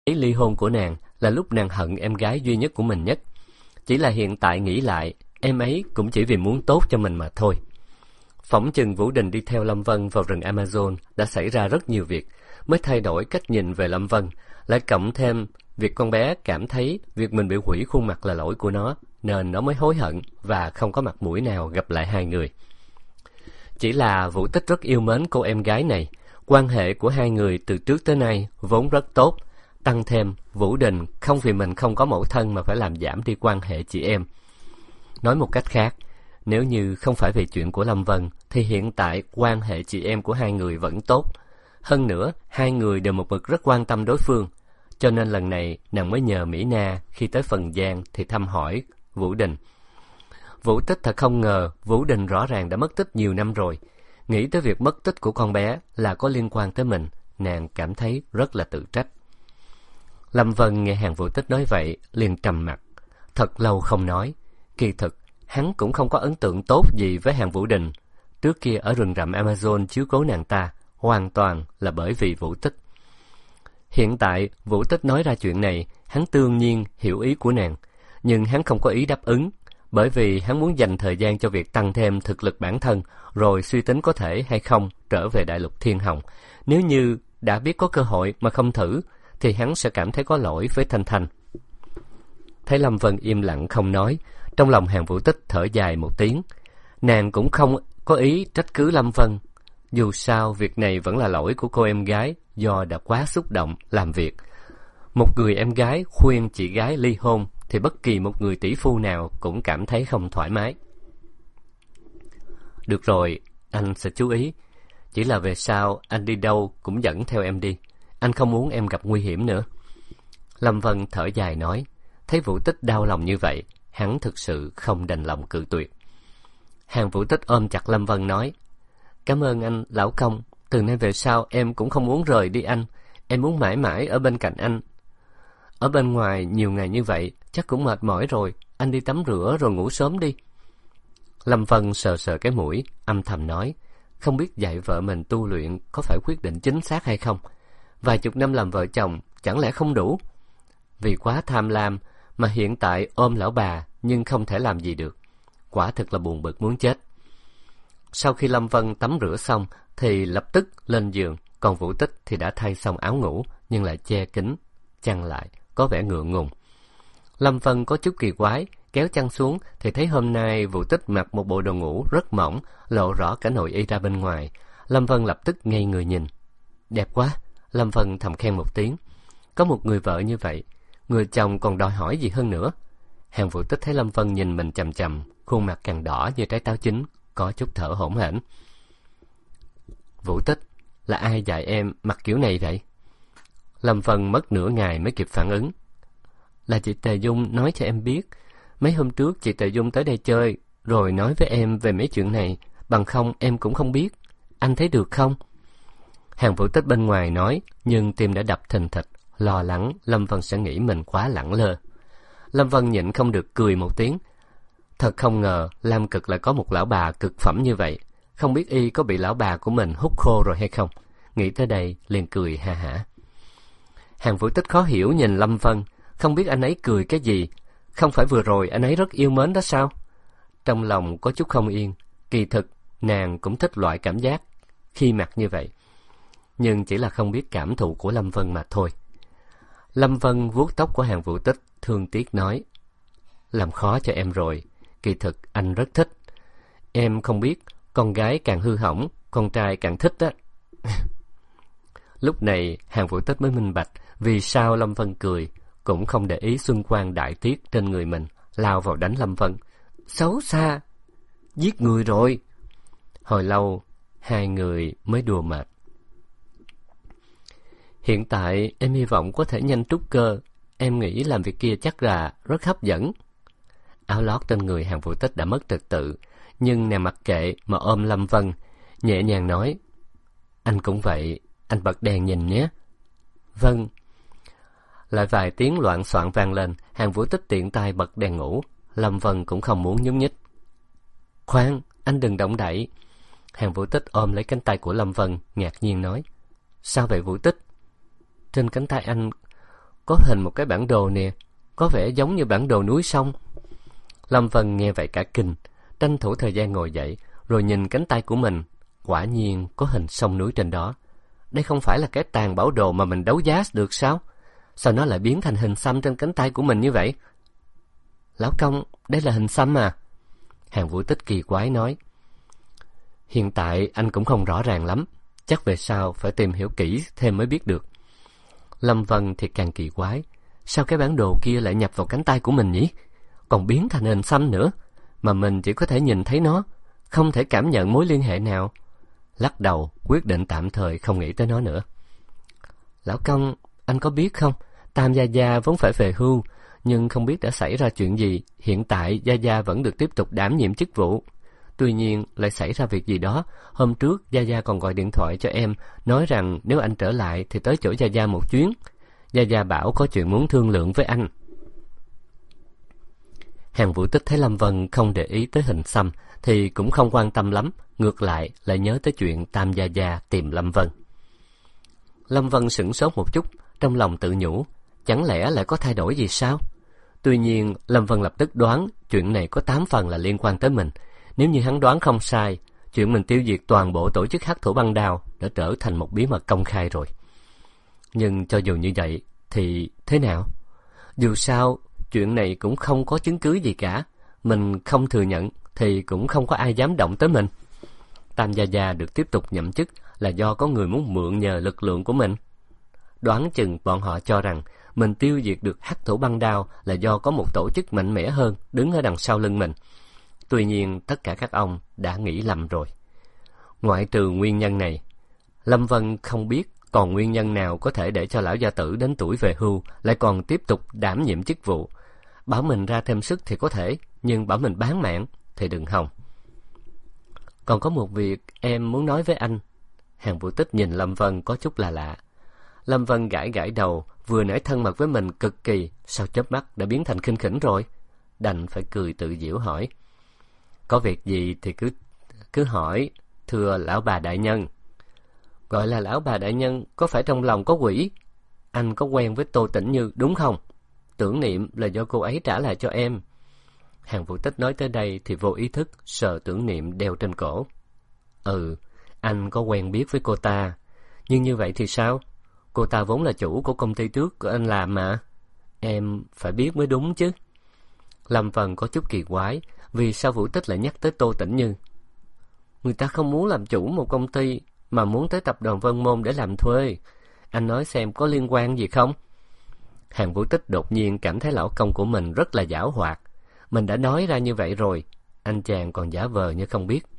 Ý ly hôn của nàng là lúc nàng hận em gái duy nhất của mình nhất. Chỉ là hiện tại nghĩ lại, em ấy cũng chỉ vì muốn tốt cho mình mà thôi. Phỏng chừng Vũ Đình đi theo Lâm Vân vào rừng Amazon đã xảy ra rất nhiều việc, mới thay đổi cách nhìn về Lâm Vân, lại cộng thêm việc con bé cảm thấy việc mình bị hủy khuôn mặt là lỗi của nó, nên nó mới hối hận và không có mặt mũi nào gặp lại hai người. Chỉ là Vũ Tích rất yêu mến cô em gái này, quan hệ của hai người từ trước tới nay vốn rất tốt, tăng thêm Vũ Đình không vì mình không có mẫu thân mà phải làm giảm đi quan hệ chị em. Nói một cách khác, nếu như không phải vì chuyện của Lâm Vân thì hiện tại quan hệ chị em của hai người vẫn tốt. Hơn nữa, hai người đều một mực rất quan tâm đối phương, cho nên lần này nàng mới nhờ Mỹ Na khi tới Phần Giang thì thăm hỏi Vũ Đình. Vũ Tích thật không ngờ Vũ Đình rõ ràng đã mất tích nhiều năm rồi. Nghĩ tới việc mất tích của con bé là có liên quan tới mình, nàng cảm thấy rất là tự trách. Lâm Vân nghe hàng Vũ Tích nói vậy liền trầm mặt, thật lâu không nói. Kỳ thực hắn cũng không có ấn tượng tốt gì với hàng Vũ Đình. Trước kia ở rừng rậm Amazon chiếu cố nàng ta hoàn toàn là bởi vì Vũ Tích. Hiện tại Vũ Tích nói ra chuyện này, hắn đương nhiên hiểu ý của nàng, nhưng hắn không có ý đáp ứng, bởi vì hắn muốn dành thời gian cho việc tăng thêm thực lực bản thân, rồi suy tính có thể hay không trở về đại lục Thiên Hồng. Nếu như đã biết có cơ hội mà không thử, thì hắn sẽ cảm thấy có lỗi với Thanh Thanh. Thấy Lâm Vân im lặng không nói, trong lòng hàng Vũ Tích thở dài một tiếng. Nàng cũng không có ý trách cứ Lâm Vân, dù sao việc này vẫn là lỗi của cô em gái do đã quá xúc động làm việc. Một người em gái khuyên chị gái ly hôn thì bất kỳ một người tỷ phu nào cũng cảm thấy không thoải mái. Được rồi, anh sẽ chú ý. Chỉ là về sau anh đi đâu cũng dẫn theo em đi. Anh không muốn em gặp nguy hiểm nữa. Lâm Vân thở dài nói. Thấy Vũ Tích đau lòng như vậy, hắn thực sự không đành lòng cự tuyệt. Hàng Vũ Tích ôm chặt Lâm Vân nói. Cảm ơn anh, lão công. Từ nay về sau em cũng không muốn rời đi anh. Em muốn mãi mãi ở bên cạnh anh. Ở bên ngoài nhiều ngày như vậy, chắc cũng mệt mỏi rồi. Anh đi tắm rửa rồi ngủ sớm đi. Lâm Vân sờ sờ cái mũi, âm thầm nói. Không biết dạy vợ mình tu luyện có phải quyết định chính xác hay không. Vài chục năm làm vợ chồng chẳng lẽ không đủ. Vì quá tham lam mà hiện tại ôm lão bà nhưng không thể làm gì được. Quả thực là buồn bực muốn chết. Sau khi Lâm Vân tắm rửa xong thì lập tức lên giường, còn Vũ Tích thì đã thay xong áo ngủ nhưng lại che kín chăn lại, có vẻ ngượng ngùng. Lâm Vân có chút kỳ quái, kéo chăn xuống thì thấy hôm nay Vũ Tích mặc một bộ đồ ngủ rất mỏng, lộ rõ cả nội y ra bên ngoài. Lâm Vân lập tức ngây người nhìn. Đẹp quá, Lâm Vân thầm khen một tiếng. Có một người vợ như vậy, người chồng còn đòi hỏi gì hơn nữa. Hàng Vũ Tích thấy Lâm Vân nhìn mình chằm chằm, khuôn mặt càng đỏ như trái táo chín, có chút thở hổn hển. Vũ Tích, là ai dạy em mặc kiểu này vậy? Lâm Vân mất nửa ngày mới kịp phản ứng. Là chị Tề Dung nói cho em biết. Mấy hôm trước chị Tề Dung tới đây chơi, rồi nói với em về mấy chuyện này, bằng không em cũng không biết. Anh thấy được không? Hàng Vũ Tích bên ngoài nói, nhưng tim đã đập thình thịch, lo lắng Lâm Vân sẽ nghĩ mình quá lẳng lơ. Lâm Vân nhịn không được cười một tiếng. Thật không ngờ Lam Cực lại có một lão bà cực phẩm như vậy. Không biết y có bị lão bà của mình hút khô rồi hay không. Nghĩ tới đây liền cười ha hả. Hàng Vũ Tích khó hiểu nhìn Lâm Vân, không biết anh ấy cười cái gì. Không phải vừa rồi anh ấy rất yêu mến đó sao? Trong lòng có chút không yên. Kỳ thực nàng cũng thích loại cảm giác khi mặc như vậy, nhưng chỉ là không biết cảm thụ của Lâm Vân mà thôi. Lâm Vân vuốt tóc của Hàng Vũ Tích, thương tiếc nói. Làm khó cho em rồi. Kỳ thực anh rất thích. Em không biết, con gái càng hư hỏng, con trai càng thích á. Lúc này Hàng Vũ Tích mới minh bạch vì sao Lâm Vân cười, cũng không để ý xuân quang đại tiết trên người mình, lao vào đánh Lâm Vân. Xấu xa, giết người rồi. Hồi lâu hai người mới đùa mệt. Hiện tại em hy vọng có thể nhanh trúc cơ. Em nghĩ làm việc kia chắc là rất hấp dẫn. Áo lót trên người Hàng Vũ Tích đã mất trật tự, nhưng nàng mặc kệ mà ôm Lâm Vân, nhẹ nhàng nói. Anh cũng vậy, anh bật đèn nhìn nhé. Vâng. Lại vài tiếng loạn soạn vang lên, Hàng Vũ Tích tiện tay bật đèn ngủ. Lâm Vân cũng không muốn nhúc nhích. Khoan, anh đừng động đậy. Hàng Vũ Tích ôm lấy cánh tay của Lâm Vân, ngạc nhiên nói. Sao vậy Vũ Tích? Trên cánh tay anh có hình một cái bản đồ nè, có vẻ giống như bản đồ núi sông. Lâm Vân nghe vậy cả kinh, tranh thủ thời gian ngồi dậy, rồi nhìn cánh tay của mình. Quả nhiên có hình sông núi trên đó. Đây không phải là cái tàn bảo đồ mà mình đấu giá được sao? Sao nó lại biến thành hình xăm trên cánh tay của mình như vậy? Lão công, đây là hình xăm à? Hàn Vũ Tích kỳ quái nói. Hiện tại anh cũng không rõ ràng lắm, chắc về sau phải tìm hiểu kỹ thêm mới biết được. Lâm Vân thì càng kỳ quái, sao cái bản đồ kia lại nhập vào cánh tay của mình nhỉ? Còn biến thành hình xăm nữa, mà mình chỉ có thể nhìn thấy nó, không thể cảm nhận mối liên hệ nào. Lắc đầu, quyết định tạm thời không nghĩ tới nó nữa. Lão công, anh có biết không, Tam Gia Gia vốn phải về hưu, nhưng không biết đã xảy ra chuyện gì, hiện tại Gia Gia vẫn được tiếp tục đảm nhiệm chức vụ. Tuy nhiên lại xảy ra việc gì đó, hôm trước Gia Gia còn gọi điện thoại cho em, nói rằng nếu anh trở lại thì tới chỗ Gia Gia một chuyến. Gia Gia bảo có chuyện muốn thương lượng với anh. Hàn Vũ Tích thấy Lâm Vân không để ý tới hình xăm thì cũng không quan tâm lắm, ngược lại lại nhớ tới chuyện Tam Gia Gia tìm Lâm Vân. Lâm Vân sửng sốt một chút, trong lòng tự nhủ, chẳng lẽ lại có thay đổi gì sao? Tuy nhiên Lâm Vân lập tức đoán chuyện này có 8 phần là liên quan tới mình. Nếu như hắn đoán không sai, chuyện mình tiêu diệt toàn bộ tổ chức Hắc Thổ Băng Đao đã trở thành một bí mật công khai rồi. Nhưng cho dù như vậy thì thế nào? Dù sao chuyện này cũng không có chứng cứ gì cả, mình không thừa nhận thì cũng không có ai dám động tới mình. Tam Gia Gia được tiếp tục nhậm chức là do có người muốn mượn nhờ lực lượng của mình. Đoán chừng bọn họ cho rằng mình tiêu diệt được Hắc Thổ Băng Đao là do có một tổ chức mạnh mẽ hơn đứng ở đằng sau lưng mình. Tuy nhiên tất cả các ông đã nghĩ lầm rồi. Ngoại trừ nguyên nhân này, Lâm Vân không biết còn nguyên nhân nào có thể để cho lão gia tử đến tuổi về hưu lại còn tiếp tục đảm nhiệm chức vụ. Bảo mình ra thêm sức thì có thể, nhưng bảo mình bán mạng thì đừng hòng. Còn có một việc em muốn nói với anh. Hàn Vũ Tích nhìn Lâm Vân có chút là lạ. Lâm Vân gãi gãi đầu, vừa nãy thân mật với mình cực kỳ, sao chớp mắt đã biến thành khinh khỉnh rồi. Đành phải cười tự giễu hỏi. Có việc gì thì cứ hỏi, thưa lão bà đại nhân. Gọi là lão bà đại nhân, có phải trong lòng có quỷ? Anh có quen với Tô Tĩnh Như đúng không? Tưởng niệm là do cô ấy trả lại cho em. Hàn Vũ Tích nói tới đây thì vô ý thức sờ tưởng niệm đeo trên cổ. Anh có quen biết với cô ta. Nhưng như vậy thì sao? Cô ta vốn là chủ của công ty trước của anh làm mà. Em phải biết mới đúng chứ. Lâm Vân có chút kỳ quái, vì sao Vũ Tích lại nhắc tới Tô Tĩnh Như? Người ta không muốn làm chủ một công ty, mà muốn tới tập đoàn Vân Môn để làm thuê. Anh nói xem có liên quan gì không? Hàn Vũ Tích đột nhiên cảm thấy lão công của mình rất là giảo hoạt. Mình đã nói ra như vậy rồi, anh chàng còn giả vờ như không biết.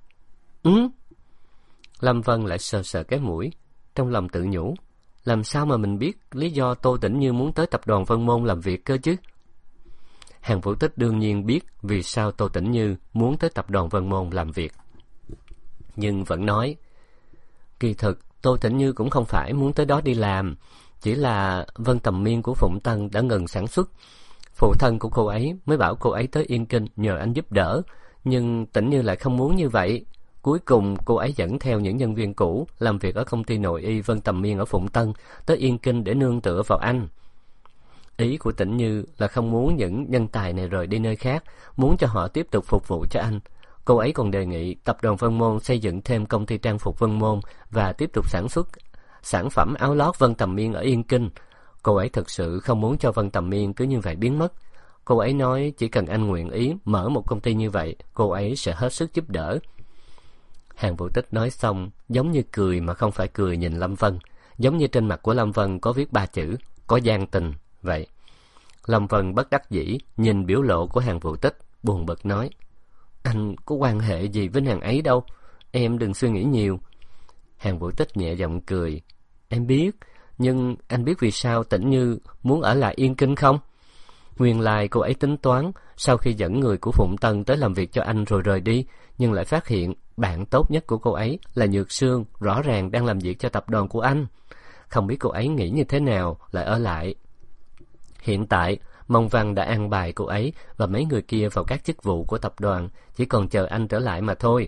Lâm Vân lại sờ sờ cái mũi, trong lòng tự nhủ, làm sao mà mình biết lý do Tô Tĩnh Như muốn tới tập đoàn Vân Môn làm việc cơ chứ? Hàn Vũ Tích đương nhiên biết vì sao Tô Tĩnh Như muốn tới tập đoàn Vân Môn làm việc, nhưng vẫn nói, kỳ thực Tô Tĩnh Như cũng không phải muốn tới đó đi làm, chỉ là Vân Tầm Miên của Phụng Tân đã ngừng sản xuất. Phụ thân của cô ấy mới bảo cô ấy tới Yên Kinh nhờ anh giúp đỡ, nhưng Tĩnh Như lại không muốn như vậy. Cuối cùng cô ấy dẫn theo những nhân viên cũ làm việc ở công ty nội y Vân Tầm Miên ở Phụng Tân tới Yên Kinh để nương tựa vào anh. Ý của Tĩnh Như là không muốn những nhân tài này rời đi nơi khác, muốn cho họ tiếp tục phục vụ cho anh. Cô ấy còn đề nghị tập đoàn Vân Môn xây dựng thêm công ty trang phục Vân Môn và tiếp tục sản xuất sản phẩm áo lót Vân Tầm Miên ở Yên Kinh. Cô ấy thực sự không muốn cho Vân Tầm Miên cứ như vậy biến mất. Cô ấy nói chỉ cần anh nguyện ý mở một công ty như vậy, cô ấy sẽ hết sức giúp đỡ. Hàn Vũ Tích nói xong, giống như cười mà không phải cười nhìn Lâm Vân, giống như trên mặt của Lâm Vân có viết 3 chữ, có gian tình, vậy. Lâm Vân bất đắc dĩ, nhìn biểu lộ của Hàn Vũ Tích, buồn bực nói, anh có quan hệ gì với nàng ấy đâu, em đừng suy nghĩ nhiều. Hàn Vũ Tích nhẹ giọng cười, em biết, nhưng anh biết vì sao Tĩnh Như muốn ở lại Yên Kinh không? Nguyên lai cô ấy tính toán, sau khi dẫn người của Phụng Tân tới làm việc cho anh rồi rời đi, nhưng lại phát hiện bạn tốt nhất của cô ấy là Nhược Sương rõ ràng đang làm việc cho tập đoàn của anh. Không biết cô ấy nghĩ như thế nào lại ở lại. Hiện tại, Mông Văn đã an bài cô ấy và mấy người kia vào các chức vụ của tập đoàn, chỉ còn chờ anh trở lại mà thôi.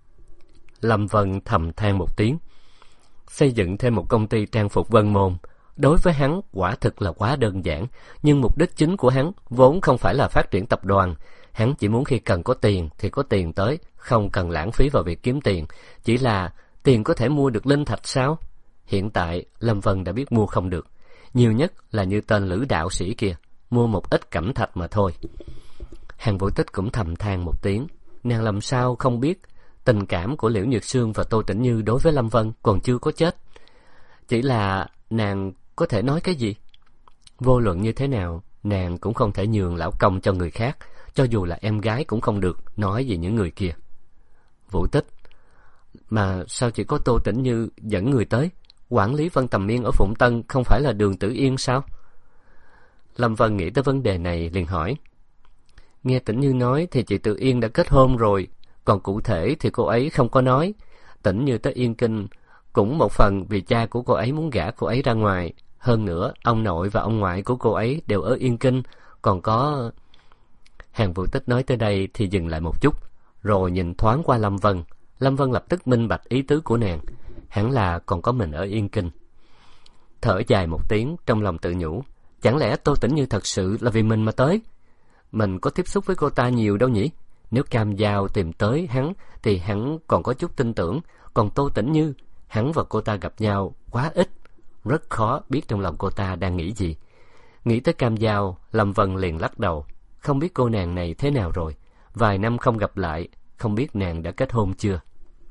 Lâm Vân thầm than một tiếng. Xây dựng thêm một công ty trang phục Vân Môn, Đối với hắn, quả thực là quá đơn giản, nhưng mục đích chính của hắn vốn không phải là phát triển tập đoàn. Hắn chỉ muốn khi cần có tiền thì có tiền tới, không cần lãng phí vào việc kiếm tiền. Chỉ là tiền có thể mua được linh thạch sao? Hiện tại, Lâm Vân đã biết mua không được. Nhiều nhất là như tên Lữ đạo sĩ kia, mua một ít cẩm thạch mà thôi. Hàn Vũ Tích cũng thầm than một tiếng. Nàng làm sao không biết tình cảm của Liễu Nhược Sương và Tô Tĩnh Như đối với Lâm Vân còn chưa có chết. Chỉ là nàng có thể nói cái gì? Vô luận như thế nào, nàng cũng không thể nhường lão công cho người khác, cho dù là em gái cũng không được, nói gì những người kia. Vũ Tích, mà sao chỉ có Tô Tĩnh Như dẫn người tới? Quản lý Vân Tầm Miên ở Phụng Tân không phải là Đường Tử Yên sao? Lâm Vân nghĩ tới vấn đề này liền hỏi. Nghe Tĩnh Như nói thì chị Tự Yên đã kết hôn rồi, còn cụ thể thì cô ấy không có nói. Tĩnh Như tới Yên Kinh cũng một phần vì cha của cô ấy muốn gả cô ấy ra ngoài. Hơn nữa, ông nội và ông ngoại của cô ấy đều ở Yên Kinh, còn có... Hàn Vũ Tích nói tới đây thì dừng lại một chút, rồi nhìn thoáng qua Lâm Vân. Lâm Vân lập tức minh bạch ý tứ của nàng. Hẳn là còn có mình ở Yên Kinh. Thở dài một tiếng, trong lòng tự nhủ. Chẳng lẽ Tô Tĩnh Như thật sự là vì mình mà tới? Mình có tiếp xúc với cô ta nhiều đâu nhỉ? Nếu Cam Giao tìm tới hắn thì hắn còn có chút tin tưởng. Còn Tô Tĩnh Như, hắn và cô ta gặp nhau quá ít, rất khó biết trong lòng cô ta đang nghĩ gì. Nghĩ tới Cam Giao, Lâm Vân liền lắc đầu. Không biết cô nàng này thế nào rồi. Vài năm không gặp lại, không biết nàng đã kết hôn chưa.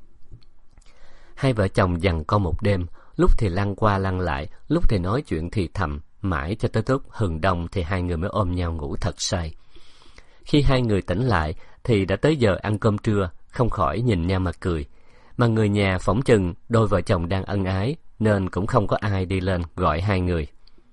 Hai vợ chồng giằng co một đêm, lúc thì lăn qua lăn lại, lúc thì nói chuyện thì thầm, mãi cho tới lúc hừng đông thì hai người mới ôm nhau ngủ thật say. Khi hai người tỉnh lại thì đã tới giờ ăn cơm trưa, không khỏi nhìn nhau mà cười. Mà người nhà phỏng chừng đôi vợ chồng đang ân ái, nên cũng không có ai đi lên gọi hai người.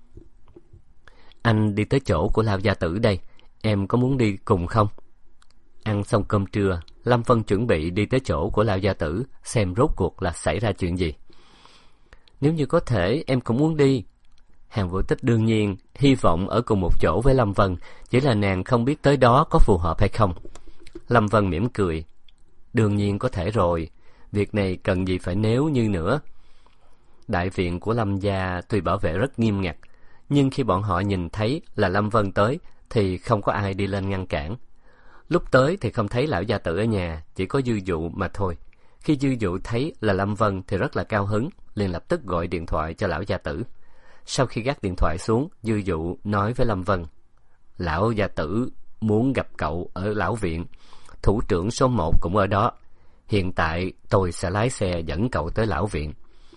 Anh đi tới chỗ của Lão gia tử đây, em có muốn đi cùng không? Ăn xong cơm trưa, Lâm Vân chuẩn bị đi tới chỗ của Lão gia tử, xem rốt cuộc là xảy ra chuyện gì. Nếu như có thể, em cũng muốn đi. Hàn Vũ Tích đương nhiên hy vọng ở cùng một chỗ với Lâm Vân, chỉ là nàng không biết tới đó có phù hợp hay không. Lâm Vân mỉm cười. Đương nhiên có thể rồi, việc này cần gì phải nếu như nữa. Đại viện của Lâm gia tuy bảo vệ rất nghiêm ngặt, nhưng khi bọn họ nhìn thấy là Lâm Vân tới thì không có ai đi lên ngăn cản. Lúc tới thì không thấy Lão gia tử ở nhà, chỉ có Dư Dụ mà thôi. Khi Dư Dụ thấy là Lâm Vân thì rất là cao hứng, liền lập tức gọi điện thoại cho Lão gia tử. Sau khi gác điện thoại xuống, Dư Dụ nói với Lâm Vân. Lão gia tử muốn gặp cậu ở Lão viện, thủ trưởng số 1 cũng ở đó. Hiện tại tôi sẽ lái xe dẫn cậu tới Lão viện.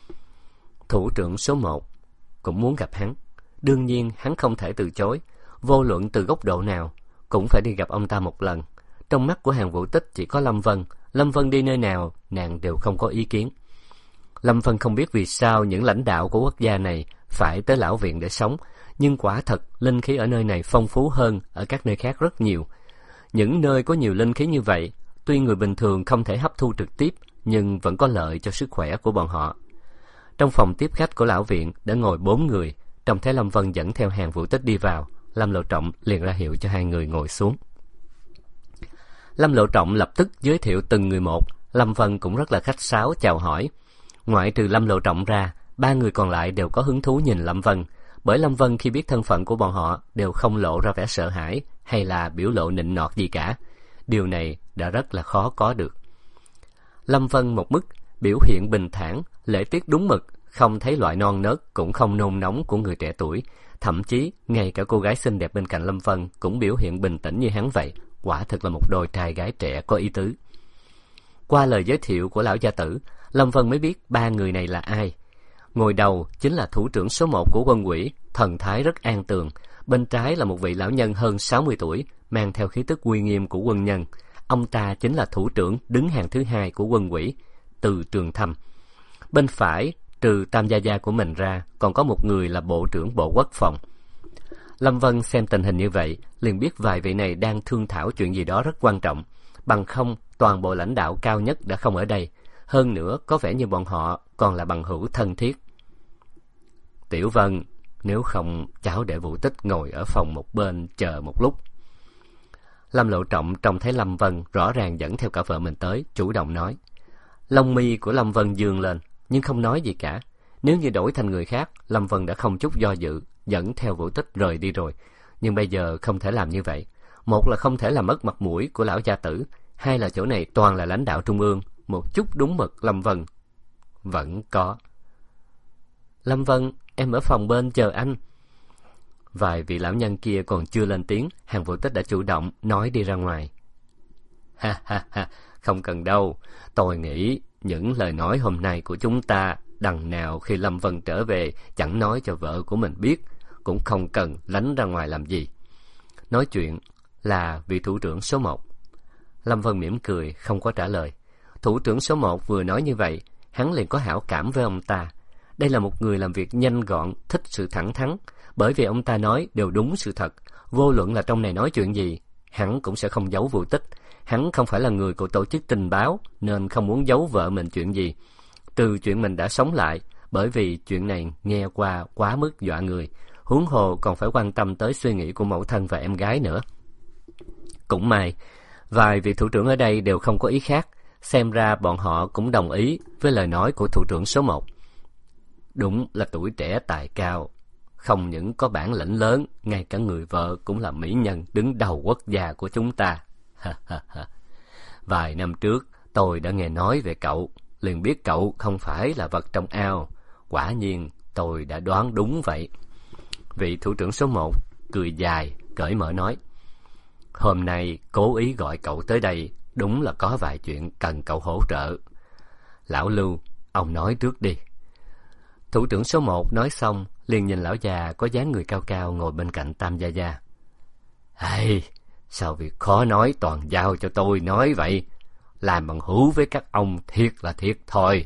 Thủ trưởng số 1 cũng muốn gặp hắn. Đương nhiên hắn không thể từ chối, vô luận từ góc độ nào cũng phải đi gặp ông ta một lần. Trong mắt của Hàn Vũ Tích chỉ có Lâm Vân. Lâm Vân đi nơi nào, nàng đều không có ý kiến. Lâm Vân không biết vì sao những lãnh đạo của quốc gia này phải tới Lão viện để sống, nhưng quả thật linh khí ở nơi này phong phú hơn ở các nơi khác rất nhiều. Những nơi có nhiều linh khí như vậy, tuy người bình thường không thể hấp thu trực tiếp, nhưng vẫn có lợi cho sức khỏe của bọn họ. Trong phòng tiếp khách của Lão viện đã ngồi 4 người, trông thấy Lâm Vân dẫn theo Hàn Vũ Tích đi vào, Lâm Lộ Trọng liền ra hiệu cho hai người ngồi xuống. Lâm Lộ Trọng lập tức giới thiệu từng người một. Lâm Vân cũng rất là khách sáo chào hỏi. Ngoại trừ Lâm Lộ Trọng ra, 3 người còn lại đều có hứng thú nhìn Lâm Vân, bởi Lâm Vân khi biết thân phận của bọn họ đều không lộ ra vẻ sợ hãi hay là biểu lộ nịnh nọt gì cả. Điều này đã rất là khó có được. Lâm Vân một mức biểu hiện bình thản, lễ tiết đúng mực, không thấy loại non nớt cũng không nôn nóng của người trẻ tuổi. Thậm chí ngay cả cô gái xinh đẹp bên cạnh Lâm Vân cũng biểu hiện bình tĩnh như hắn vậy. Quả thực là một đôi trai gái trẻ có ý tứ. Qua lời giới thiệu của Lão gia tử, Lâm Vân mới biết 3 người này là ai. Ngồi đầu chính là thủ trưởng số 1 của quân ủy, thần thái rất an tường. Bên trái là một vị lão nhân hơn 60 tuổi, mang theo khí tức uy nghiêm của quân nhân. Ông ta chính là thủ trưởng đứng hàng thứ 2 của quân ủy, Từ Trường Thâm. Bên phải, trừ tam gia gia của mình ra, còn có một người là bộ trưởng Bộ Quốc phòng. Lâm Vân xem tình hình như vậy, liền biết vài vị này đang thương thảo chuyện gì đó rất quan trọng. Bằng không, toàn bộ lãnh đạo cao nhất đã không ở đây. Hơn nữa, có vẻ như bọn họ còn là bằng hữu thân thiết. Tiểu Vân, nếu không, cháu để Vũ Tích ngồi ở phòng một bên chờ một lúc. Lâm Lộ Trọng trông thấy Lâm Vân rõ ràng dẫn theo cả vợ mình tới, chủ động nói. Lông mi của Lâm Vân dương lên, nhưng không nói gì cả. Nếu như đổi thành người khác, Lâm Vân đã không chút do dự, dẫn theo Vũ Tích rời đi rồi. Nhưng bây giờ không thể làm như vậy. Một là không thể làm mất mặt mũi của lão gia tử, hai là chỗ này toàn là lãnh đạo trung ương. Một chút đúng mực Lâm Vân vẫn có. Lâm Vân, em ở phòng bên chờ anh. Vài vị lão nhân kia còn chưa lên tiếng, Hàng Vũ Tích đã chủ động nói đi ra ngoài. Ha ha ha, không cần đâu. Tôi nghĩ những lời nói hôm nay của chúng ta, đằng nào khi Lâm Vân trở về chẳng nói cho vợ của mình biết, cũng không cần lánh ra ngoài làm gì. Nói chuyện là vị thủ trưởng số 1. Lâm Vân mỉm cười, không có trả lời. Thủ trưởng số 1 vừa nói như vậy, hắn liền có hảo cảm với ông ta. Đây là một người làm việc nhanh gọn, thích sự thẳng thắn, bởi vì ông ta nói đều đúng sự thật. Vô luận là trong này nói chuyện gì, hắn cũng sẽ không giấu Vũ Tích. Hắn không phải là người của tổ chức tình báo, nên không muốn giấu vợ mình chuyện gì. Từ chuyện mình đã sống lại, bởi vì chuyện này nghe qua quá mức dọa người. Huống hồ còn phải quan tâm tới suy nghĩ của mẫu thân và em gái nữa. Cũng may, vài vị thủ trưởng ở đây đều không có ý khác. Xem ra bọn họ cũng đồng ý với lời nói của thủ trưởng số 1. Đúng là tuổi trẻ tài cao. Không những có bản lĩnh lớn, ngay cả người vợ cũng là mỹ nhân đứng đầu quốc gia của chúng ta. Vài năm trước, tôi đã nghe nói về cậu, liền biết cậu không phải là vật trong ao. Quả nhiên, tôi đã đoán đúng vậy. Vị thủ trưởng số 1 cười dài, cởi mở nói. Hôm nay cố ý gọi cậu tới đây, đúng là có vài chuyện cần cậu hỗ trợ. Lão Lưu, ông nói trước đi. Thủ trưởng số 1 nói xong, liền nhìn lão già có dáng người cao cao ngồi bên cạnh Tam Gia Gia. Hey, sao việc khó nói toàn giao cho tôi nói vậy? Làm bằng hữu với các ông thiệt là thiệt thôi.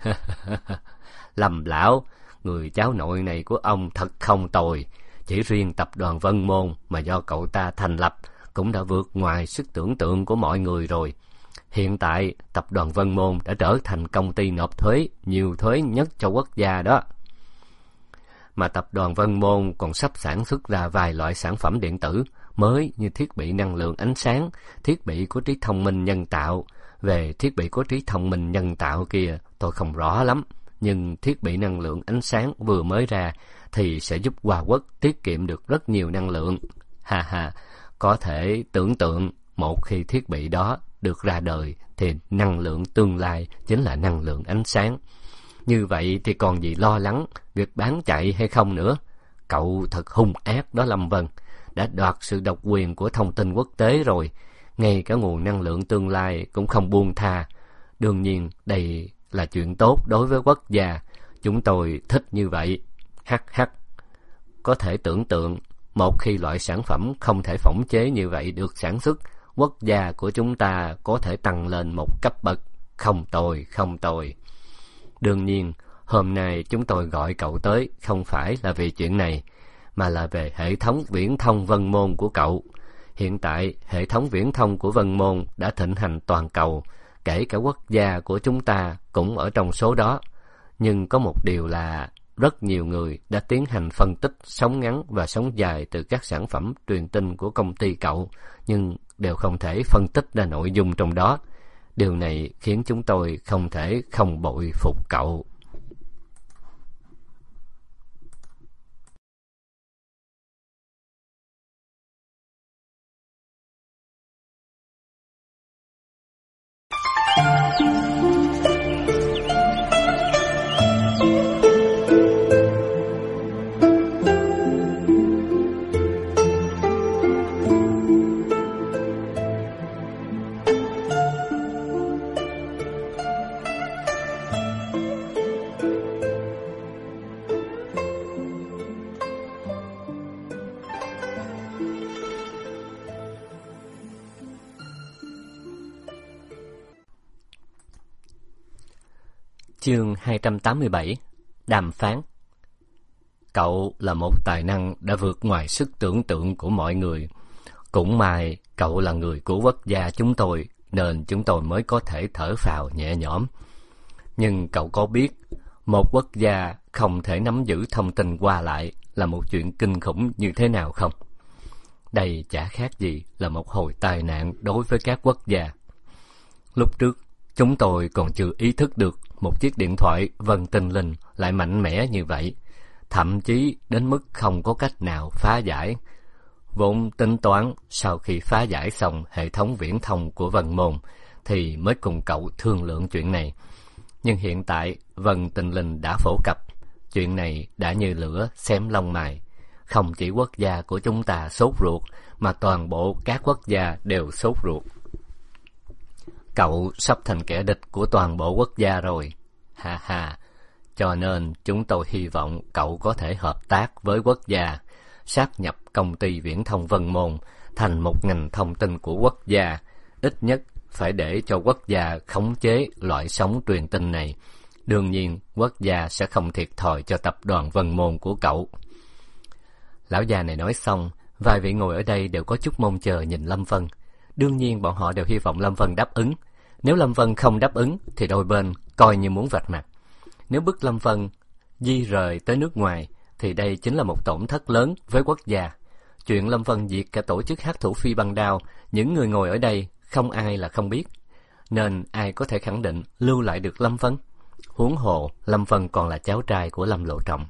Lâm lão, người cháu nội này của ông thật không tồi. Chỉ riêng tập đoàn Vân Môn mà do cậu ta thành lập cũng đã vượt ngoài sức tưởng tượng của mọi người rồi. Hiện tại, tập đoàn Vân Môn đã trở thành công ty nộp thuế nhiều thuế nhất cho quốc gia đó. Mà tập đoàn Vân Môn còn sắp sản xuất ra vài loại sản phẩm điện tử mới như thiết bị năng lượng ánh sáng, thiết bị có trí thông minh nhân tạo. Về thiết bị có trí thông minh nhân tạo kia tôi không rõ lắm, nhưng thiết bị năng lượng ánh sáng vừa mới ra thì sẽ giúp Hoa Quốc tiết kiệm được rất nhiều năng lượng. Ha ha, có thể tưởng tượng một khi thiết bị đó được ra đời thì năng lượng tương lai chính là năng lượng ánh sáng. Như vậy thì còn gì lo lắng việc bán chạy hay không nữa. Cậu thật hung ác đó Lâm Vân, đã đoạt sự độc quyền của thông tin quốc tế rồi, ngay cả nguồn năng lượng tương lai cũng không buông tha. Đương nhiên đây là chuyện tốt đối với quốc gia, chúng tôi thích như vậy. Hắc hắc. Có thể tưởng tượng, một khi loại sản phẩm không thể phỏng chế như vậy được sản xuất, quốc gia của chúng ta có thể tăng lên một cấp bậc. Không tồi, không tồi. Đương nhiên, hôm nay chúng tôi gọi cậu tới không phải là vì chuyện này, mà là về hệ thống viễn thông Vân Môn của cậu. Hiện tại, hệ thống viễn thông của Vân Môn đã thịnh hành toàn cầu, kể cả quốc gia của chúng ta cũng ở trong số đó. Nhưng có một điều là rất nhiều người đã tiến hành phân tích sống ngắn và sống dài từ các sản phẩm truyền tin của công ty cậu, nhưng đều không thể phân tích ra nội dung trong đó. Điều này khiến chúng tôi không thể không bội phục cậu. Chương 287. Đàm phán. Cậu là một tài năng đã vượt ngoài sức tưởng tượng của mọi người. Cũng may cậu là người của quốc gia chúng tôi, nên chúng tôi mới có thể thở phào nhẹ nhõm. Nhưng cậu có biết, một quốc gia không thể nắm giữ thông tin qua lại là một chuyện kinh khủng như thế nào không? Đây chả khác gì là một hồi tai nạn đối với các quốc gia. Lúc trước, Chúng tôi còn chưa ý thức được một chiếc điện thoại vân tinh linh lại mạnh mẽ như vậy, thậm chí đến mức không có cách nào phá giải. Vốn tính toán sau khi phá giải xong hệ thống viễn thông của Vân Môn thì mới cùng cậu thương lượng chuyện này. Nhưng hiện tại Vân Tinh Linh đã phổ cập, chuyện này đã như lửa xém lông mày. Không chỉ quốc gia của chúng ta sốt ruột, mà toàn bộ các quốc gia đều sốt ruột. Cậu sắp thành kẻ địch của toàn bộ quốc gia rồi. Ha ha, cho nên chúng tôi hy vọng cậu có thể hợp tác với quốc gia, sáp nhập công ty viễn thông Vân Môn thành một ngành thông tin của quốc gia, ít nhất phải để cho quốc gia khống chế loại sóng truyền tin này. Đương nhiên, quốc gia sẽ không thiệt thòi cho tập đoàn Vân Môn của cậu. Lão già này nói xong, vài vị ngồi ở đây đều có chút mong chờ nhìn Lâm Vân. Đương nhiên bọn họ đều hy vọng Lâm Vân đáp ứng. Nếu Lâm Vân không đáp ứng thì đôi bên coi như muốn vạch mặt. Nếu bức Lâm Vân di rời tới nước ngoài thì đây chính là một tổn thất lớn với quốc gia. Chuyện Lâm Vân diệt cả tổ chức hắc thủ phi băng đao, những người ngồi ở đây không ai là không biết. Nên ai có thể khẳng định lưu lại được Lâm Vân? Huống hồ Lâm Vân còn là cháu trai của Lâm Lộ Trọng.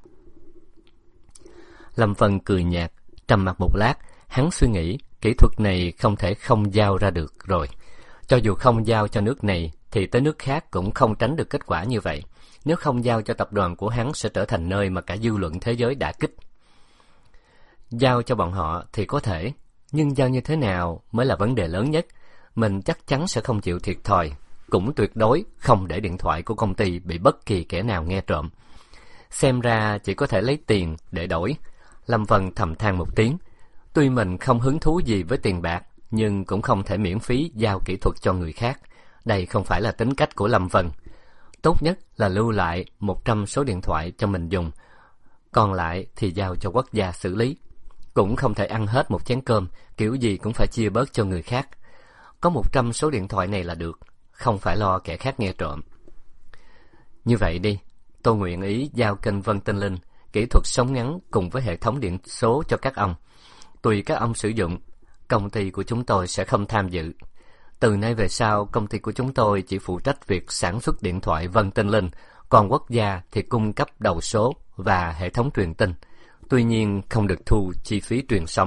Lâm Vân cười nhạt, trầm mặc một lát, hắn suy nghĩ kỹ thuật này không thể không giao ra được rồi. Cho dù không giao cho nước này thì tới nước khác cũng không tránh được kết quả như vậy. Nếu không giao cho tập đoàn của hắn sẽ trở thành nơi mà cả dư luận thế giới đả kích. Giao cho bọn họ thì có thể, nhưng giao như thế nào mới là vấn đề lớn nhất. Mình chắc chắn sẽ không chịu thiệt thòi, cũng tuyệt đối không để điện thoại của công ty bị bất kỳ kẻ nào nghe trộm. Xem ra chỉ có thể lấy tiền để đổi. Lâm Vân thầm than một tiếng. Tuy mình không hứng thú gì với tiền bạc, nhưng cũng không thể miễn phí giao kỹ thuật cho người khác. Đây không phải là tính cách của Lâm Vân. Tốt nhất là lưu lại 100 số điện thoại cho mình dùng, còn lại thì giao cho quốc gia xử lý. Cũng không thể ăn hết một chén cơm, kiểu gì cũng phải chia bớt cho người khác. Có 100 số điện thoại này là được, không phải lo kẻ khác nghe trộm. Như vậy đi, tôi nguyện ý giao kênh Vân Tinh Linh, kỹ thuật sóng ngắn cùng với hệ thống điện số cho các ông. Tùy các ông sử dụng, công ty của chúng tôi sẽ không tham dự. Từ nay về sau, công ty của chúng tôi chỉ phụ trách việc sản xuất điện thoại Vân Tinh Linh, còn quốc gia thì cung cấp đầu số và hệ thống truyền tin. Tuy nhiên không được thu chi phí truyền sóng.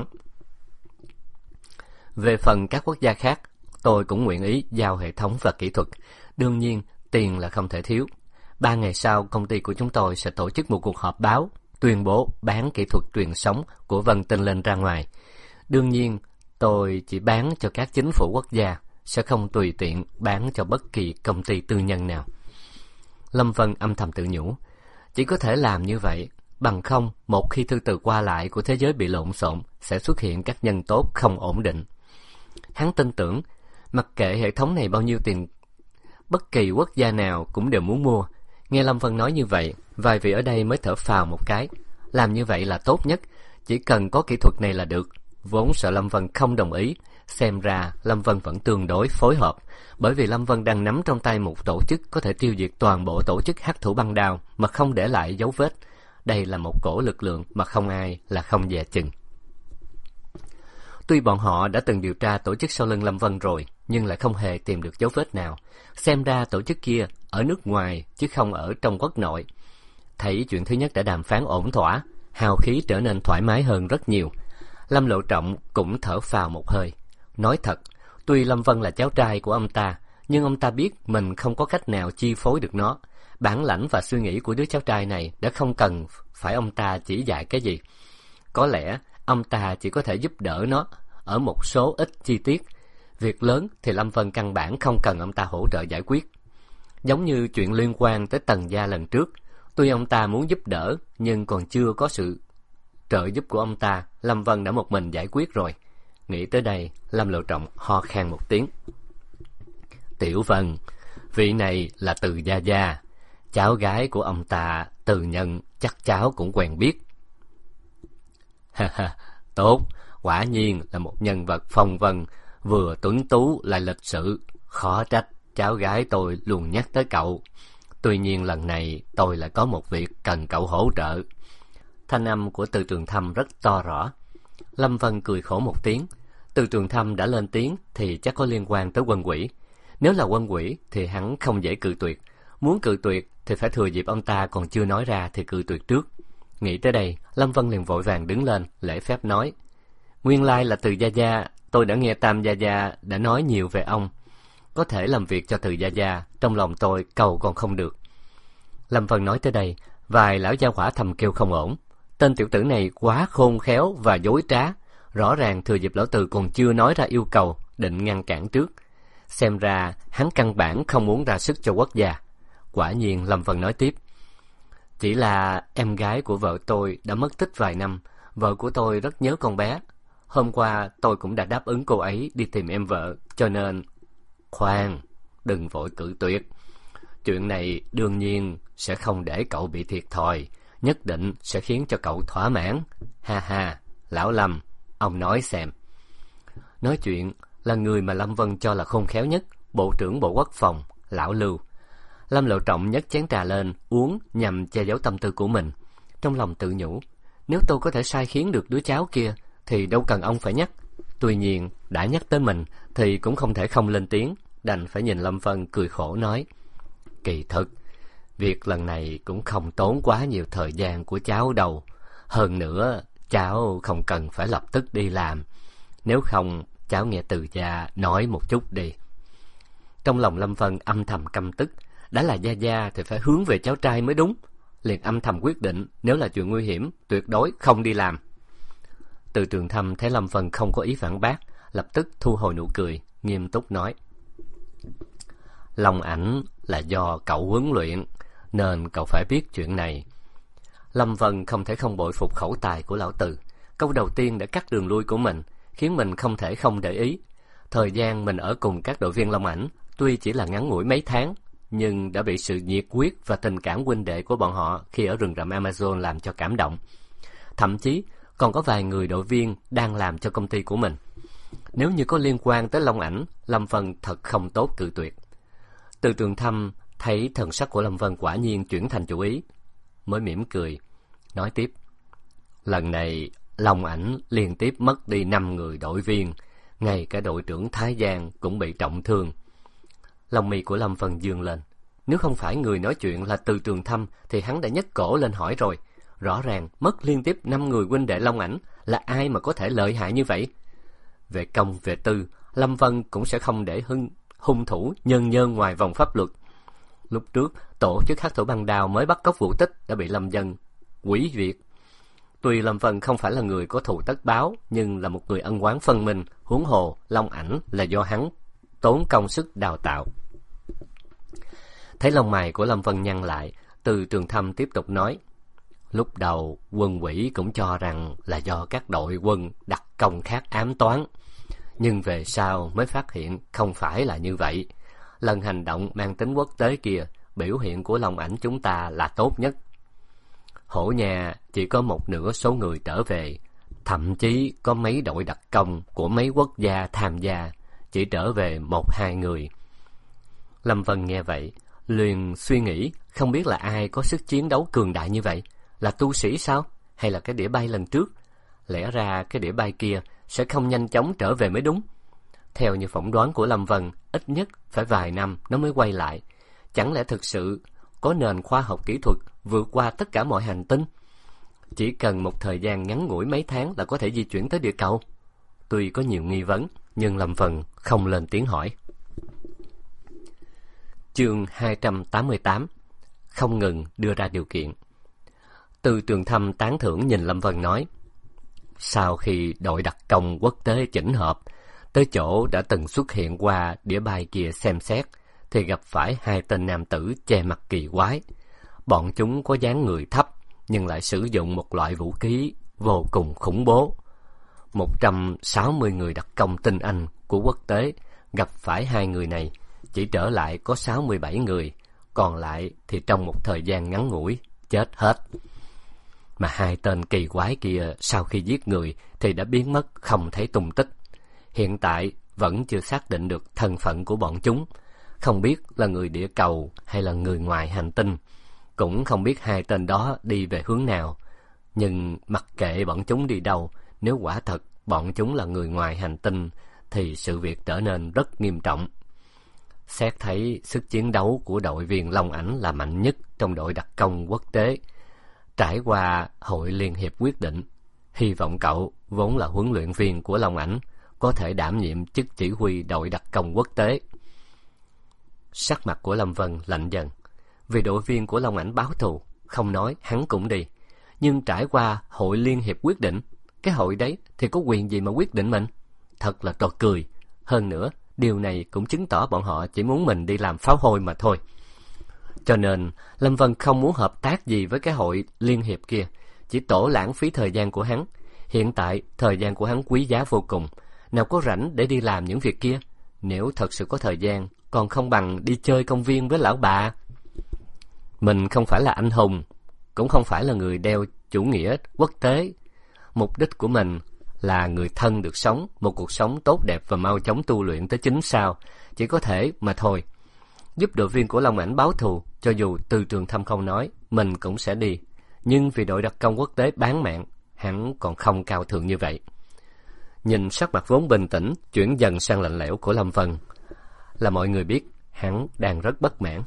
Về phần các quốc gia khác, tôi cũng nguyện ý giao hệ thống và kỹ thuật. Đương nhiên, tiền là không thể thiếu. 3 ngày sau, công ty của chúng tôi sẽ tổ chức một cuộc họp báo, tuyên bố bán kỹ thuật truyền sóng của Vân Tinh Linh ra ngoài. Đương nhiên, tôi chỉ bán cho các chính phủ quốc gia, sẽ không tùy tiện bán cho bất kỳ công ty tư nhân nào. Lâm Vân âm thầm tự nhủ, chỉ có thể làm như vậy, bằng không một khi thư từ qua lại của thế giới bị lộn xộn, sẽ xuất hiện các nhân tố không ổn định. Hắn tin tưởng, mặc kệ hệ thống này bao nhiêu tiền, bất kỳ quốc gia nào cũng đều muốn mua. Nghe Lâm Vân nói như vậy, vài vị ở đây mới thở phào một cái. Làm như vậy là tốt nhất, chỉ cần có kỹ thuật này là được. Vốn sợ Lâm Vân không đồng ý, xem ra Lâm Vân vẫn tương đối phối hợp, bởi vì Lâm Vân đang nắm trong tay một tổ chức có thể tiêu diệt toàn bộ tổ chức hắc thủ băng đao mà không để lại dấu vết. Đây là một cổ lực lượng mà không ai là không dè chừng. Tuy bọn họ đã từng điều tra tổ chức sau lưng Lâm Vân rồi, nhưng lại không hề tìm được dấu vết nào. Xem ra tổ chức kia ở nước ngoài chứ không ở trong quốc nội. Thấy chuyện thứ nhất đã đàm phán ổn thỏa, hào khí trở nên thoải mái hơn rất nhiều. Lâm Lộ Trọng cũng thở phào một hơi. Nói thật, tuy Lâm Vân là cháu trai của ông ta, nhưng ông ta biết mình không có cách nào chi phối được nó. Bản lãnh và suy nghĩ của đứa cháu trai này đã không cần phải ông ta chỉ dạy cái gì. Có lẽ ông ta chỉ có thể giúp đỡ nó ở một số ít chi tiết. Việc lớn thì Lâm Vân căn bản không cần ông ta hỗ trợ giải quyết. Giống như chuyện liên quan tới Tần gia lần trước, tuy ông ta muốn giúp đỡ nhưng còn chưa có sự trợ giúp của ông ta, Lâm Vân đã một mình giải quyết rồi. Nghĩ tới đây, Lâm Lộ Trọng ho khan một tiếng. Tiểu Vân, vị này là Từ Gia Gia, cháu gái của ông ta, Từ Nhân, chắc cháu cũng quen biết. Ha ha, tốt, quả nhiên là một nhân vật phong vân, vừa tuấn tú lại lịch sự, khó trách cháu gái tôi luôn nhắc tới cậu. Tuy nhiên lần này tôi lại có một việc cần cậu hỗ trợ. Thanh âm của Từ Trường Thâm rất to rõ. Lâm Vân cười khổ một tiếng. Từ Trường Thâm đã lên tiếng thì chắc có liên quan tới Quân Quỷ. Nếu là quân quỷ thì hắn không dễ cự tuyệt. Muốn cự tuyệt thì phải thừa dịp ông ta còn chưa nói ra thì cự tuyệt trước. Nghĩ tới đây, Lâm Vân liền vội vàng đứng lên, lễ phép nói: Nguyên lai là Từ Gia Gia, tôi đã nghe Tam Gia Gia đã nói nhiều về ông. Có thể làm việc cho Từ Gia Gia, trong lòng tôi cầu còn không được. Lâm Vân nói tới đây, vài lão gia hỏa thầm kêu không ổn. Tên tiểu tử này quá khôn khéo và dối trá, rõ ràng thừa dịp lão Từ còn chưa nói ra yêu cầu, định ngăn cản trước. Xem ra hắn căn bản không muốn ra sức cho quốc gia. Quả nhiên Lâm Vân nói tiếp: Chỉ là em gái của vợ tôi đã mất tích vài năm, vợ của tôi rất nhớ con bé. Hôm qua tôi cũng đã đáp ứng cô ấy đi tìm em vợ, cho nên... Khoan, đừng vội cự tuyệt. Chuyện này đương nhiên sẽ không để cậu bị thiệt thòi, nhất định sẽ khiến cho cậu thỏa mãn. Ha ha, lão Lâm, ông nói xem. Nói chuyện là người mà Lâm Vân cho là khôn khéo nhất, Bộ trưởng Bộ Quốc phòng, lão Lưu. Lâm Lộ Trọng nhấc chén trà lên, uống nhằm che giấu tâm tư của mình. Trong lòng tự nhủ, nếu tôi có thể sai khiến được đứa cháu kia, thì đâu cần ông phải nhắc. Tuy nhiên, đã nhắc tới mình, thì cũng không thể không lên tiếng, đành phải nhìn Lâm Vân cười khổ nói: Kỳ thực, việc lần này cũng không tốn quá nhiều thời gian của cháu đâu. Hơn nữa, cháu không cần phải lập tức đi làm. Nếu không, cháu nghe Từ Gia nói một chút đi. Trong lòng Lâm Vân âm thầm căm tức, đã là Gia Gia thì phải hướng về cháu trai mới đúng. Liền âm thầm quyết định, nếu là chuyện nguy hiểm, tuyệt đối không đi làm. Từ Trường Thâm thấy Lâm Vân không có ý phản bác, lập tức thu hồi nụ cười, nghiêm túc nói: Long Ảnh là do cậu huấn luyện, nên cậu phải biết chuyện này. Lâm Vân không thể không bội phục khẩu tài của lão Từ. Câu đầu tiên đã cắt đường lui của mình, khiến mình không thể không để ý. Thời gian mình ở cùng các đội viên Long Ảnh tuy chỉ là ngắn ngủi mấy tháng, nhưng đã bị sự nhiệt huyết và tình cảm huynh đệ của bọn họ khi ở rừng rậm Amazon làm cho cảm động. Thậm chí còn có vài người đội viên đang làm cho công ty của mình. Nếu như có liên quan tới Long Ảnh, Lâm Vân thật không tốt cự tuyệt. Từ Trường Thâm thấy thần sắc của Lâm Vân quả nhiên chuyển thành chủ ý, mới mỉm cười nói tiếp: Lần này Long Ảnh liên tiếp mất đi 5 người đội viên, ngay cả đội trưởng Thái Giang cũng bị trọng thương. Lông mi của Lâm Vân dương lên. Nếu không phải người nói chuyện là Từ Trường Thâm thì hắn đã nhấc cổ lên hỏi rồi. Rõ ràng mất liên tiếp 5 người huynh đệ Long Ảnh, là ai mà có thể lợi hại như vậy? Về công về tư, Lâm Vân cũng sẽ không để hung thủ nhân ngoài vòng pháp luật. Lúc trước, tổ chức Hắc Thổ Băng Đao mới bắt cóc Vũ Tích đã bị Lâm Dân hủy việc. Tuy Lâm Vân không phải là người có thù tất báo, nhưng là một người ân oán phân minh. Huống hồ Long Ảnh là do hắn tốn công sức đào tạo. Thấy lông mày của Lâm Vân nhăn lại, Từ Trường Thâm tiếp tục nói: Lúc đầu quân quỷ cũng cho rằng là do các đội quân đặc công khác ám toán, nhưng về sau mới phát hiện không phải là như vậy. Lần hành động mang tính quốc tế kia, biểu hiện của Long Ảnh chúng ta là tốt nhất. Hổ nhà chỉ có một nửa số người trở về, thậm chí có mấy đội đặc công của mấy quốc gia tham gia, chỉ trở về 1-2 người. Lâm Vân nghe vậy, liền suy nghĩ không biết là ai có sức chiến đấu cường đại như vậy. Là tu sĩ sao? Hay là cái đĩa bay lần trước? Lẽ ra cái đĩa bay kia sẽ không nhanh chóng trở về mới đúng. Theo như phỏng đoán của Lâm Vân, ít nhất phải vài năm nó mới quay lại. Chẳng lẽ thực sự có nền khoa học kỹ thuật vượt qua tất cả mọi hành tinh? Chỉ cần một thời gian ngắn ngủi mấy tháng là có thể di chuyển tới địa cầu. Tuy có nhiều nghi vấn, nhưng Lâm Vân không lên tiếng hỏi. Chương 288: Không ngừng đưa ra điều kiện. Từ Trường Thâm tán thưởng nhìn Lâm Vân nói: Sau khi đội đặc công quốc tế chỉnh hợp tới chỗ đã từng xuất hiện qua đĩa bay kia xem xét, thì gặp phải 2 tên nam tử che mặt kỳ quái. Bọn chúng có dáng người thấp, nhưng lại sử dụng một loại vũ khí vô cùng khủng bố. 160 người đặc công tinh anh của quốc tế gặp phải 2 người này, chỉ trở lại có 67 người, còn lại thì trong một thời gian ngắn ngủi chết hết. Mà 2 tên kỳ quái kia sau khi giết người thì đã biến mất không thấy tung tích. Hiện tại vẫn chưa xác định được thân phận của bọn chúng, không biết là người địa cầu hay là người ngoài hành tinh, cũng không biết 2 tên đó đi về hướng nào. Nhưng mặc kệ bọn chúng đi đâu, nếu quả thật bọn chúng là người ngoài hành tinh thì sự việc trở nên rất nghiêm trọng. Xét thấy sức chiến đấu của đội viên Long Ảnh là mạnh nhất trong đội đặc công quốc tế. Trải qua hội liên hiệp quyết định, hy vọng cậu, vốn là huấn luyện viên của Long Ảnh, có thể đảm nhiệm chức chỉ huy đội đặc công quốc tế. Sắc mặt của Lâm Vân lạnh dần. Vì đội viên của Long Ảnh báo thù, không nói hắn cũng đi. Nhưng trải qua hội liên hiệp quyết định, cái hội đấy thì có quyền gì mà quyết định mình? Thật là trò cười. Hơn nữa, điều này cũng chứng tỏ bọn họ chỉ muốn mình đi làm pháo hôi mà thôi. Cho nên, Lâm Vân không muốn hợp tác gì với cái hội liên hiệp kia, chỉ tổ lãng phí thời gian của hắn. Hiện tại, thời gian của hắn quý giá vô cùng, nào có rảnh để đi làm những việc kia. Nếu thật sự có thời gian, còn không bằng đi chơi công viên với lão bà. Mình không phải là anh hùng, cũng không phải là người đeo chủ nghĩa quốc tế. Mục đích của mình là người thân được sống một cuộc sống tốt đẹp và mau chóng tu luyện tới 9 sao, chỉ có thể mà thôi. Giúp đội viên của Long Ảnh báo thù, cho dù Từ Trường Thâm không nói, mình cũng sẽ đi. Nhưng vì đội đặc công quốc tế bán mạng, hắn còn không cao thượng như vậy. Nhìn sắc mặt vốn bình tĩnh chuyển dần sang lạnh lẽo của Lâm Vân, là mọi người biết hắn đang rất bất mãn.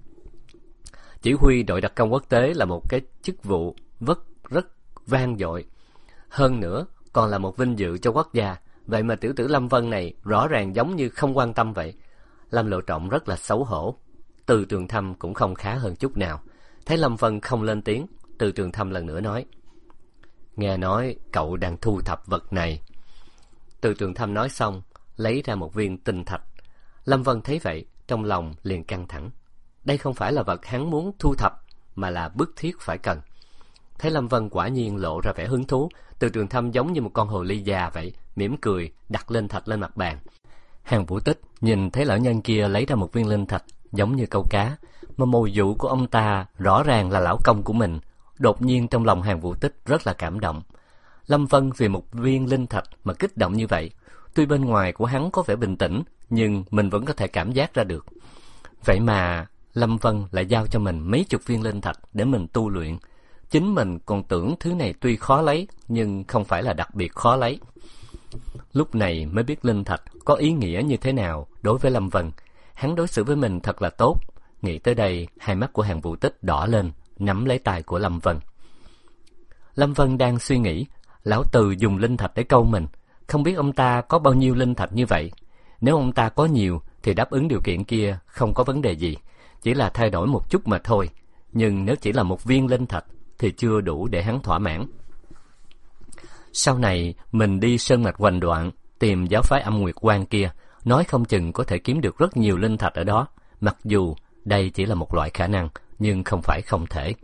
Chỉ huy đội đặc công quốc tế là một cái chức vụ rất vang dội, hơn nữa còn là một vinh dự cho quốc gia. Vậy mà tiểu tử Lâm Vân này rõ ràng giống như không quan tâm vậy. Lâm Lộ Trọng rất là xấu hổ. Từ Trường Thâm cũng không khá hơn chút nào. Thấy Lâm Vân không lên tiếng, Từ Trường Thâm lần nữa nói: nghe nói cậu đang thu thập vật này. Từ Trường Thâm nói xong, lấy ra một viên tinh thạch. Lâm Vân thấy vậy, trong lòng liền căng thẳng. Đây không phải là vật hắn muốn thu thập, mà là bức thiết phải cần. Thấy Lâm Vân quả nhiên lộ ra vẻ hứng thú, Từ Trường Thâm giống như một con hồ ly già vậy, mỉm cười đặt linh thạch lên mặt bàn. Hàn Vũ Tích nhìn thấy lão nhân kia lấy ra một viên linh thạch giống như câu cá, mà mồi dụ của ông ta rõ ràng là lão công của mình. Đột nhiên trong lòng Hàn Vũ Tích rất là cảm động. Lâm Vân vì một viên linh thạch mà kích động như vậy. Tuy bên ngoài của hắn có vẻ bình tĩnh, nhưng mình vẫn có thể cảm giác ra được. Vậy mà Lâm Vân lại giao cho mình mấy chục viên linh thạch để mình tu luyện. Chính mình còn tưởng thứ này tuy khó lấy, nhưng không phải là đặc biệt khó lấy. Lúc này mới biết linh thạch có ý nghĩa như thế nào đối với Lâm Vân. Hắn đối xử với mình thật là tốt. Nghĩ tới đây, hai mắt của Hàn Vũ Tích đỏ lên, nắm lấy tay của Lâm Vân. Lâm Vân đang suy nghĩ, lão Từ dùng linh thạch để câu mình. Không biết ông ta có bao nhiêu linh thạch như vậy. Nếu ông ta có nhiều thì đáp ứng điều kiện kia không có vấn đề gì, chỉ là thay đổi một chút mà thôi. Nhưng nếu chỉ là một viên linh thạch thì chưa đủ để hắn thỏa mãn. Sau này mình đi Sơn Mạch Hoành Đoạn tìm giáo phái Âm Nguyệt Quan kia, nói không chừng có thể kiếm được rất nhiều linh thạch ở đó. Mặc dù đây chỉ là một loại khả năng, nhưng không phải không thể.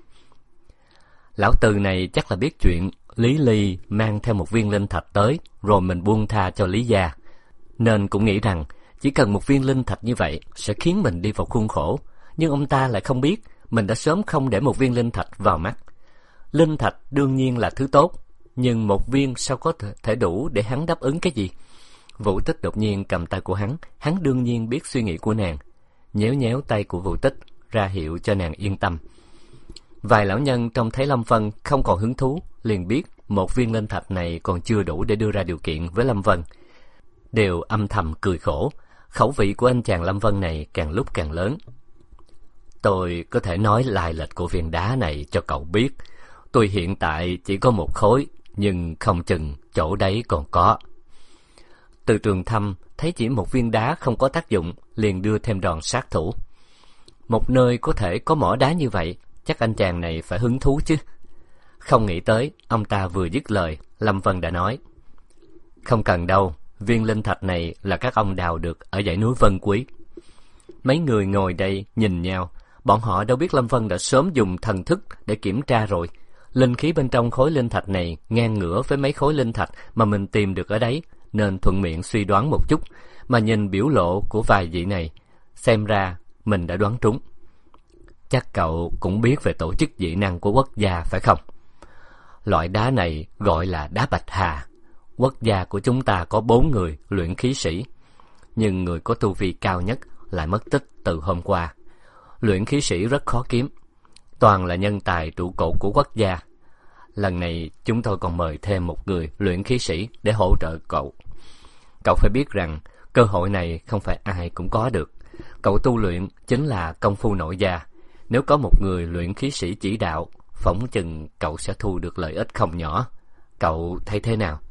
Lão Từ này chắc là biết chuyện Lý Ly mang theo một viên linh thạch tới, rồi mình buông tha cho Lý gia, nên cũng nghĩ rằng chỉ cần một viên linh thạch như vậy sẽ khiến mình đi vào khuôn khổ. Nhưng ông ta lại không biết mình đã sớm không để một viên linh thạch vào mắt. Linh thạch đương nhiên là thứ tốt, nhưng một viên sao có thể đủ để hắn đáp ứng cái gì? Vũ Tích đột nhiên cầm tay của hắn đương nhiên biết suy nghĩ của nàng, nhéo nhéo tay của Vũ Tích, ra hiệu cho nàng yên tâm. Vài lão nhân trông thấy Lâm Vân không còn hứng thú, liền biết một viên linh thạch này còn chưa đủ để đưa ra điều kiện với Lâm Vân, đều âm thầm cười khổ. Khẩu vị của anh chàng Lâm Vân này càng lúc càng lớn. Tôi có thể nói lai lịch của viên đá này cho cậu biết. Tôi hiện tại chỉ có một khối, nhưng không chừng chỗ đấy còn có. Từ Trường Thâm thấy chỉ một viên đá không có tác dụng, liền đưa thêm đòn sát thủ. Một nơi có thể có mỏ đá như vậy, chắc anh chàng này phải hứng thú chứ. Không nghĩ tới, ông ta vừa dứt lời, Lâm Vân đã nói: không cần đâu, viên linh thạch này là các ông đào được ở dãy núi Vân Quý. Mấy người ngồi đây nhìn nhau, bọn họ đâu biết Lâm Vân đã sớm dùng thần thức để kiểm tra rồi. Linh khí bên trong khối linh thạch này ngang ngửa với mấy khối linh thạch mà mình tìm được ở đấy, nên thuận miệng suy đoán một chút. Mà nhìn biểu lộ của vài vị này, xem ra mình đã đoán trúng. Chắc cậu cũng biết về tổ chức dị năng của quốc gia phải không? Loại đá này gọi là đá Bạch Hà. Quốc gia của chúng ta có 4 người luyện khí sĩ, nhưng người có tu vi cao nhất lại mất tích từ hôm qua. Luyện khí sĩ rất khó kiếm, toàn là nhân tài trụ cột của quốc gia. Lần này chúng tôi còn mời thêm một người luyện khí sĩ để hỗ trợ cậu. Cậu phải biết rằng cơ hội này không phải ai cũng có được. Cậu tu luyện chính là công phu nội gia. Nếu có một người luyện khí sĩ chỉ đạo, phỏng chừng cậu sẽ thu được lợi ích không nhỏ. Cậu thấy thế nào?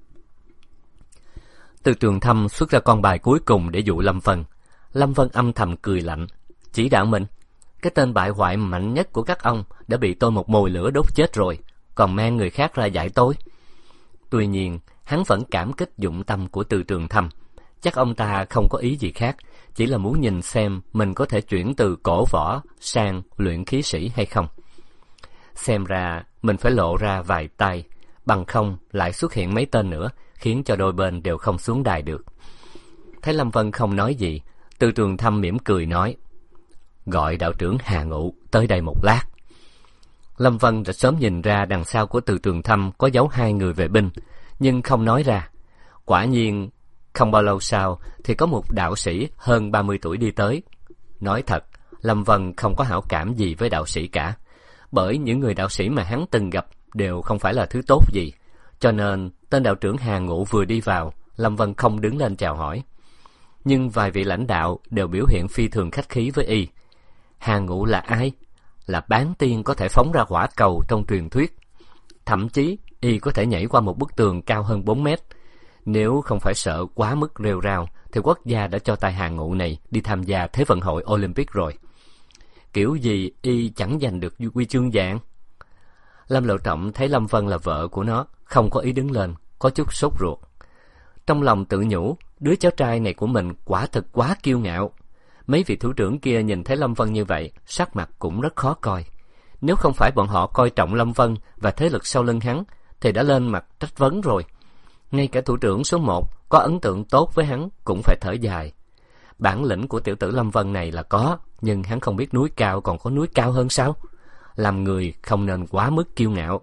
Từ Trường Thâm xuất ra con bài cuối cùng để dụ Lâm Vân. Lâm Vân âm thầm cười lạnh. Chỉ đạo mình? Cái tên bại hoại mạnh nhất của các ông đã bị tôi một mồi lửa đốt chết rồi, còn mang người khác ra dạy tôi. Tuy nhiên, hắn vẫn cảm kích dụng tâm của Từ Trường Thâm. Chắc ông ta không có ý gì khác, chỉ là muốn nhìn xem mình có thể chuyển từ cổ võ sang luyện khí sĩ hay không. Xem ra mình phải lộ ra vài tay, bằng không lại xuất hiện mấy tên nữa, khiến cho đôi bên đều không xuống đài được. Thấy Lâm Vân không nói gì, Từ Trường Thâm mỉm cười nói, gọi đạo trưởng Hà Ngụ tới đây một lát. Lâm Vân đã sớm nhìn ra đằng sau của Từ Trường Thâm có giấu hai người vệ binh, nhưng không nói ra. Quả nhiên, không bao lâu sau thì có một đạo sĩ hơn 30 tuổi đi tới. Nói thật, Lâm Vân không có hảo cảm gì với đạo sĩ cả, bởi những người đạo sĩ mà hắn từng gặp đều không phải là thứ tốt gì. Cho nên, tên đạo trưởng Hà Ngụ vừa đi vào, Lâm Vân không đứng lên chào hỏi. Nhưng vài vị lãnh đạo đều biểu hiện phi thường khách khí với y. Hà Ngụ là ai? Là bán tiên có thể phóng ra hỏa cầu trong truyền thuyết. Thậm chí, y có thể nhảy qua một bức tường cao hơn 4 mét. Nếu không phải sợ quá mức rêu rao, thì quốc gia đã cho tay Hà Ngụ này đi tham gia Thế vận hội Olympic rồi. Kiểu gì y chẳng giành được huy chương vàng. Lâm Lộ Trọng thấy Lâm Vân là vợ của nó, không có ý đứng lên, có chút sốt ruột. Trong lòng tự nhủ, đứa cháu trai này của mình quả thực quá kiêu ngạo. Mấy vị thủ trưởng kia nhìn thấy Lâm Vân như vậy, sắc mặt cũng rất khó coi. Nếu không phải bọn họ coi trọng Lâm Vân và thế lực sau lưng hắn, thì đã lên mặt trách vấn rồi. Ngay cả thủ trưởng số 1 có ấn tượng tốt với hắn cũng phải thở dài. Bản lĩnh của tiểu tử Lâm Vân này là có, nhưng hắn không biết núi cao còn có núi cao hơn sao? Làm người không nên quá mức kiêu ngạo.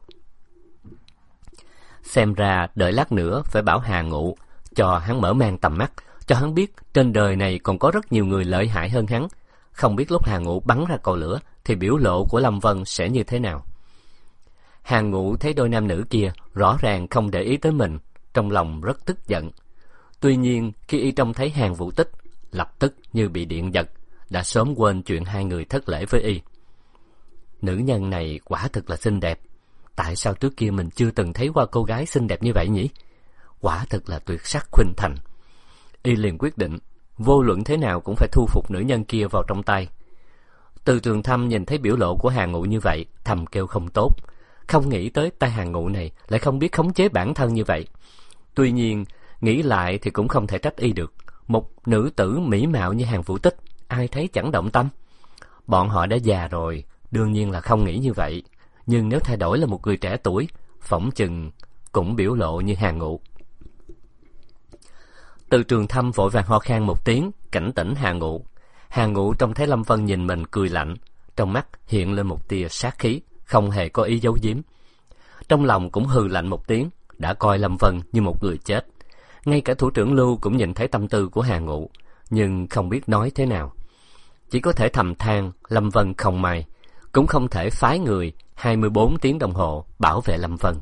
Xem ra đợi lát nữa phải bảo Hà Ngụ cho hắn mở mang tầm mắt, cho hắn biết trên đời này còn có rất nhiều người lợi hại hơn hắn. Không biết lúc Hà Ngụ bắn ra cầu lửa thì biểu lộ của Lâm Vân sẽ như thế nào. Hà Ngụ thấy đôi nam nữ kia rõ ràng không để ý tới mình, trong lòng rất tức giận. Tuy nhiên khi y trông thấy Hàn Vũ Tích, lập tức như bị điện giật, đã sớm quên chuyện hai người thất lễ với y. Nữ nhân này quả thực là xinh đẹp. Tại sao trước kia mình chưa từng thấy qua cô gái xinh đẹp như vậy nhỉ? Quả thực là tuyệt sắc khuynh thành. Y liền quyết định, vô luận thế nào cũng phải thu phục nữ nhân kia vào trong tay. Từ Trường Thâm nhìn thấy biểu lộ của Hà Ngụ như vậy, thầm kêu không tốt. Không nghĩ tới tay Hà Ngụ này lại không biết khống chế bản thân như vậy. Tuy nhiên, nghĩ lại thì cũng không thể trách y được. Một nữ tử mỹ mạo như Hàn Vũ Tích, ai thấy chẳng động tâm. Bọn họ đã già rồi, đương nhiên là không nghĩ như vậy. Nhưng nếu thay đổi là một người trẻ tuổi, phỏng chừng cũng biểu lộ như Hàn Ngụ. Từ Trường Thâm vội vàng ho khan một tiếng, cảnh tỉnh Hà Ngụ. Hà Ngụ trông thấy Lâm Vân nhìn mình cười lạnh, trong mắt hiện lên một tia sát khí, không hề có ý giấu giếm. Trong lòng cũng hừ lạnh một tiếng, đã coi Lâm Vân như một người chết. Ngay cả thủ trưởng Lưu cũng nhìn thấy tâm tư của Hà Ngụ, nhưng không biết nói thế nào. Chỉ có thể thầm than Lâm Vân không may, cũng không thể phái người 24 tiếng đồng hồ bảo vệ Lâm Vân.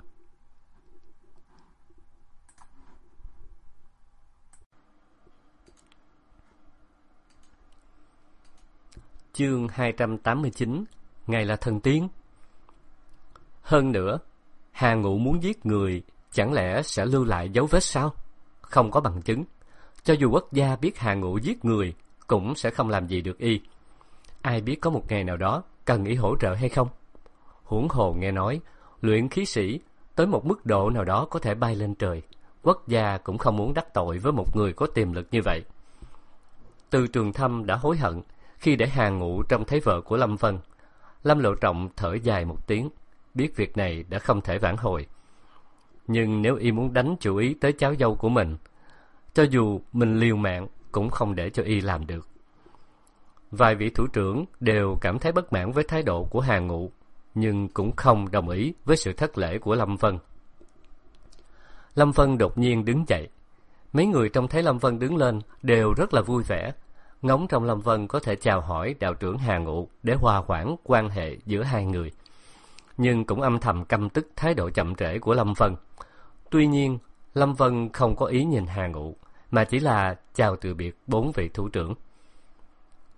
Chương 289, ngày là thần tiên. Hơn nữa, Hà Ngụ muốn giết người, chẳng lẽ sẽ lưu lại dấu vết sao? Không có bằng chứng. Cho dù quốc gia biết Hà Ngụ giết người, cũng sẽ không làm gì được y. Ai biết có một ngày nào đó cần y hỗ trợ hay không? Huống hồ nghe nói, luyện khí sĩ tới một mức độ nào đó có thể bay lên trời. Quốc gia cũng không muốn đắc tội với một người có tiềm lực như vậy. Từ Trường Thâm đã hối hận khi để Hà Ngụ trông thấy vợ của Lâm Vân. Lâm Lộ Trọng thở dài một tiếng, biết việc này đã không thể vãn hồi. Nhưng nếu y muốn đánh chủ ý tới cháu dâu của mình, cho dù mình liều mạng cũng không để cho y làm được. Vài vị thủ trưởng đều cảm thấy bất mãn với thái độ của Hà Ngụ, nhưng cũng không đồng ý với sự thất lễ của Lâm Vân. Lâm Vân đột nhiên đứng dậy. Mấy người trông thấy Lâm Vân đứng lên đều rất là vui vẻ, ngóng trong Lâm Vân có thể chào hỏi đạo trưởng Hà Ngụ để hòa hoãn quan hệ giữa hai người. Nhưng cũng âm thầm căm tức thái độ chậm trễ của Lâm Vân. Tuy nhiên, Lâm Vân không có ý nhìn Hà Ngụ, mà chỉ là chào từ biệt 4 vị thủ trưởng.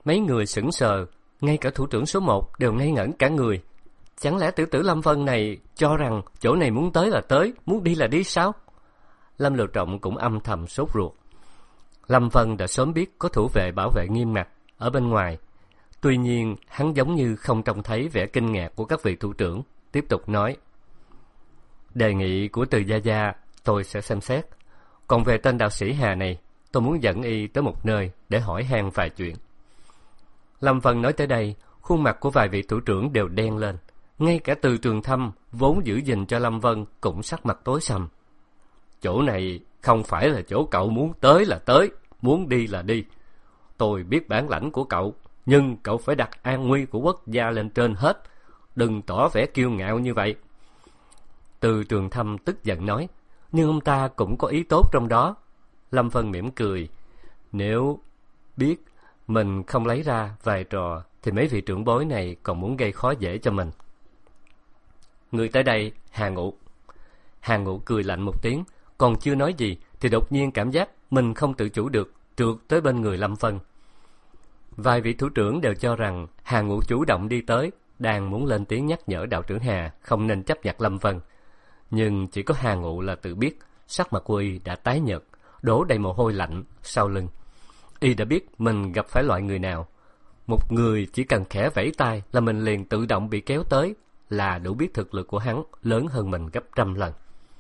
Mấy người sững sờ, ngay cả thủ trưởng số 1 đều ngây ngẩn cả người. Chẳng lẽ tiểu tử Lâm Vân này cho rằng chỗ này muốn tới là tới, muốn đi là đi sao? Lâm Lộ Trọng cũng âm thầm sốt ruột. Lâm Vân đã sớm biết có thủ vệ bảo vệ nghiêm ngặt ở bên ngoài. Tuy nhiên, hắn giống như không trông thấy vẻ kinh ngạc của các vị thủ trưởng, tiếp tục nói: đề nghị của Từ Gia Gia tôi sẽ xem xét. Còn về tên đạo sĩ Hà này, tôi muốn dẫn y tới một nơi để hỏi han vài chuyện. Lâm Vân nói tới đây, khuôn mặt của vài vị thủ trưởng đều đen lên. Ngay cả Từ Trường Thâm vốn giữ gìn cho Lâm Vân cũng sắc mặt tối sầm. Chỗ này không phải là chỗ cậu muốn tới là tới, muốn đi là đi. Tôi biết bản lãnh của cậu, nhưng cậu phải đặt an nguy của quốc gia lên trên hết. Đừng tỏ vẻ kiêu ngạo như vậy. Từ Trường Thâm tức giận nói, nhưng ông ta cũng có ý tốt trong đó. Lâm Vân mỉm cười. Nếu biết mình không lấy ra vài trò, thì mấy vị trưởng bối này còn muốn gây khó dễ cho mình. Người tới đây, Hà Ngụ. Hà Ngụ cười lạnh một tiếng, còn chưa nói gì thì đột nhiên cảm giác mình không tự chủ được, trượt tới bên người Lâm Vân. Vài vị thủ trưởng đều cho rằng Hà Ngụ chủ động đi tới, đang muốn lên tiếng nhắc nhở đạo trưởng Hà không nên chấp nhặt Lâm Vân. Nhưng chỉ có Hà Ngụ là tự biết, sắc mặt của y đã tái nhợt, đổ đầy mồ hôi lạnh sau lưng. Y đã biết mình gặp phải loại người nào. Một người chỉ cần khẽ vẫy tay là mình liền tự động bị kéo tới, là đủ biết thực lực của hắn lớn hơn mình gấp 100 lần.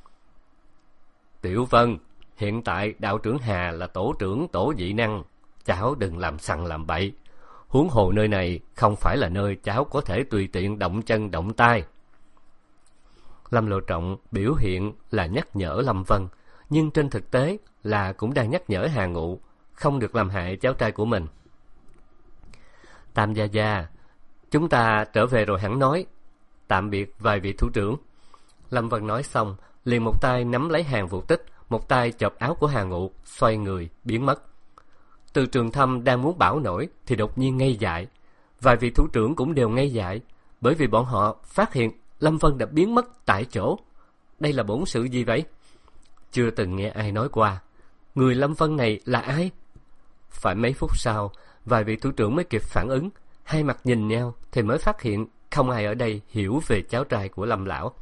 Tiểu Vân, hiện tại đạo trưởng Hà là tổ trưởng tổ dị năng, cháu đừng làm sằng làm bậy. Huống hồ nơi này không phải là nơi cháu có thể tùy tiện động chân động tay. Lâm Lộ Trọng biểu hiện là nhắc nhở Lâm Vân, nhưng trên thực tế là cũng đang nhắc nhở Hà Ngụ không được làm hại cháu trai của mình. Tam Gia Gia, chúng ta trở về rồi hẳn nói. Tạm biệt vài vị thủ trưởng. Lâm Vân nói xong, liền một tay nắm lấy Hàn Vũ Tích, một tay chộp áo của Hà Ngụ, xoay người biến mất. Từ Trường Thâm đang muốn bảo nổi thì đột nhiên ngây dại. Vài vị thủ trưởng cũng đều ngây dại, bởi vì bọn họ phát hiện Lâm Vân đã biến mất tại chỗ. Đây là bổn sự gì vậy? Chưa từng nghe ai nói qua. Người Lâm Vân này là ai? Phải mấy phút sau, vài vị thủ trưởng mới kịp phản ứng, hai mặt nhìn nhau thì mới phát hiện không ai ở đây hiểu về cháu trai của Lâm lão.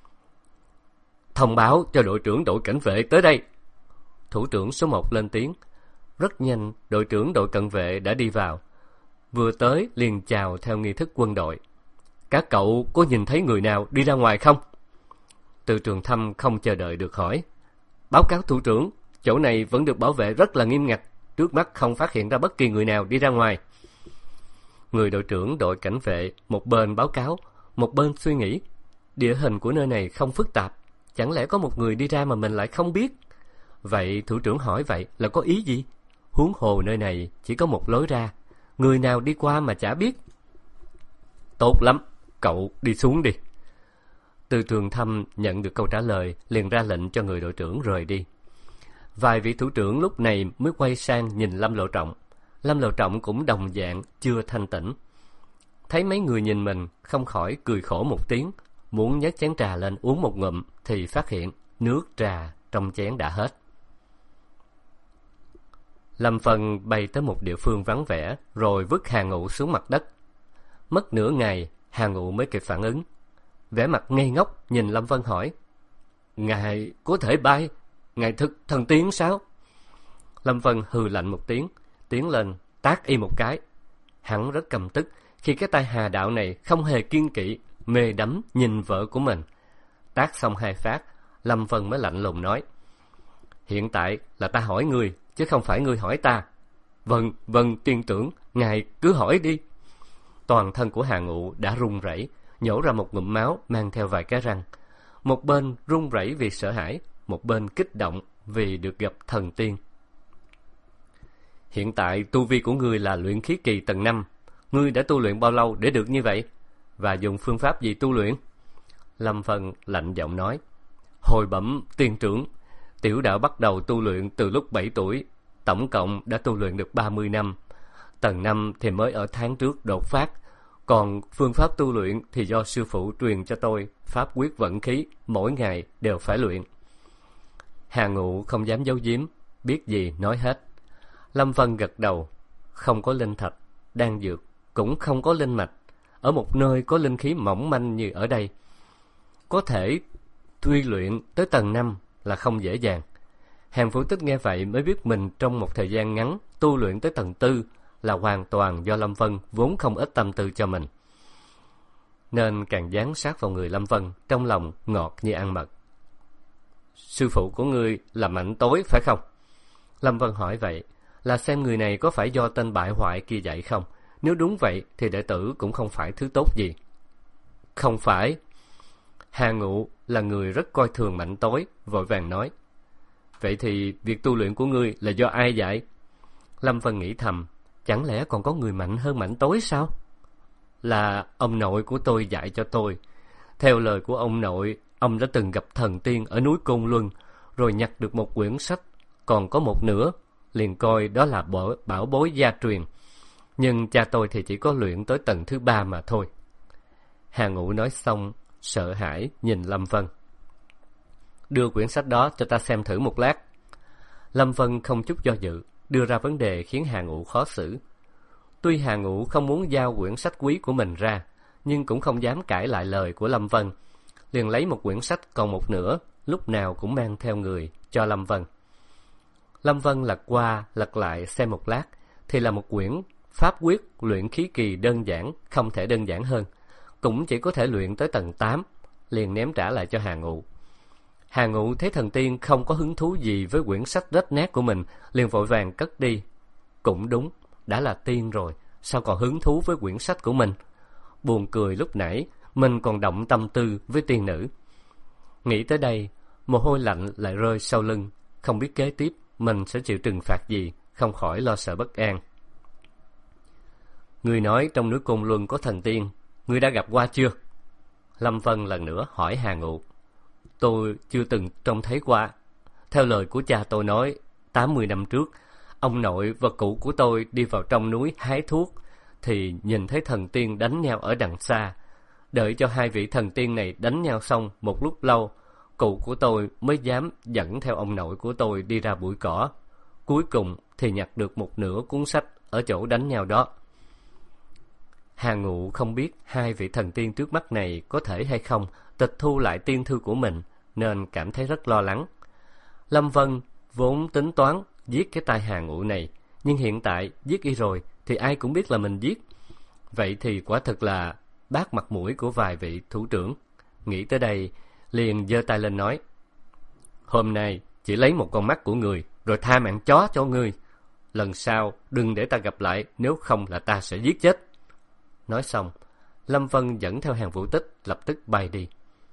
Thông báo cho đội trưởng đội cảnh vệ tới đây. Thủ trưởng số 1 lên tiếng. Rất nhanh, đội trưởng đội cận vệ đã đi vào. Vừa tới liền chào theo nghi thức quân đội. Các cậu có nhìn thấy người nào đi ra ngoài không? Từ Trường Thâm không chờ đợi được hỏi. Báo cáo thủ trưởng, chỗ này vẫn được bảo vệ rất là nghiêm ngặt. Trước mắt không phát hiện ra bất kỳ người nào đi ra ngoài. Người đội trưởng đội cảnh vệ một bên báo cáo, một bên suy nghĩ. Địa hình của nơi này không phức tạp, chẳng lẽ có một người đi ra mà mình lại không biết? Vậy thủ trưởng hỏi vậy là có ý gì? Huống hồ nơi này chỉ có một lối ra, người nào đi qua mà chả biết. Tốt lắm, cậu đi xuống đi. Từ Trường Thâm nhận được câu trả lời, liền ra lệnh cho người đội trưởng rời đi. Vài vị thủ trưởng lúc này mới quay sang nhìn Lâm Lộ Trọng. Lâm Lộ Trọng cũng đồng dạng chưa thanh tỉnh. Thấy mấy người nhìn mình, không khỏi cười khổ một tiếng, muốn nhấc chén trà lên uống một ngụm thì phát hiện nước trà trong chén đã hết. Lâm Vân bay tới một địa phương vắng vẻ, rồi vứt Hà Ngụ xuống mặt đất. Mất nửa ngày, Hà Ngụ mới kịp phản ứng. Vẻ mặt ngây ngốc nhìn Lâm Vân hỏi: Ngài có thể bay? Ngài thực thần tiên sao? Lâm Vân hừ lạnh một tiếng, tiến lên tát y một cái. Hắn rất căm tức khi cái tay Hà đạo này không hề kiêng kỵ, mê đắm nhìn vợ của mình. Tát xong 2 phát, Lâm Vân mới lạnh lùng nói: Hiện tại là ta hỏi ngươi, chứ không phải ngươi hỏi ta. Vâng, tiên trưởng, ngài cứ hỏi đi. Toàn thân của Hà Ngụ đã run rẩy, nhổ ra một ngụm máu mang theo vài cái răng. Một bên run rẩy vì sợ hãi, một bên kích động vì được gặp thần tiên. Hiện tại tu vi của ngươi là luyện khí kỳ tầng 5. Ngươi đã tu luyện bao lâu để được như vậy? Và dùng phương pháp gì tu luyện? Lâm Vân lạnh giọng nói: Hồi bẩm tiên trưởng, tiểu đạo bắt đầu tu luyện từ lúc 7 tuổi, tổng cộng đã tu luyện được 30 năm. Tầng 5 thì mới ở tháng trước đột phát, còn phương pháp tu luyện thì do sư phụ truyền cho tôi, pháp quyết vận khí, mỗi ngày đều phải luyện. Hà Ngụ không dám giấu giếm, biết gì nói hết. Lâm Vân gật đầu, không có linh thạch, đan dược, cũng không có linh mạch. Ở một nơi có linh khí mỏng manh như ở đây, có thể tuy luyện tới tầng 5 là không dễ dàng. Hàn Vũ Tích nghe vậy mới biết mình trong một thời gian ngắn tu luyện tới tầng 4 là hoàn toàn do Lâm Vân vốn không ít tâm tư cho mình. Nên càng dán sát vào người Lâm Vân, trong lòng ngọt như ăn mật. Sư phụ của ngươi là Mạnh Tối phải không? Lâm Vân hỏi vậy là xem người này có phải do tên bại hoại kia dạy không? Nếu đúng vậy thì đệ tử cũng không phải thứ tốt gì. Không phải. Hà Ngụ là người rất coi thường Mạnh Tối, vội vàng nói. Vậy thì việc tu luyện của ngươi là do ai dạy? Lâm Vân nghĩ thầm, chẳng lẽ còn có người mạnh hơn Mạnh Tối sao? Là ông nội của tôi dạy cho tôi. Theo lời của ông nội, ông đã từng gặp thần tiên ở núi Côn Luân, rồi nhặt được một quyển sách, còn có một nửa, liền coi đó là bảo bối gia truyền. Nhưng cha tôi thì chỉ có luyện tới tầng thứ 3 mà thôi. Hà Ngụ nói xong, sợ hãi nhìn Lâm Vân. Đưa quyển sách đó cho ta xem thử một lát. Lâm Vân không chút do dự, đưa ra vấn đề khiến Hà Ngụ khó xử. Tuy Hà Ngụ không muốn giao quyển sách quý của mình ra, nhưng cũng không dám cãi lại lời của Lâm Vân. Liền lấy một quyển sách còn một nửa, lúc nào cũng mang theo người, cho Lâm Vân. Lâm Vân lật qua, lật lại xem một lát, thì là một quyển pháp quyết luyện khí kỳ đơn giản, không thể đơn giản hơn. Cũng chỉ có thể luyện tới tầng 8, liền ném trả lại cho Hà Ngụ. Hà Ngụ thấy thần tiên không có hứng thú gì với quyển sách rách nát của mình, liền vội vàng cất đi. Cũng đúng, đã là tiên rồi, sao còn hứng thú với quyển sách của mình? Buồn cười lúc nãy, mình còn động tâm tư với tiên nữ. Nghĩ tới đây, mồ hôi lạnh lại rơi sau lưng, không biết kế tiếp mình sẽ chịu trừng phạt gì, không khỏi lo sợ bất an. Người nói trong núi Côn Luân có thần tiên, ngươi đã gặp qua chưa? Lâm Vân lần nữa hỏi Hà Ngụ. Tôi chưa từng trông thấy qua. Theo lời của cha tôi nói, 80 năm trước, ông nội và cụ của tôi đi vào trong núi hái thuốc, thì nhìn thấy thần tiên đánh nhau ở đằng xa. Đợi cho hai vị thần tiên này đánh nhau xong một lúc lâu, cụ của tôi mới dám dẫn theo ông nội của tôi đi ra bụi cỏ. Cuối cùng thì nhặt được một nửa cuốn sách ở chỗ đánh nhau đó. Hà Ngụ không biết hai vị thần tiên trước mắt này có thể hay không tịch thu lại tiên thư của mình, nên cảm thấy rất lo lắng. Lâm Vân vốn tính toán giết cái tai Hà Ngụ này, nhưng hiện tại giết y rồi thì ai cũng biết là mình giết. Vậy thì quả thực là bác mặt mũi của vài vị thủ trưởng. Nghĩ tới đây, liền giơ tay lên nói: Hôm nay chỉ lấy một con mắt của người, rồi tha mạng chó cho ngươi. Lần sau đừng để ta gặp lại, nếu không là ta sẽ giết chết. Nói xong, Lâm Vân dẫn theo Hàn Vũ Tích lập tức bay đi.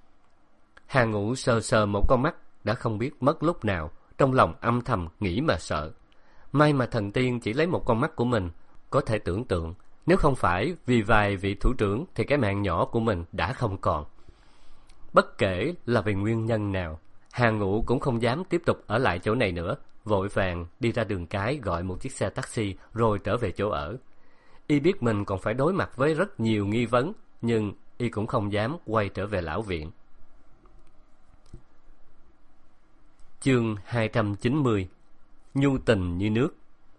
Hà Ngụ sờ sờ một con mắt, đã không biết mất lúc nào, trong lòng âm thầm nghĩ mà sợ. May mà thần tiên chỉ lấy một con mắt của mình, có thể tưởng tượng, nếu không phải vì vài vị thủ trưởng thì cái mạng nhỏ của mình đã không còn. Bất kể là vì nguyên nhân nào, Hà Ngụ cũng không dám tiếp tục ở lại chỗ này nữa, vội vàng đi ra đường cái gọi một chiếc xe taxi rồi trở về chỗ ở. Y biết mình còn phải đối mặt với rất nhiều nghi vấn, nhưng y cũng không dám quay trở về lão viện. Chương 290. Nhu tình như nước.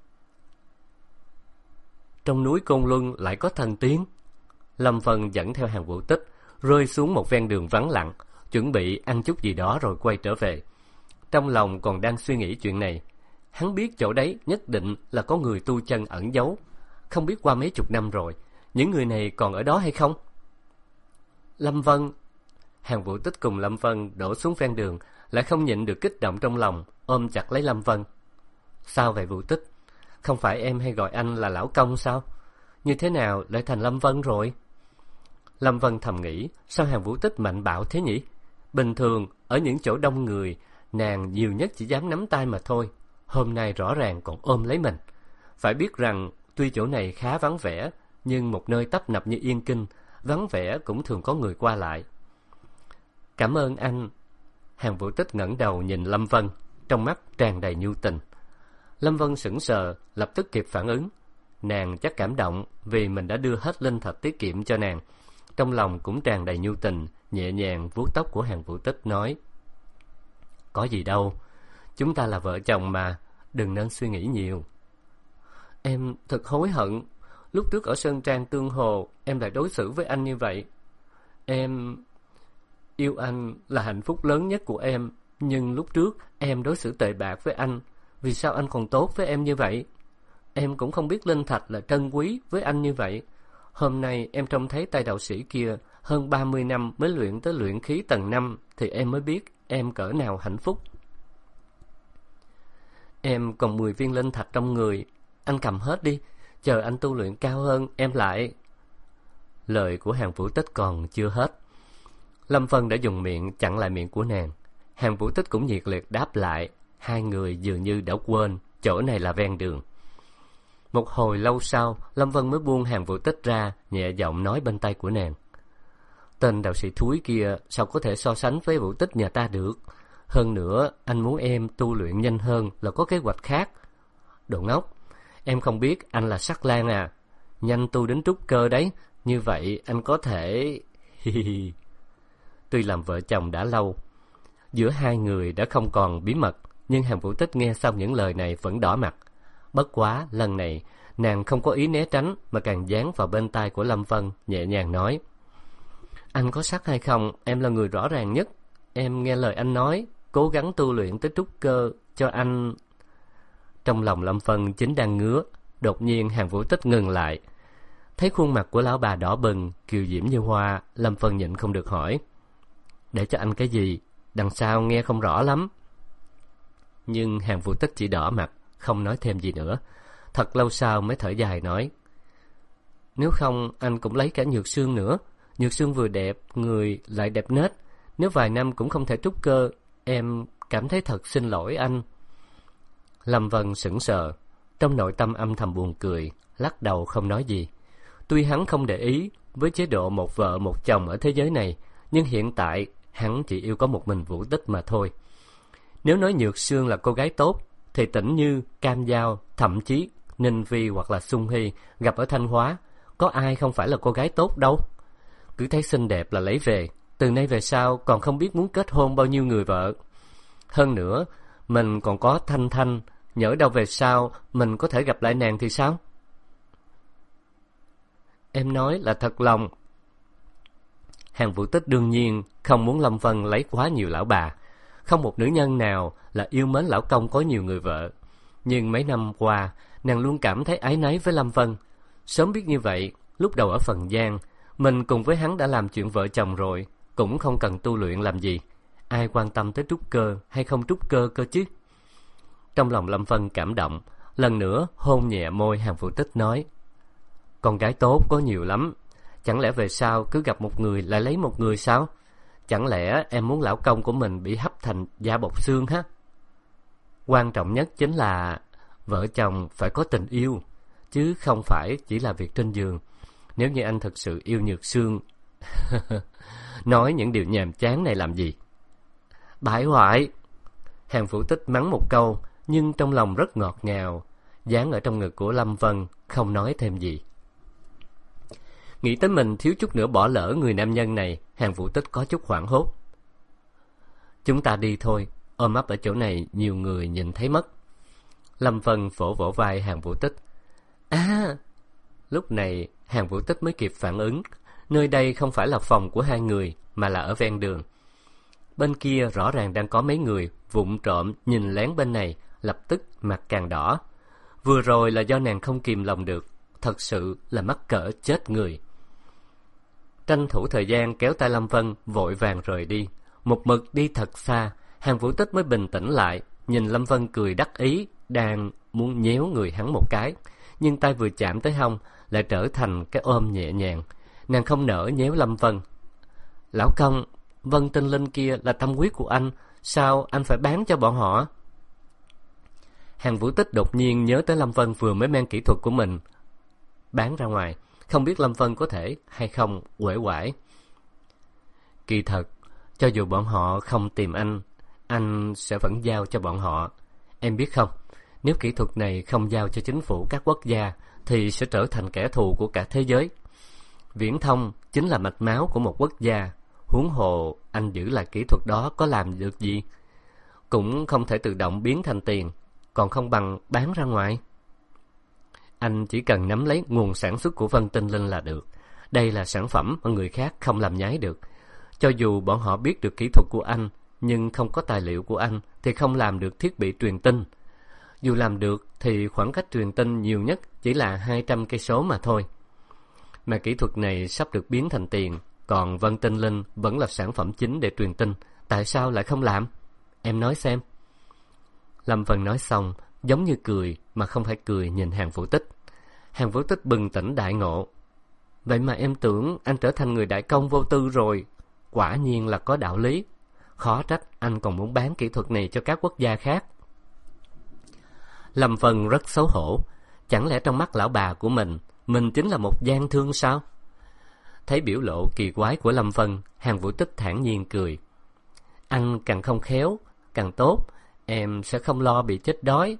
Trong núi Côn Luân lại có thần tiên? Lâm Vân dẫn theo Hàn Vũ Tích rơi xuống một ven đường vắng lặng, chuẩn bị ăn chút gì đó rồi quay trở về. Trong lòng còn đang suy nghĩ chuyện này, hắn biết chỗ đấy nhất định là có người tu chân ẩn giấu. Không biết qua mấy chục năm rồi, những người này còn ở đó hay không? Lâm Vân. Hàn Vũ Tích cùng Lâm Vân đổ xuống ven đường, lại không nhịn được kích động trong lòng, ôm chặt lấy Lâm Vân. Sao vậy Vũ Tích? Không phải em hay gọi anh là lão công sao? Như thế nào lại thành Lâm Vân rồi? Lâm Vân thầm nghĩ, sao Hàn Vũ Tích mạnh bạo thế nhỉ? Bình thường, ở những chỗ đông người, nàng nhiều nhất chỉ dám nắm tay mà thôi. Hôm nay rõ ràng còn ôm lấy mình. Phải biết rằng, tuy chỗ này khá vắng vẻ, nhưng một nơi tấp nập như Yên Kinh, vắng vẻ cũng thường có người qua lại. Cảm ơn anh. Hàn Vũ Tích ngẩng đầu nhìn Lâm Vân, trong mắt tràn đầy nhu tình. Lâm Vân sững sờ, lập tức kịp phản ứng. Nàng chắc cảm động vì mình đã đưa hết linh thạch tiết kiệm cho nàng. Trong lòng cũng tràn đầy nhu tình, nhẹ nhàng vuốt tóc của Hàn Vũ Tích nói: Có gì đâu, chúng ta là vợ chồng mà, đừng nên suy nghĩ nhiều. Em thật hối hận, Lúc trước ở Sơn Trang Tương Hồ, em lại đối xử với anh như vậy. Em yêu anh là hạnh phúc lớn nhất của em, nhưng lúc trước em đối xử tệ bạc với anh. Vì sao anh còn tốt với em như vậy? Em cũng không biết linh thạch là trân quý với anh như vậy. Hôm nay em trông thấy tay đạo sĩ kia hơn 30 năm mới luyện tới luyện khí tầng 5 thì em mới biết em cỡ nào hạnh phúc. Em còn 10 viên linh thạch trong người, anh cầm hết đi, chờ anh tu luyện cao hơn em lại. Lời của Hàn Vũ Tích còn chưa hết, Lâm Vân đã dùng miệng chặn lại miệng của nàng. Hàn Vũ Tích cũng nhiệt liệt đáp lại, hai người dường như đã quên chỗ này là ven đường. Một hồi lâu sau, Lâm Vân mới buông Hàn Vũ Tích ra, nhẹ giọng nói bên tai của nàng. Tên đạo sĩ thúi kia sao có thể so sánh với Vũ Tích nhà ta được? Hơn nữa, anh muốn em tu luyện nhanh hơn là có kế hoạch khác. Đồ ngốc, em không biết anh là Sắc Lang à? Nhanh tu đến trúc cơ đấy, như vậy anh có thể... Tuy làm vợ chồng đã lâu, giữa hai người đã không còn bí mật, nhưng Hàn Vũ Tích nghe xong những lời này vẫn đỏ mặt. Bất quá, lần này, nàng không có ý né tránh, mà càng dán vào bên tai của Lâm Vân, nhẹ nhàng nói. Anh có sắc hay không, em là người rõ ràng nhất. Em nghe lời anh nói, cố gắng tu luyện tới trúc cơ, cho anh... Trong lòng Lâm Vân chính đang ngứa, đột nhiên Hàn Vũ Tích ngừng lại. Thấy khuôn mặt của lão bà đỏ bừng, kiều diễm như hoa, Lâm Vân nhịn không được hỏi. Để cho anh cái gì? Đằng sau nghe không rõ lắm. Nhưng Hàn Vũ Tích chỉ đỏ mặt, không nói thêm gì nữa. Thật lâu sau mới thở dài nói. Nếu không anh cũng lấy cả Nhược Sương nữa. Nhược Sương vừa đẹp, người lại đẹp nết. Nếu vài năm cũng không thể trúc cơ, em cảm thấy thật xin lỗi anh. Lâm Vân sững sờ, trong nội tâm âm thầm buồn cười, lắc đầu không nói gì. Tuy hắn không để ý với chế độ một vợ một chồng ở thế giới này, nhưng hiện tại hắn chỉ yêu có một mình Vũ Tích mà thôi. Nếu nói Nhược Sương là cô gái tốt, thì Tĩnh Như, Cam Giao, thậm chí Ninh Vi hoặc là Xuân Hy gặp ở Thanh Hóa, có ai không phải là cô gái tốt đâu. Cứ thấy xinh đẹp là lấy về, từ nay về sau còn không biết muốn kết hôn bao nhiêu người vợ. Hơn nữa, mình còn có Thanh Thanh, nhỡ đâu về sau mình có thể gặp lại nàng thì sao? Em nói là thật lòng. Hàn Vũ Tích đương nhiên không muốn Lâm Vân lấy quá nhiều lão bà. Không một nữ nhân nào là yêu mến lão công có nhiều người vợ. Nhưng mấy năm qua, nàng luôn cảm thấy áy náy với Lâm Vân. Sớm biết như vậy, lúc đầu ở Phần Giang, mình cùng với hắn đã làm chuyện vợ chồng rồi, cũng không cần tu luyện làm gì. Ai quan tâm tới trúc cơ hay không trúc cơ cơ chứ? Trong lòng Lâm Vân cảm động, lần nữa hôn nhẹ môi Hàn Vũ Tích nói. Con gái tốt có nhiều lắm, chẳng lẽ về sau cứ gặp một người lại lấy một người sao? Chẳng lẽ em muốn lão công của mình bị hấp thành da bọc xương ha? Quan trọng nhất chính là vợ chồng phải có tình yêu, chứ không phải chỉ là việc trên giường. Nếu như anh thật sự yêu Nhược Sương, nói những điều nhàm chán này làm gì? Bại hoại! Hàn Vũ Tích mắng một câu, nhưng trong lòng rất ngọt ngào, dán ở trong ngực của Lâm Vân, không nói thêm gì. Nghĩ tới mình thiếu chút nữa bỏ lỡ người nam nhân này, Hàn Vũ Tích có chút hoảng hốt. Chúng ta đi thôi, ôm ấp ở chỗ này nhiều người nhìn thấy mất. Lâm Vân vỗ vỗ vai Hàn Vũ Tích. À! Lúc này Hàn Vũ Tích mới kịp phản ứng, nơi đây không phải là phòng của hai người, mà là ở ven đường. Bên kia rõ ràng đang có mấy người vụng trộm nhìn lén bên này, lập tức mặt càng đỏ. Vừa rồi là do nàng không kìm lòng được, thật sự là mắc cỡ chết người. Tranh thủ thời gian kéo tay Lâm Vân vội vàng rời đi. Một mực đi thật xa, Hàn Vũ Tích mới bình tĩnh lại, nhìn Lâm Vân cười đắc ý, đang muốn nhéo người hắn một cái, nhưng tay vừa chạm tới hông lại trở thành cái ôm nhẹ nhàng. Nàng không nỡ nhéo Lâm Vân. Lão công, Vân Tinh Linh kia là tâm huyết của anh, sao anh phải bán cho bọn họ? Hàn Vũ Tích đột nhiên nhớ tới Lâm Vân vừa mới mang kỹ thuật của mình bán ra ngoài, không biết Lâm Vân có thể hay không uể oải. Kỳ thật, cho dù bọn họ không tìm anh sẽ vẫn giao cho bọn họ. Em biết không, nếu kỹ thuật này không giao cho chính phủ các quốc gia thì sẽ trở thành kẻ thù của cả thế giới. Viễn thông chính là mạch máu của một quốc gia, huống hồ anh giữ lại kỹ thuật đó có làm được gì? Cũng không thể tự động biến thành tiền, còn không bằng bán ra ngoài. Anh chỉ cần nắm lấy nguồn sản xuất của Vân Tinh Linh là được. Đây là sản phẩm mà người khác không làm nhái được. Cho dù bọn họ biết được kỹ thuật của anh, nhưng không có tài liệu của anh thì không làm được thiết bị truyền tin. Dù làm được thì khoảng cách truyền tin nhiều nhất chỉ là 200 cây số mà thôi. Mà kỹ thuật này sắp được biến thành tiền, còn Vân Tinh Linh vẫn là sản phẩm chính để truyền tin. Tại sao lại không làm? Em nói xem. Lâm Vân nói xong, giống như cười mà không phải cười nhìn Hàn Vũ Tích. Hàn Vũ Tích bừng tỉnh đại ngộ. Vậy mà em tưởng anh trở thành người đại công vô tư rồi. Quả nhiên là có đạo lý. Khó trách anh còn muốn bán kỹ thuật này cho các quốc gia khác. Lâm Vân rất xấu hổ. Chẳng lẽ trong mắt lão bà của mình chính là một gian thương sao? Thấy biểu lộ kỳ quái của Lâm Vân, Hàn Vũ Tích thản nhiên cười. Anh càng không khéo, càng tốt. Em sẽ không lo bị chết đói.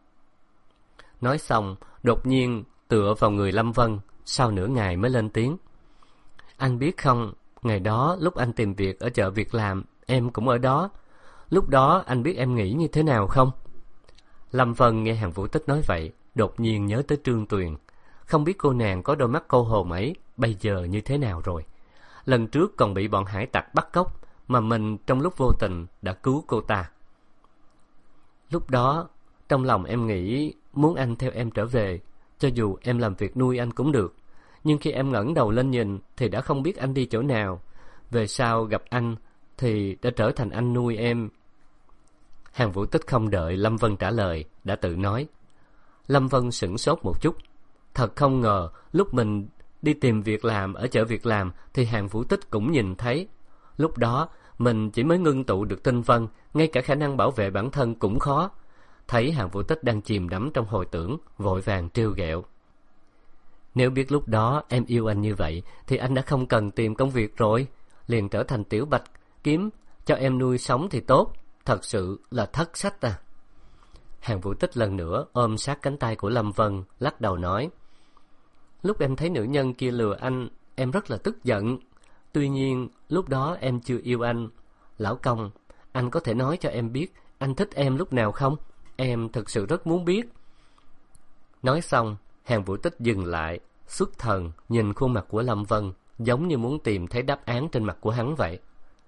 Nói xong, đột nhiên tựa vào người Lâm Vân, sau nửa ngày mới lên tiếng. Anh biết không, ngày đó lúc anh tìm việc ở chợ việc làm, em cũng ở đó. Lúc đó anh biết em nghĩ như thế nào không? Lâm Vân nghe Hàn Vũ Tích nói vậy, đột nhiên nhớ tới Trương Tuyền. Không biết cô nàng có đôi mắt câu hồn ấy bây giờ như thế nào rồi. Lần trước còn bị bọn hải tặc bắt cóc, mà mình trong lúc vô tình đã cứu cô ta. Lúc đó, trong lòng em nghĩ muốn anh theo em trở về, cho dù em làm việc nuôi anh cũng được. Nhưng khi em ngẩng đầu lên nhìn thì đã không biết anh đi chỗ nào. Về sau gặp anh thì đã trở thành anh nuôi em. Hàn Vũ Tích không đợi Lâm Vân trả lời, đã tự nói. Lâm Vân sửng sốt một chút. Thật không ngờ, lúc mình đi tìm việc làm ở chợ việc làm thì Hàn Vũ Tích cũng nhìn thấy. Lúc đó, mình chỉ mới ngưng tụ được tinh vân, ngay cả khả năng bảo vệ bản thân cũng khó. Thấy Hàn Vũ Tích đang chìm đắm trong hồi tưởng, vội vàng trêu ghẹo. Nếu biết lúc đó em yêu anh như vậy, thì anh đã không cần tìm công việc rồi. Liền trở thành tiểu bạch kiếm, cho em nuôi sống thì tốt. Thật sự là thất sách à. Hàn Vũ Tích lần nữa ôm sát cánh tay của Lâm Vân, lắc đầu nói. Lúc em thấy nữ nhân kia lừa anh, em rất là tức giận. Tuy nhiên, lúc đó em chưa yêu anh. Lão công, anh có thể nói cho em biết anh thích em lúc nào không? Em thực sự rất muốn biết. Nói xong, Hàn Vũ Tích dừng lại, xuất thần nhìn khuôn mặt của Lâm Vân, giống như muốn tìm thấy đáp án trên mặt của hắn vậy.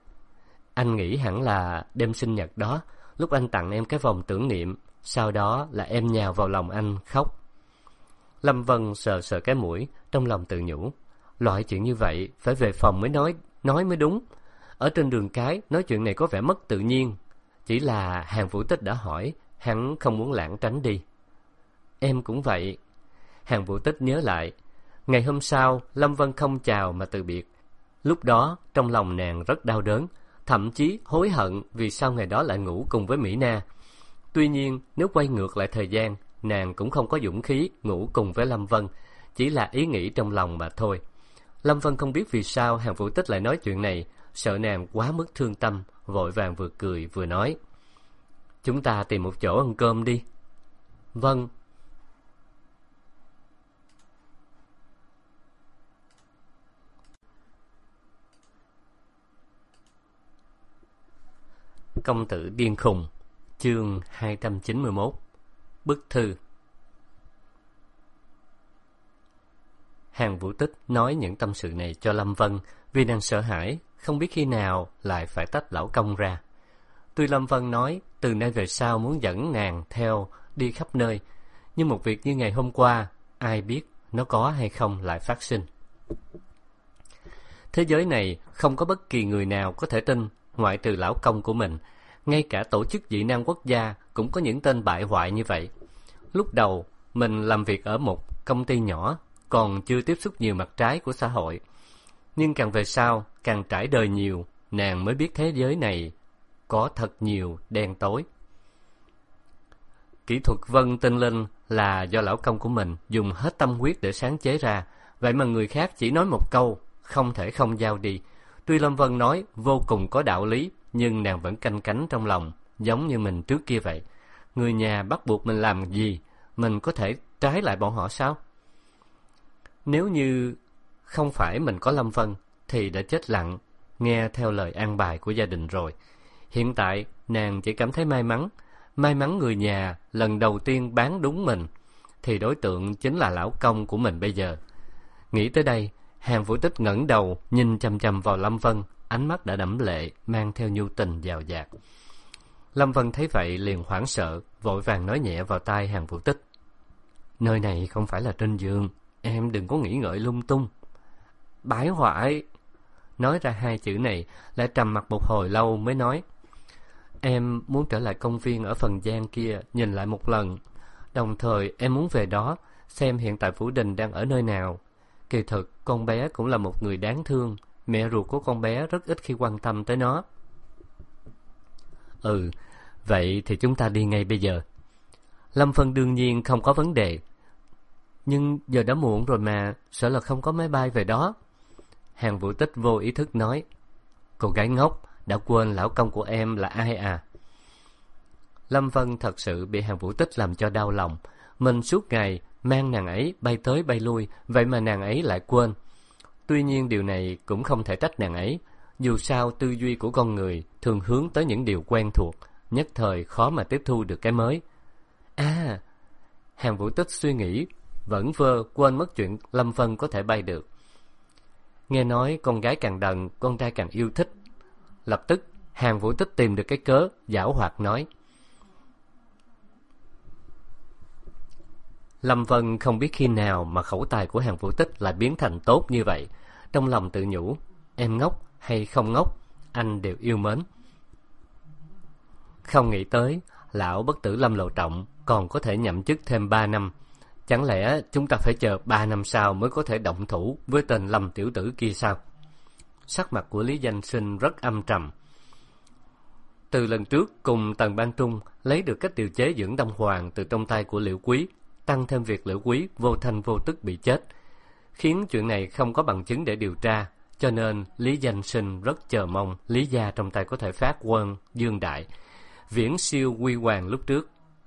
Anh nghĩ hẳn là đêm sinh nhật đó, lúc anh tặng em cái vòng tưởng niệm, sau đó là em nhào vào lòng anh khóc. Lâm Vân sờ sờ cái mũi, trong lòng tự nhủ. Loại chuyện như vậy phải về phòng mới nói mới đúng. Ở trên đường cái nói chuyện này có vẻ mất tự nhiên. Chỉ là Hàn Vũ Tích đã hỏi, hắn không muốn lảng tránh đi. Em cũng vậy. Hàn Vũ Tích nhớ lại. Ngày hôm sau, Lâm Vân không chào mà từ biệt. Lúc đó, trong lòng nàng rất đau đớn, thậm chí hối hận vì sao ngày đó lại ngủ cùng với Mỹ Na. Tuy nhiên, nếu quay ngược lại thời gian, nàng cũng không có dũng khí ngủ cùng với Lâm Vân, chỉ là ý nghĩ trong lòng mà thôi. Lâm Vân không biết vì sao Hàn Vũ Tích lại nói chuyện này, sợ nàng quá mức thương tâm, vội vàng vừa cười vừa nói. Chúng ta tìm một chỗ ăn cơm đi. Vâng. Công tử điên khùng, chương 291. Bức thư. Hàn Vũ Tích nói những tâm sự này cho Lâm Vân vì nàng sợ hãi, không biết khi nào lại phải tách lão công ra. Tuy Lâm Vân nói từ nay về sau muốn dẫn nàng theo đi khắp nơi, nhưng một việc như ngày hôm qua, ai biết nó có hay không lại phát sinh. Thế giới này không có bất kỳ người nào có thể tin, ngoại trừ lão công của mình. Ngay cả tổ chức dị năng quốc gia cũng có những tên bại hoại như vậy. Lúc đầu, mình làm việc ở một công ty nhỏ, còn chưa tiếp xúc nhiều mặt trái của xã hội. Nhưng càng về sau, càng trải đời nhiều, nàng mới biết thế giới này có thật nhiều đen tối. Kỹ thuật Vân Tinh Linh là do lão công của mình dùng hết tâm huyết để sáng chế ra, vậy mà người khác chỉ nói một câu, không thể không giao đi. Tuy Lâm Vân nói vô cùng có đạo lý, nhưng nàng vẫn canh cánh trong lòng, giống như mình trước kia vậy. Người nhà bắt buộc mình làm gì, mình có thể trái lại bọn họ sao? Nếu như không phải mình có Lâm Vân, thì đã chết lặng, nghe theo lời an bài của gia đình rồi. Hiện tại, nàng chỉ cảm thấy may mắn người nhà lần đầu tiên bán đúng mình. thì đối tượng chính là lão công của mình bây giờ. Nghĩ tới đây, Hàn Vũ Tích ngẩng đầu nhìn chằm chằm vào Lâm Vân, ánh mắt đã đẫm lệ, mang theo nhu tình dào dạt. Lâm Vân thấy vậy liền hoảng sợ, vội vàng nói nhẹ vào tai Hàn Vũ Tích: "Nơi này không phải là trên giường, em đừng có nghĩ ngợi lung tung." "Bái hoại." Nói ra hai chữ này, lại trầm mặc một hồi lâu mới nói: "Em muốn trở lại công viên ở phần gian kia nhìn lại một lần. Đồng thời em muốn về đó xem hiện tại Phủ Đình đang ở nơi nào. Kỳ thực con bé cũng là một người đáng thương, mẹ ruột của con bé rất ít khi quan tâm tới nó." "Ừ, vậy thì chúng ta đi ngay bây giờ." Lâm Vân đương nhiên không có vấn đề. "Nhưng giờ đã muộn rồi mà, sợ là không có máy bay về đó." Hàn Vũ Tích vô ý thức nói: "Cô gái ngốc, đã quên lão công của em là ai à?" Lâm Vân thật sự bị Hàn Vũ Tích làm cho đau lòng. Mình suốt ngày mang nàng ấy bay tới bay lui, vậy mà nàng ấy lại quên. Tuy nhiên điều này cũng không thể trách nàng ấy. Dù sao tư duy của con người thường hướng tới những điều quen thuộc, nhất thời khó mà tiếp thu được cái mới. Hàn Vũ Tích suy nghĩ, vẩn vơ quên mất chuyện Lâm Vân có thể bay được. Nghe nói con gái càng đần, con trai càng yêu thích. Lập tức Hàn Vũ Tích tìm được cái cớ, giảo hoạt nói. Lâm Vân không biết khi nào mà khẩu tài của Hàn Vũ Tích lại biến thành tốt như vậy. Trong lòng tự nhủ, em ngốc hay không ngốc, anh đều yêu mến. Không nghĩ tới, lão bất tử Lâm Lộ Trọng còn có thể nhậm chức thêm 3 năm. Chẳng lẽ chúng ta phải chờ 3 năm sau mới có thể động thủ với tên Lâm tiểu tử kia sao? Sắc mặt của Lý Danh Sinh rất âm trầm. Từ lần trước cùng Tần Ban Trung lấy được cách điều chế dưỡng đông hoàng từ trong tay của Liễu Quý, tăng thêm việc Liễu Quý vô thanh vô tức bị chết, khiến chuyện này không có bằng chứng để điều tra, cho nên Lý Danh Sinh rất chờ mong Lý gia trong tay có thể phát quân dương đại, viễn siêu huy hoàng lúc trước.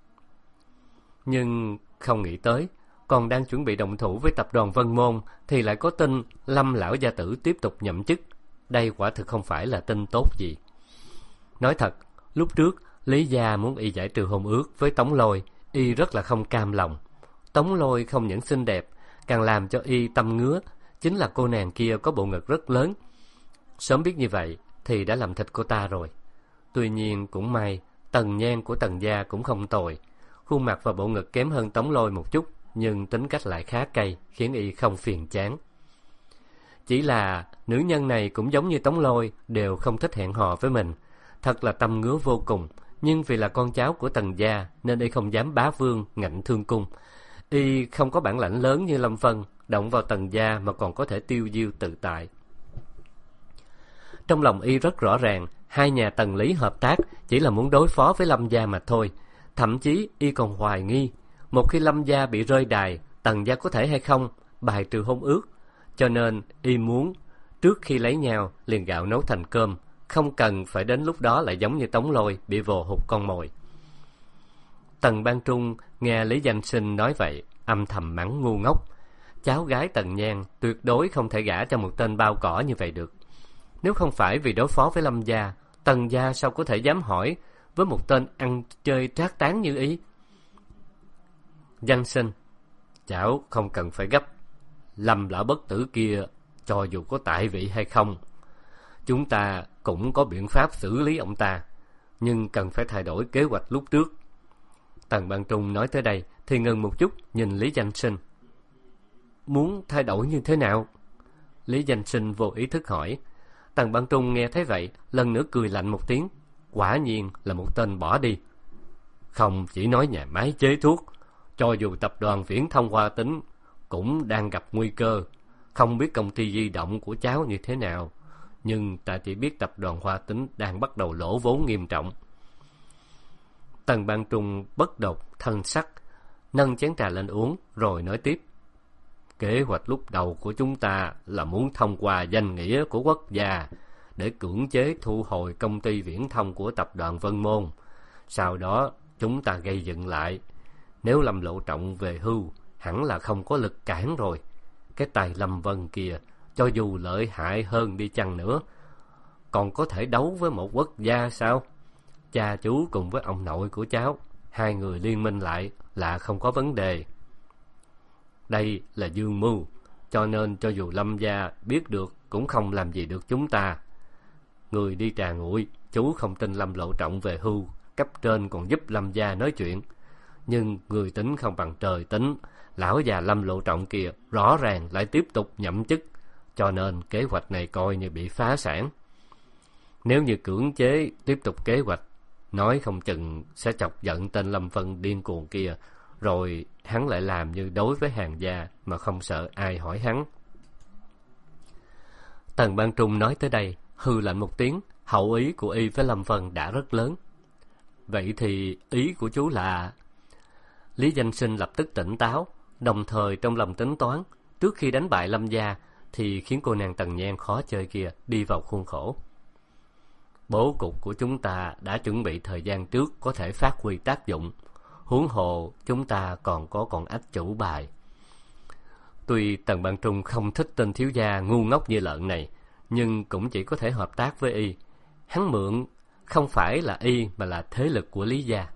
Nhưng không nghĩ tới, còn đang chuẩn bị động thủ với tập đoàn Vân Môn thì lại có tin Lâm lão gia tử tiếp tục nhậm chức. Đây quả thực không phải là tin tốt gì. Nói thật, lúc trước Lý gia muốn y giải trừ hôn ước với Tống Lôi, y rất là không cam lòng. Tống Lôi không những xinh đẹp, càng làm cho y tâm ngứa chính là cô nàng kia có bộ ngực rất lớn. Sớm biết như vậy thì đã làm thịt cô ta rồi. Tuy nhiên cũng may, tần nhan của Tần gia cũng không tồi. Khuôn mặt và bộ ngực kém hơn Tống Lôi một chút, nhưng tính cách lại khá cay, khiến y không phiền chán. Chỉ là nữ nhân này cũng giống như Tống Lôi, đều không thích hẹn hò với mình. Thật là tâm ngứa vô cùng, nhưng vì là con cháu của Tần gia nên y không dám bá vương ngạnh thương cung. Y không có bản lãnh lớn như Lâm Vân, động vào Tần gia mà còn có thể tiêu diêu tự tại. Trong lòng y rất rõ ràng, hai nhà Tần Lý hợp tác chỉ là muốn đối phó với Lâm gia mà thôi. Thậm chí y còn hoài nghi, một khi Lâm gia bị rơi đài, Tần gia có thể hay không bài trừ hôn ước. Cho nên y muốn trước khi lấy nhau liền gạo nấu thành cơm, không cần phải đến lúc đó lại giống như Tống Lôi bị vồ hụt con mồi. Tần Ban Trung nghe Lý Danh Sinh nói vậy, âm thầm mắng ngu ngốc. Cháu gái Tần Nhan tuyệt đối không thể gả cho một tên bao cỏ như vậy được. Nếu không phải vì đối phó với Lâm gia, Tần gia sao có thể dám hỏi với một tên ăn chơi trác tán như ý. Danh Sinh, cháu không cần phải gấp. Lâm lão bất tử kia, cho dù có tại vị hay không, chúng ta cũng có biện pháp xử lý ông ta, nhưng cần phải thay đổi kế hoạch lúc trước. Tần Ban Trung nói tới đây thì ngừng một chút, nhìn Lý Danh Sinh. Muốn thay đổi như thế nào? Lý Danh Sinh vô ý thức hỏi. Tần Ban Trung nghe thấy vậy, lần nữa cười lạnh một tiếng. Quả nhiên là một tên bỏ đi. Không chỉ nói nhà máy chế thuốc, cho dù tập đoàn Viễn Thông Hoa Tính cũng đang gặp nguy cơ. Không biết công ty di động của cháu như thế nào, nhưng ta chỉ biết tập đoàn Hoa Tính đang bắt đầu lỗ vốn nghiêm trọng. Tần Ban Trung bất đột thân sắc, nâng chén trà lên uống rồi nói tiếp. Kế hoạch lúc đầu của chúng ta là muốn thông qua danh nghĩa của quốc gia để cưỡng chế thu hồi công ty viễn thông của tập đoàn Vân Môn. Sau đó chúng ta gây dựng lại. Nếu Lâm Lộ Trọng về hưu, hẳn là không có lực cản rồi. Cái tài Lâm Vân kia, cho dù lợi hại hơn đi chăng nữa, còn có thể đấu với một quốc gia sao? Cha chú cùng với ông nội của cháu, hai người liên minh lại là không có vấn đề. đây là dương mưu, cho nên cho dù Lâm gia biết được cũng không làm gì được chúng ta. Người đi trà nguội, chú không tin Lâm Lộ Trọng về hưu, cấp trên còn giúp Lâm gia nói chuyện. Nhưng người tính không bằng trời tính, lão già Lâm Lộ Trọng kia rõ ràng lại tiếp tục nhậm chức, cho nên kế hoạch này coi như bị phá sản. Nếu như cưỡng chế tiếp tục kế hoạch, nói không chừng sẽ chọc giận tên Lâm Vân điên cuồng kia, rồi hắn lại làm như đối với Hàn gia mà không sợ ai hỏi hắn. Tần Ban Trung nói tới đây, hư lạnh một tiếng, hậu ý của y với Lâm Vân đã rất lớn. Vậy thì ý của chú là... Lý Danh Sinh lập tức tỉnh táo, đồng thời trong lòng tính toán, trước khi đánh bại Lâm gia thì khiến cô nàng Tần Nhan khó chơi kia đi vào khuôn khổ. Bố cục của chúng ta đã chuẩn bị thời gian trước có thể phát huy tác dụng, huống hồ chúng ta còn có con ách chủ bài. Tuy Tần Ban Trung không thích tên thiếu gia ngu ngốc như lợn này, nhưng cũng chỉ có thể hợp tác với y. Hắn mượn không phải là y mà là thế lực của Lý gia.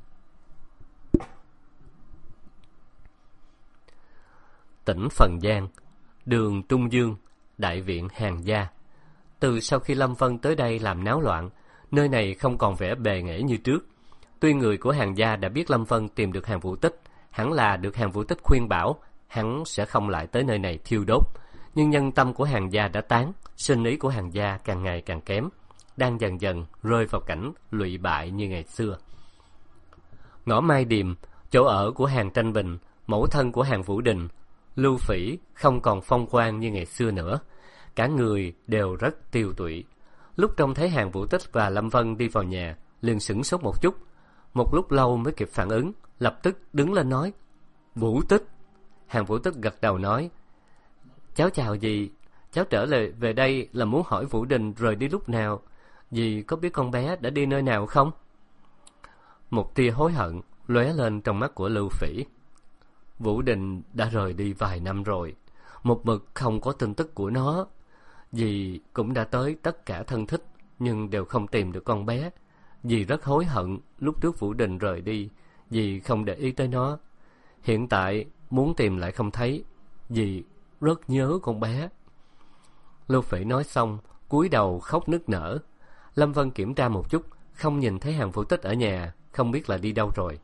Tỉnh Phần Giang, đường Trung Dương, đại viện Hàn gia. Từ sau khi Lâm Vân tới đây làm náo loạn, nơi này không còn vẻ bề nghệ như trước. Tuy người của Hàn gia đã biết Lâm Vân tìm được Hàn Vũ Tích, hẳn là được Hàn Vũ Tích khuyên bảo hắn sẽ không lại tới nơi này thiêu đốt, nhưng nhân tâm của Hàn gia đã tán, sinh ý của Hàn gia càng ngày càng kém, đang dần dần rơi vào cảnh lụy bại như ngày xưa. Ngõ Mai Điềm, chỗ ở của Hàn Tranh Bình, mẫu thân của Hàn Vũ Đình, Lưu Phỉ không còn phong quang như ngày xưa nữa, cả người đều rất tiêu tụy. Lúc trông thấy Hàn Vũ Tích và Lâm Vân đi vào nhà, liền sửng sốt một chút, một lúc lâu mới kịp phản ứng, lập tức đứng lên nói: Vũ Tích. Hàn Vũ Tích gật đầu nói: Cháu chào dì, cháu trở lại về đây là muốn hỏi Vũ Đình rời đi lúc nào, dì có biết con bé đã đi nơi nào không? Một tia hối hận lóe lên trong mắt của Lưu Phỉ. Vũ Đình đã rời đi vài năm rồi, một mực không có tin tức của nó. Dì cũng đã tới tất cả thân thích, nhưng đều không tìm được con bé. Dì rất hối hận lúc trước Vũ Đình rời đi, dì không để ý tới nó. Hiện tại muốn tìm lại không thấy, dì rất nhớ con bé. Lưu Phỉ nói xong, cúi đầu khóc nức nở. Lâm Vân kiểm tra một chút, không nhìn thấy Hàn Vũ Tích ở nhà, không biết là đi đâu rồi.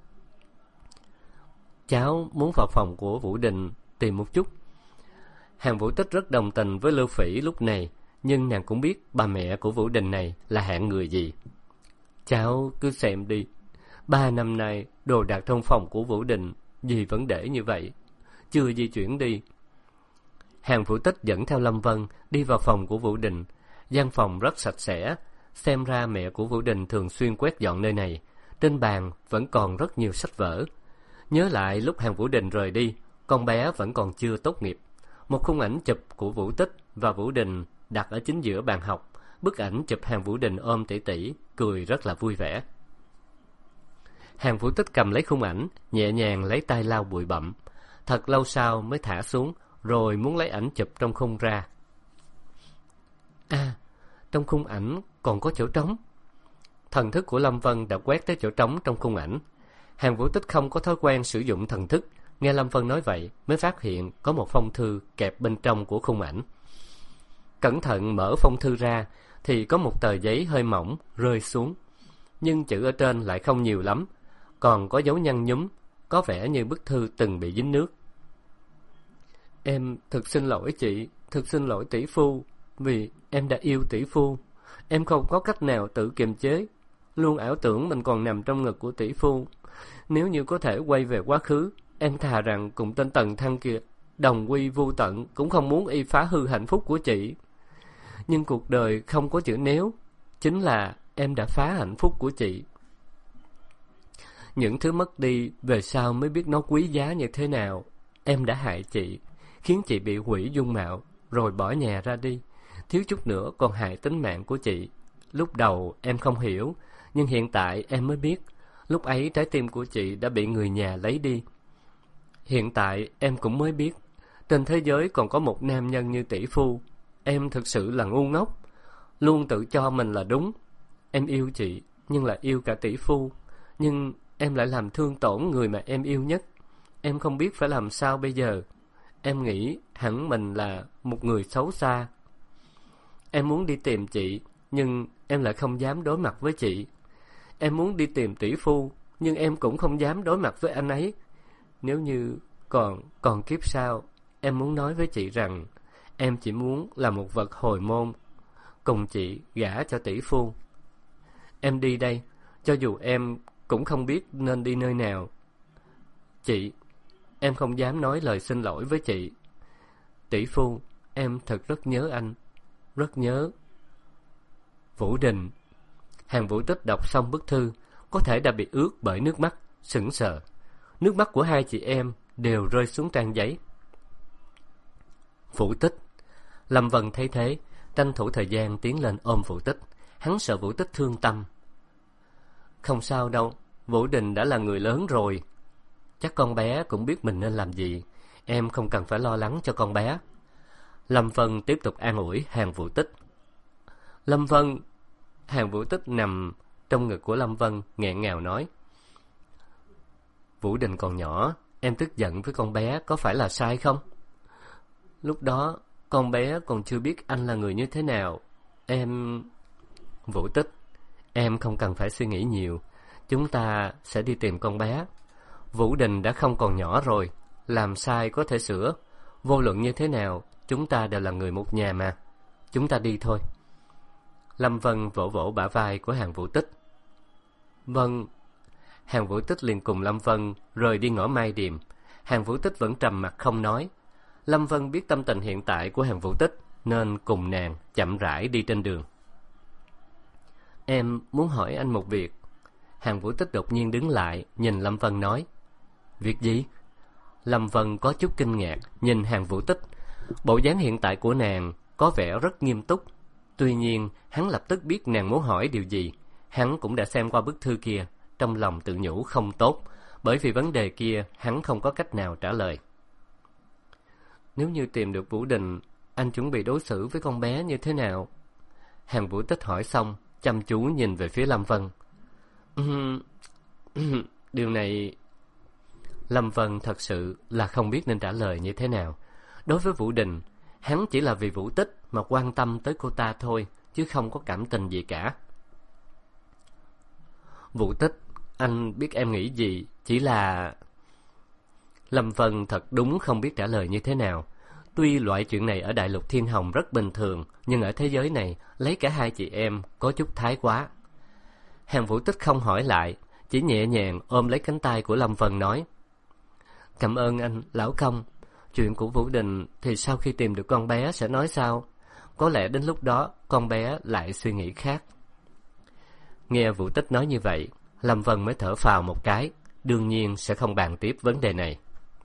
Cháu muốn vào phòng của Vũ Đình tìm một chút. Hàn Vũ Tích rất đồng tình với Lưu Phỉ lúc này, nhưng nàng cũng biết bà mẹ của Vũ Đình này là hạng người gì. Cháu cứ xem đi, 3 năm nay đồ đạc trong phòng của Vũ Đình dì vẫn để như vậy, chưa di chuyển đi. Hàn Vũ Tích dẫn theo Lâm Vân đi vào phòng của Vũ Đình. Gian phòng rất sạch sẽ, xem ra mẹ của Vũ Đình thường xuyên quét dọn nơi này. Trên bàn vẫn còn rất nhiều sách vở. Nhớ lại lúc Hàn Vũ Đình rời đi, con bé vẫn còn chưa tốt nghiệp. Một khung ảnh chụp của Vũ Tích và Vũ Đình đặt ở chính giữa bàn học. Bức ảnh chụp Hàn Vũ Đình ôm tỷ tỷ, cười rất là vui vẻ. Hàn Vũ Tích cầm lấy khung ảnh, nhẹ nhàng lấy tay lau bụi bặm. Thật lâu sau mới thả xuống, rồi muốn lấy ảnh chụp trong khung ra. À, trong khung ảnh còn có chỗ trống. Thần thức của Lâm Vân đã quét tới chỗ trống trong khung ảnh. Hàn Vũ Tích không có thói quen sử dụng thần thức, nghe Lâm Vân nói vậy mới phát hiện có một phong thư kẹp bên trong của khung ảnh. Cẩn thận mở phong thư ra thì có một tờ giấy hơi mỏng rơi xuống, nhưng chữ ở trên lại không nhiều lắm, còn có dấu nhăn nhúm, có vẻ như bức thư từng bị dính nước. Em thực xin lỗi chị, thực xin lỗi tỷ phu, vì em đã yêu tỷ phu. Em không có cách nào tự kiềm chế, luôn ảo tưởng mình còn nằm trong ngực của tỷ phu. Nếu như có thể quay về quá khứ, em thà rằng cùng tên Tần Thăng kia đồng quy vu tận, cũng không muốn y phá hư hạnh phúc của chị. Nhưng cuộc đời không có chữ nếu, chính là em đã phá hạnh phúc của chị. Những thứ mất đi về sau mới biết nó quý giá như thế nào. Em đã hại chị, khiến chị bị hủy dung mạo, rồi bỏ nhà ra đi, thiếu chút nữa còn hại tính mạng của chị. Lúc đầu em không hiểu, nhưng hiện tại em mới biết, lúc ấy trái tim của chị đã bị người nhà lấy đi. Hiện tại em cũng mới biết, trên thế giới còn có một nam nhân như tỷ phu. Em thực sự là ngu ngốc, luôn tự cho mình là đúng. Em yêu chị, nhưng là yêu cả tỷ phu, nhưng em lại làm thương tổn người mà em yêu nhất. Em không biết phải làm sao bây giờ. Em nghĩ hẳn mình là một người xấu xa. Em muốn đi tìm chị, nhưng em lại không dám đối mặt với chị. Em muốn đi tìm tỷ phu, nhưng em cũng không dám đối mặt với anh ấy. Nếu như còn kiếp sau, em muốn nói với chị rằng em chỉ muốn là một vật hồi môn, cùng chị gả cho tỷ phu. Em đi đây, cho dù em cũng không biết nên đi nơi nào. Chị, em không dám nói lời xin lỗi với chị. Tỷ phu, em thật rất nhớ anh, rất nhớ. Vũ Đình. Hàn Vũ Tích đọc xong bức thư, có thể đã bị ướt bởi nước mắt, sững sờ. Nước mắt của hai chị em đều rơi xuống trang giấy. Vũ Tích. Lâm Vân thấy thế, tranh thủ thời gian tiến lên ôm Vũ Tích. Hắn sợ Vũ Tích thương tâm. Không sao đâu, Vũ Đình đã là người lớn rồi. Chắc con bé cũng biết mình nên làm gì. Em không cần phải lo lắng cho con bé. Lâm Vân tiếp tục an ủi Hàn Vũ Tích. Lâm Vân. Hàn Vũ Tích nằm trong ngực của Lâm Vân, nghẹn ngào nói. Vũ Đình còn nhỏ, em tức giận với con bé có phải là sai không? Lúc đó, con bé còn chưa biết anh là người như thế nào. Em... Vũ Tích, em không cần phải suy nghĩ nhiều. Chúng ta sẽ đi tìm con bé. Vũ Đình đã không còn nhỏ rồi, làm sai có thể sửa. Vô luận như thế nào, chúng ta đều là người một nhà mà. Chúng ta đi thôi. Lâm Vân vỗ vỗ bả vai của Hàn Vũ Tích. Vâng. Hàn Vũ Tích liền cùng Lâm Vân rời đi ngõ Mai Điềm. Hàn Vũ Tích vẫn trầm mặc không nói. Lâm Vân biết tâm tình hiện tại của Hàn Vũ Tích, nên cùng nàng chậm rãi đi trên đường. Em muốn hỏi anh một việc. Hàn Vũ Tích đột nhiên đứng lại, nhìn Lâm Vân nói. Việc gì? Lâm Vân có chút kinh ngạc, nhìn Hàn Vũ Tích. Bộ dáng hiện tại của nàng có vẻ rất nghiêm túc. Tuy nhiên, hắn lập tức biết nàng muốn hỏi điều gì. Hắn cũng đã xem qua bức thư kia, trong lòng tự nhủ không tốt, bởi vì vấn đề kia hắn không có cách nào trả lời. Nếu như tìm được Vũ Đình, anh chuẩn bị đối xử với con bé như thế nào? Hàn Vũ Tích hỏi xong, chăm chú nhìn về phía Lâm Vân. Điều này... Lâm Vân thật sự là không biết nên trả lời như thế nào. Đối với Vũ Đình, hắn chỉ là vì Vũ Tích mà quan tâm tới cô ta thôi, chứ không có cảm tình gì cả. Vũ Tích, anh biết em nghĩ gì, chỉ là... Lâm Vân thật đúng không biết trả lời như thế nào. Tuy loại chuyện này ở Đại Lục Thiên Hồng rất bình thường, nhưng ở thế giới này, lấy cả hai chị em có chút thái quá. Hàn Vũ Tích không hỏi lại, chỉ nhẹ nhàng ôm lấy cánh tay của Lâm Vân nói. Cảm ơn anh, lão công. Chuyện của Vũ Đình thì sau khi tìm được con bé sẽ nói sao? Có lẽ đến lúc đó con bé lại suy nghĩ khác. Nghe Vũ Tích nói như vậy, Lâm Vân mới thở phào một cái. Đương nhiên sẽ không bàn tiếp vấn đề này.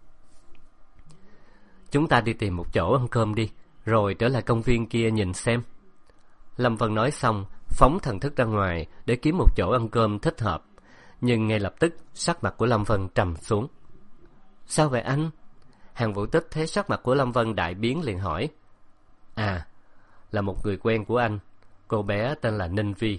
Chúng ta đi tìm một chỗ ăn cơm đi, rồi trở lại công viên kia nhìn xem. Lâm Vân nói xong, phóng thần thức ra ngoài để kiếm một chỗ ăn cơm thích hợp. Nhưng ngay lập tức sắc mặt của Lâm Vân trầm xuống. Sao vậy anh? Hàn Vũ Tích thấy sắc mặt của Lâm Vân đại biến liền hỏi. À, là một người quen của anh. Cô bé tên là Ninh Vi.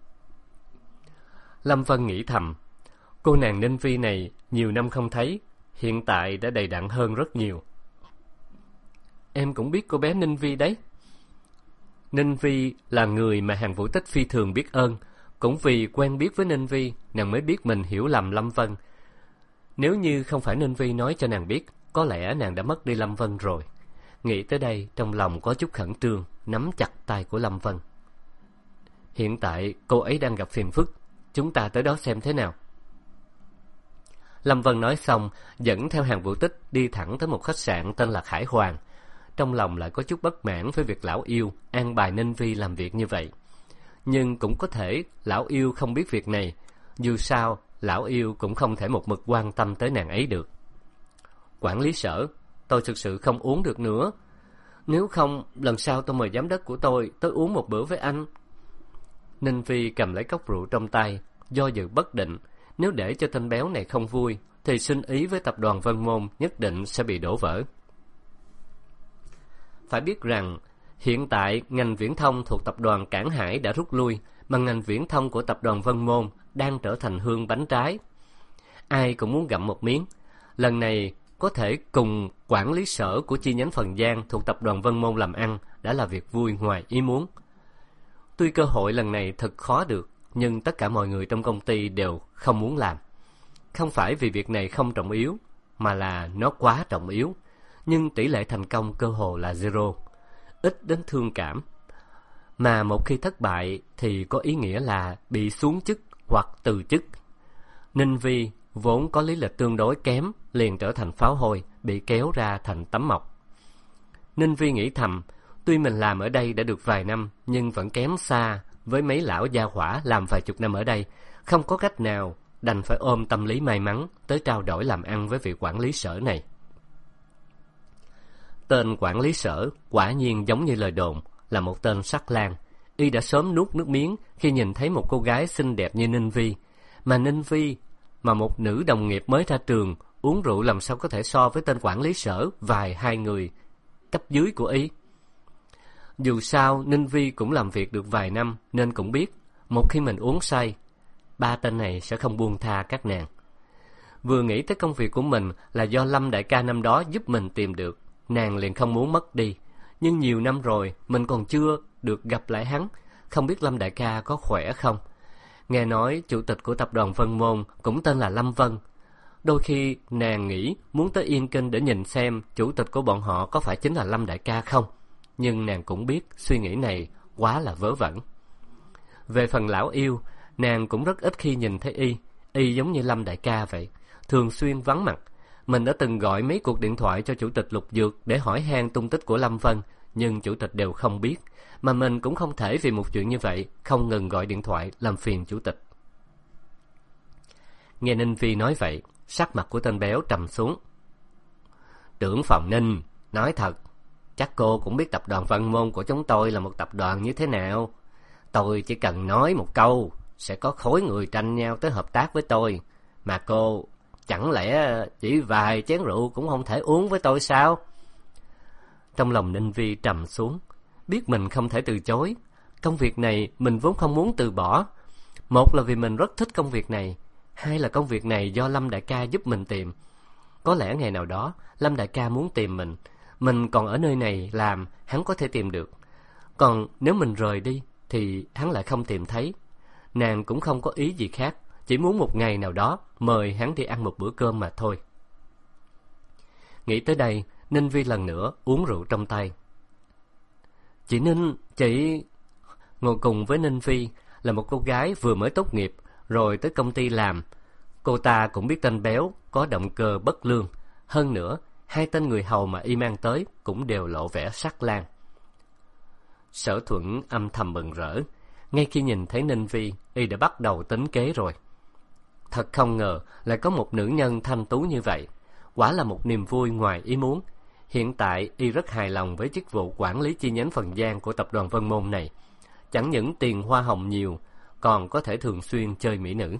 Lâm Vân nghĩ thầm, cô nàng Ninh Vi này nhiều năm không thấy, hiện tại đã đầy đặn hơn rất nhiều. Em cũng biết cô bé Ninh Vi đấy. Ninh Vi là người mà Hàn Vũ Tích phi thường biết ơn. Cũng vì quen biết với Ninh Vi, nàng mới biết mình hiểu lầm Lâm Vân. Nếu như không phải Ninh Vi nói cho nàng biết, có lẽ nàng đã mất đi Lâm Vân rồi. Nghĩ tới đây, trong lòng có chút khẩn trương, nắm chặt tay của Lâm Vân. Hiện tại cô ấy đang gặp phiền phức, chúng ta tới đó xem thế nào. Lâm Vân nói xong, dẫn theo Hàn Vũ Tích đi thẳng tới một khách sạn tên là Khải Hoàng. Trong lòng lại có chút bất mãn với việc lão yêu an bài Ninh Vi làm việc như vậy. Nhưng cũng có thể lão yêu không biết việc này. Dù sao, lão yêu cũng không thể một mực quan tâm tới nàng ấy được. Quản lý sở, tôi thực sự không uống được nữa. Nếu không, lần sau tôi mời giám đốc của tôi tới uống một bữa với anh. Ninh Vi cầm lấy cốc rượu trong tay, do dự bất định. Nếu để cho tên béo này không vui, thì sinh ý với tập đoàn Vân Môn nhất định sẽ bị đổ vỡ. Phải biết rằng, hiện tại ngành viễn thông thuộc tập đoàn Cảng Hải đã rút lui, mà ngành viễn thông của tập đoàn Vân Môn đang trở thành hương bánh trái. Ai cũng muốn gặm một miếng. lần này có thể cùng quản lý sở của chi nhánh Phần Giang thuộc tập đoàn Vân Môn làm ăn đã là việc vui ngoài ý muốn. Tuy cơ hội lần này thật khó được, nhưng tất cả mọi người trong công ty đều không muốn làm. Không phải vì việc này không trọng yếu, mà là nó quá trọng yếu. Nhưng tỷ lệ thành công cơ hồ là zero, ít đến thương cảm. Mà một khi thất bại thì có ý nghĩa là bị xuống chức hoặc từ chức. Ninh Vi vốn có lý lịch tương đối kém, liền trở thành pháo hôi, bị kéo ra thành tấm mộc. Ninh Vi nghĩ thầm, tuy mình làm ở đây đã được vài năm, nhưng vẫn kém xa với mấy lão gia hỏa làm vài chục năm ở đây. Không có cách nào, đành phải ôm tâm lý may mắn tới trao đổi làm ăn với vị quản lý sở này. Tên quản lý sở quả nhiên giống như lời đồn, là một tên sắc lang. Y đã sớm nuốt nước miếng khi nhìn thấy một cô gái xinh đẹp như Ninh Vi. Mà Ninh Vi, mà một nữ đồng nghiệp mới ra trường, uống rượu làm sao có thể so với tên quản lý sở hai người cấp dưới của Y. Dù sao, Ninh Vi cũng làm việc được vài năm, nên cũng biết, một khi mình uống say, ba tên này sẽ không buông tha các nàng. Vừa nghĩ tới công việc của mình là do Lâm đại ca năm đó giúp mình tìm được, nàng liền không muốn mất đi. Nhưng nhiều năm rồi, mình còn chưa được gặp lại hắn, không biết Lâm đại ca có khỏe không. Nghe nói chủ tịch của tập đoàn Vân Môn cũng tên là Lâm Vân. Đôi khi nàng nghĩ muốn tới Yên Kinh để nhìn xem chủ tịch của bọn họ có phải chính là Lâm đại ca không. Nhưng nàng cũng biết suy nghĩ này quá là vớ vẩn. Về phần lão yêu, nàng cũng rất ít khi nhìn thấy y giống như Lâm đại ca vậy, thường xuyên vắng mặt. Mình đã từng gọi mấy cuộc điện thoại cho chủ tịch Lục Dược để hỏi han tung tích của Lâm Vân, nhưng chủ tịch đều không biết, mà mình cũng không thể vì một chuyện như vậy không ngừng gọi điện thoại làm phiền chủ tịch. Nghe Ninh Vi nói vậy, sắc mặt của tên béo trầm xuống. Trưởng phòng Ninh, nói thật, chắc cô cũng biết tập đoàn Vân Môn của chúng tôi là một tập đoàn như thế nào. Tôi chỉ cần nói một câu, sẽ có khối người tranh nhau tới hợp tác với tôi. Mà cô, chẳng lẽ chỉ vài chén rượu cũng không thể uống với tôi sao? Trong lòng Ninh Vi trầm xuống, biết mình không thể từ chối. Công việc này mình vốn không muốn từ bỏ. Một là vì mình rất thích công việc này, hai là công việc này do Lâm đại ca giúp mình tìm. Có lẽ ngày nào đó Lâm đại ca muốn tìm mình còn ở nơi này làm, hắn có thể tìm được. Còn nếu mình rời đi thì hắn lại không tìm thấy. Nàng cũng không có ý gì khác, chỉ muốn một ngày nào đó mời hắn đi ăn một bữa cơm mà thôi. Nghĩ tới đây, Ninh Vi lần nữa uống rượu trong tay. Chị Ninh, chị... Ngồi cùng với Ninh Vi là một cô gái vừa mới tốt nghiệp rồi tới công ty làm. Cô ta cũng biết tên béo có động cơ bất lương. Hơn nữa, hai tên người hầu mà y mang tới cũng đều lộ vẻ sắc lang. Sở Thuận âm thầm mừng rỡ. Ngay khi nhìn thấy Ninh Vi, y đã bắt đầu tính kế rồi. Thật không ngờ lại có một nữ nhân thanh tú như vậy. Quả là một niềm vui ngoài ý muốn. Hiện tại y rất hài lòng với chức vụ quản lý chi nhánh Phần Giang của tập đoàn Vân Môn này. Chẳng những tiền hoa hồng nhiều, còn có thể thường xuyên chơi mỹ nữ.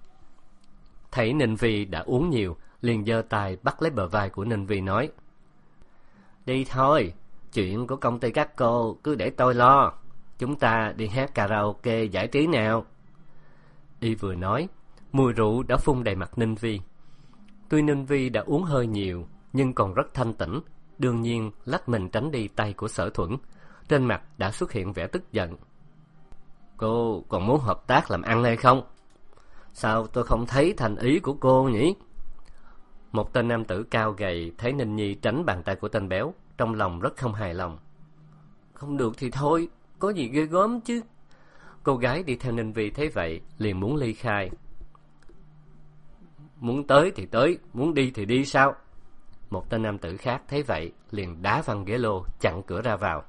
Thấy Ninh Vi đã uống nhiều, liền giơ tay bắt lấy bờ vai của Ninh Vi nói: Đi thôi, chuyện của công ty các cô cứ để tôi lo. Chúng ta đi hát karaoke giải trí nào. Y vừa nói, mùi rượu đã phun đầy mặt Ninh Vi. Tuy Ninh Vi đã uống hơi nhiều, nhưng còn rất thanh tĩnh, đương nhiên lách mình tránh đi tay của Sở Thuận. Trên mặt đã xuất hiện vẻ tức giận. Cô còn muốn hợp tác làm ăn hay không? Sao tôi không thấy thành ý của cô nhỉ? Một tên nam tử cao gầy thấy Ninh Nhi tránh bàn tay của tên béo, trong lòng rất không hài lòng. Không được thì thôi, có gì ghê gớm chứ. Cô gái đi theo Ninh Vi thấy vậy, liền muốn ly khai. Muốn tới thì tới, muốn đi thì đi sao? Một tên nam tử khác thấy vậy, liền đá văng ghế lô, chặn cửa ra vào.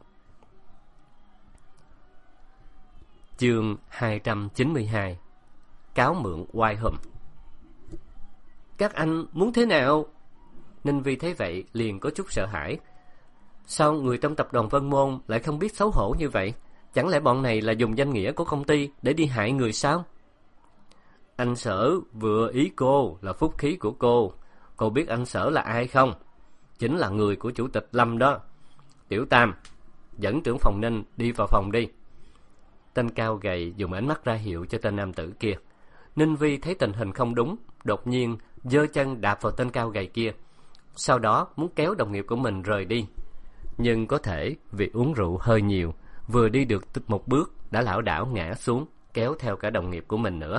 Chương 292. Cáo mượn oai hùm. Các anh muốn thế nào? Ninh Vi thấy vậy liền có chút sợ hãi. Sao người trong tập đoàn Vân Môn lại không biết xấu hổ như vậy? Chẳng lẽ bọn này là dùng danh nghĩa của công ty để đi hại người sao? Anh Sở vừa ý cô là phúc khí của cô. Cô biết anh Sở là ai không? Chính là người của chủ tịch Lâm đó. Tiểu Tam, dẫn trưởng phòng Ninh đi vào phòng đi. Tên cao gầy dùng ánh mắt ra hiệu cho tên nam tử kia. Ninh Vi thấy tình hình không đúng, đột nhiên giơ chân đạp vào tên cao gầy kia, sau đó muốn kéo đồng nghiệp của mình rời đi. Nhưng có thể vì uống rượu hơi nhiều, vừa đi được một bước đã lảo đảo ngã xuống, kéo theo cả đồng nghiệp của mình nữa.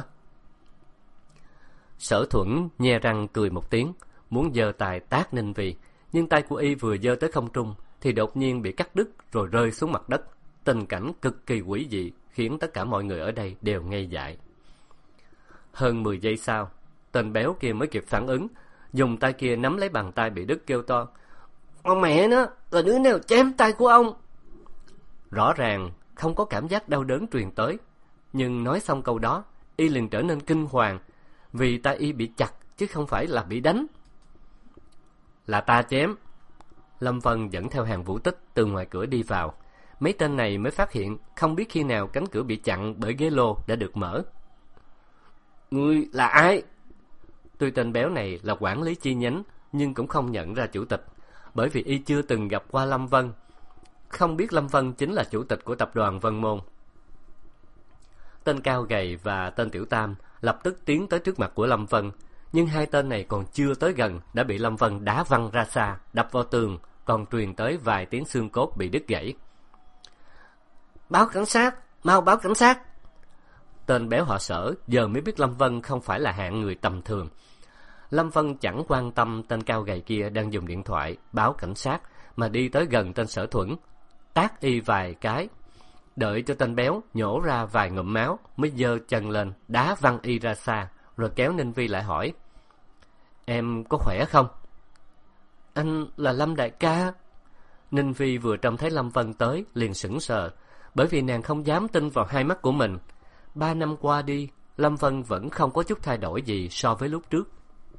Sở Thuận nhe răng cười một tiếng, muốn giơ tay tát Ninh Vi, nhưng tay của y vừa giơ tới không trung thì đột nhiên bị cắt đứt rồi rơi xuống mặt đất. Tình cảnh cực kỳ quỷ dị khiến tất cả mọi người ở đây đều ngây dại. Hơn 10 giây sau, tên béo kia mới kịp phản ứng, dùng tay kia nắm lấy bàn tay bị đứt kêu to: "Con mẹ nó, là đứa nào chém tay của ông?" Rõ ràng không có cảm giác đau đớn truyền tới, nhưng nói xong câu đó, y liền trở nên kinh hoàng, vì tay y bị chặt chứ không phải là bị đánh. "Là ta chém." Lâm Vân dẫn theo Hàn Vũ Tích từ ngoài cửa đi vào. Mấy tên này mới phát hiện không biết khi nào cánh cửa bị chặn bởi ghế lô đã được mở. "Ngươi là ai?" Tuy tên béo này là quản lý chi nhánh, nhưng cũng không nhận ra chủ tịch, bởi vì y chưa từng gặp qua Lâm Vân, không biết Lâm Vân chính là chủ tịch của tập đoàn Vân Môn. Tên cao gầy và tên tiểu tam lập tức tiến tới trước mặt của Lâm Vân, nhưng hai tên này còn chưa tới gần đã bị Lâm Vân đá văng ra xa, đập vào tường, còn truyền tới vài tiếng xương cốt bị đứt gãy. "Báo cảnh sát, mau báo cảnh sát!" Tên béo họ Sở giờ mới biết Lâm Vân không phải là hạng người tầm thường. Lâm Vân chẳng quan tâm tên cao gầy kia đang dùng điện thoại báo cảnh sát, mà đi tới gần tên Sở Thuận, tát y vài cái, đợi cho tên béo nhổ ra vài ngụm máu mới giơ chân lên đá văng y ra xa, rồi kéo Ninh Vi lại hỏi: "Em có khỏe không?" "Anh là Lâm đại ca." Ninh Vi vừa trông thấy Lâm Vân tới liền sững sờ, bởi vì nàng không dám tin vào hai mắt của mình. 3 năm qua đi, Lâm Vân vẫn không có chút thay đổi gì so với lúc trước.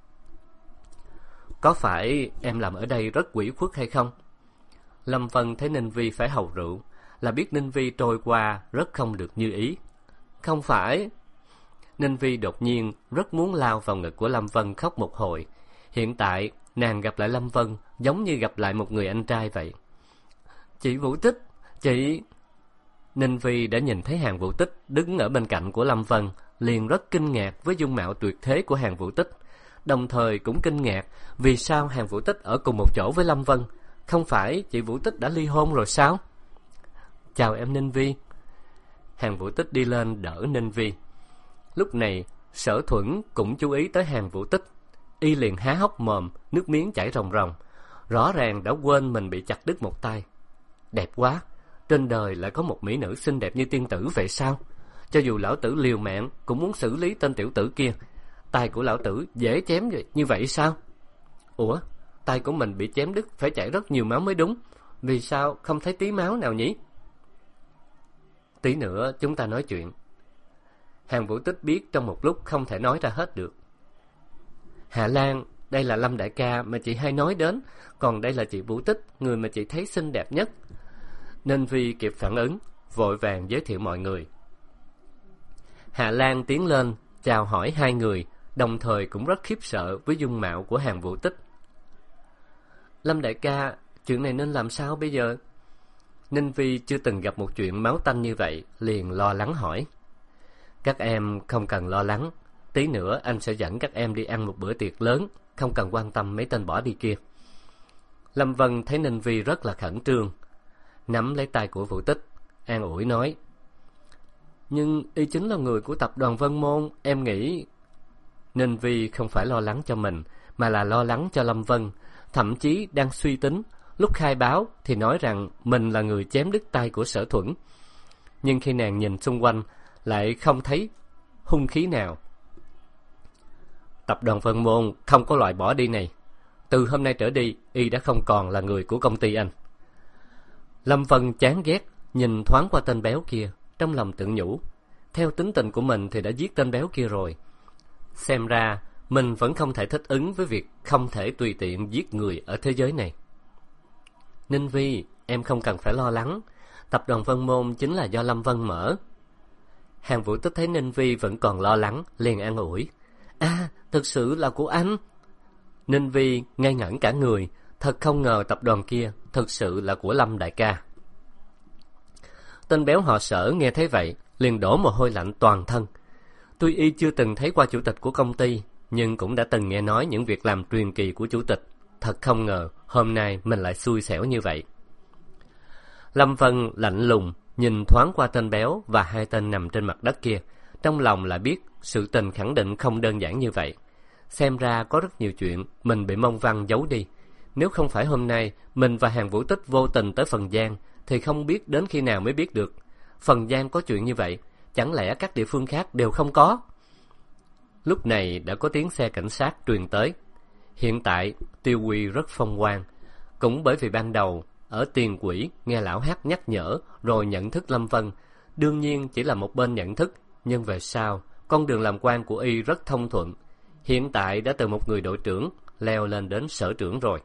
"Có phải em làm ở đây rất ủy khuất hay không?" Lâm Vân thấy Ninh Vi phải hầu rượu là biết Ninh Vi trôi qua rất không được như ý. "Không phải." Ninh Vi đột nhiên rất muốn lao vào ngực của Lâm Vân khóc một hồi. Hiện tại nàng gặp lại Lâm Vân giống như gặp lại một người anh trai vậy. "Chị Vũ Tích, chị..." Ninh Vi đã nhìn thấy Hàn Vũ Tích đứng ở bên cạnh của Lâm Vân, liền rất kinh ngạc với dung mạo tuyệt thế của Hàn Vũ Tích, đồng thời cũng kinh ngạc vì sao Hàn Vũ Tích ở cùng một chỗ với Lâm Vân. Không phải chị Vũ Tích đã ly hôn rồi sao? "Chào em Ninh Vi." Hàn Vũ Tích đi lên đỡ Ninh Vi. Lúc này Sở Thuận cũng chú ý tới Hàn Vũ Tích, y liền há hốc mồm, nước miếng chảy ròng ròng, rõ ràng đã quên mình bị chặt đứt một tay. Đẹp quá, trên đời lại có một mỹ nữ xinh đẹp như tiên tử vậy sao? Cho dù lão tử liều mạng cũng muốn xử lý tên tiểu tử kia. Tay của lão tử dễ chém như vậy sao? Ủa, tay của mình bị chém đứt phải chảy rất nhiều máu mới đúng, vì sao không thấy tí máu nào nhỉ? Tí nữa chúng ta nói chuyện. Hàn Vũ Tích biết trong một lúc không thể nói ra hết được. "Hạ Lan, đây là Lâm đại ca mà chị hay nói đến, còn đây là chị Vũ Tích, người mà chị thấy xinh đẹp nhất." Ninh Vi kịp phản ứng, vội vàng giới thiệu mọi người. Hạ Lan tiến lên chào hỏi hai người, đồng thời cũng rất khiếp sợ với dung mạo của Hàn Vũ Tích. "Lâm đại ca, chuyện này nên làm sao bây giờ?" Ninh Vi chưa từng gặp một chuyện máu tanh như vậy, liền lo lắng hỏi. "Các em không cần lo lắng, tí nữa anh sẽ dẫn các em đi ăn một bữa tiệc lớn, không cần quan tâm mấy tên bỏ đi kia." Lâm Vân thấy Ninh Vi rất là khẩn trương, nắm lấy tay của Vũ Tích, an ủi nói: "Nhưng y chính là người của tập đoàn Vân Môn, em nghĩ..." Ninh Vi không phải lo lắng cho mình, mà là lo lắng cho Lâm Vân, thậm chí đang suy tính, lúc khai báo thì nói rằng mình là người chém đứt tay của Sở Thuận. Nhưng khi nàng nhìn xung quanh, lại không thấy hung khí nào. Tập đoàn Vân Môn không có loại bỏ đi này. Từ hôm nay trở đi, y đã không còn là người của công ty anh. Lâm Vân chán ghét, nhìn thoáng qua tên béo kia, trong lòng tự nhủ, theo tính tình của mình thì đã giết tên béo kia rồi. Xem ra, mình vẫn không thể thích ứng với việc không thể tùy tiện giết người ở thế giới này. "Ninh Vi, em không cần phải lo lắng, tập đoàn Vân Môn chính là do Lâm Vân mở." Hàn Vũ Tích thấy Ninh Vi vẫn còn lo lắng, liền an ủi: "À, thực sự là của anh." Ninh Vi ngây ngẩn cả người, thật không ngờ tập đoàn kia thực sự là của Lâm đại ca. Tên béo họ Sở nghe thấy vậy, liền đổ mồ hôi lạnh toàn thân. Tuy y chưa từng thấy qua chủ tịch của công ty, nhưng cũng đã từng nghe nói những việc làm truyền kỳ của chủ tịch. Thật không ngờ hôm nay mình lại xui xẻo như vậy. Lâm Vân lạnh lùng nhìn thoáng qua tên béo và hai tên nằm trên mặt đất kia, trong lòng lại biết sự tình khẳng định không đơn giản như vậy. Xem ra có rất nhiều chuyện mình bị Mông Văn giấu đi. Nếu không phải hôm nay mình và Hàn Vũ Tích vô tình tới Phần Giang thì không biết đến khi nào mới biết được. Phần Giang có chuyện như vậy, chẳng lẽ các địa phương khác đều không có? Lúc này đã có tiếng xe cảnh sát truyền tới. Hiện tại Tiêu Huy rất phong quang, cũng bởi vì ban đầu ở Tiền Quỹ nghe lão hát nhắc nhở rồi nhận thức Lâm Vân, đương nhiên chỉ là một bên nhận thức, nhưng về sau con đường làm quan của y rất thông thuận. Hiện tại đã từ một người đội trưởng leo lên đến sở trưởng rồi.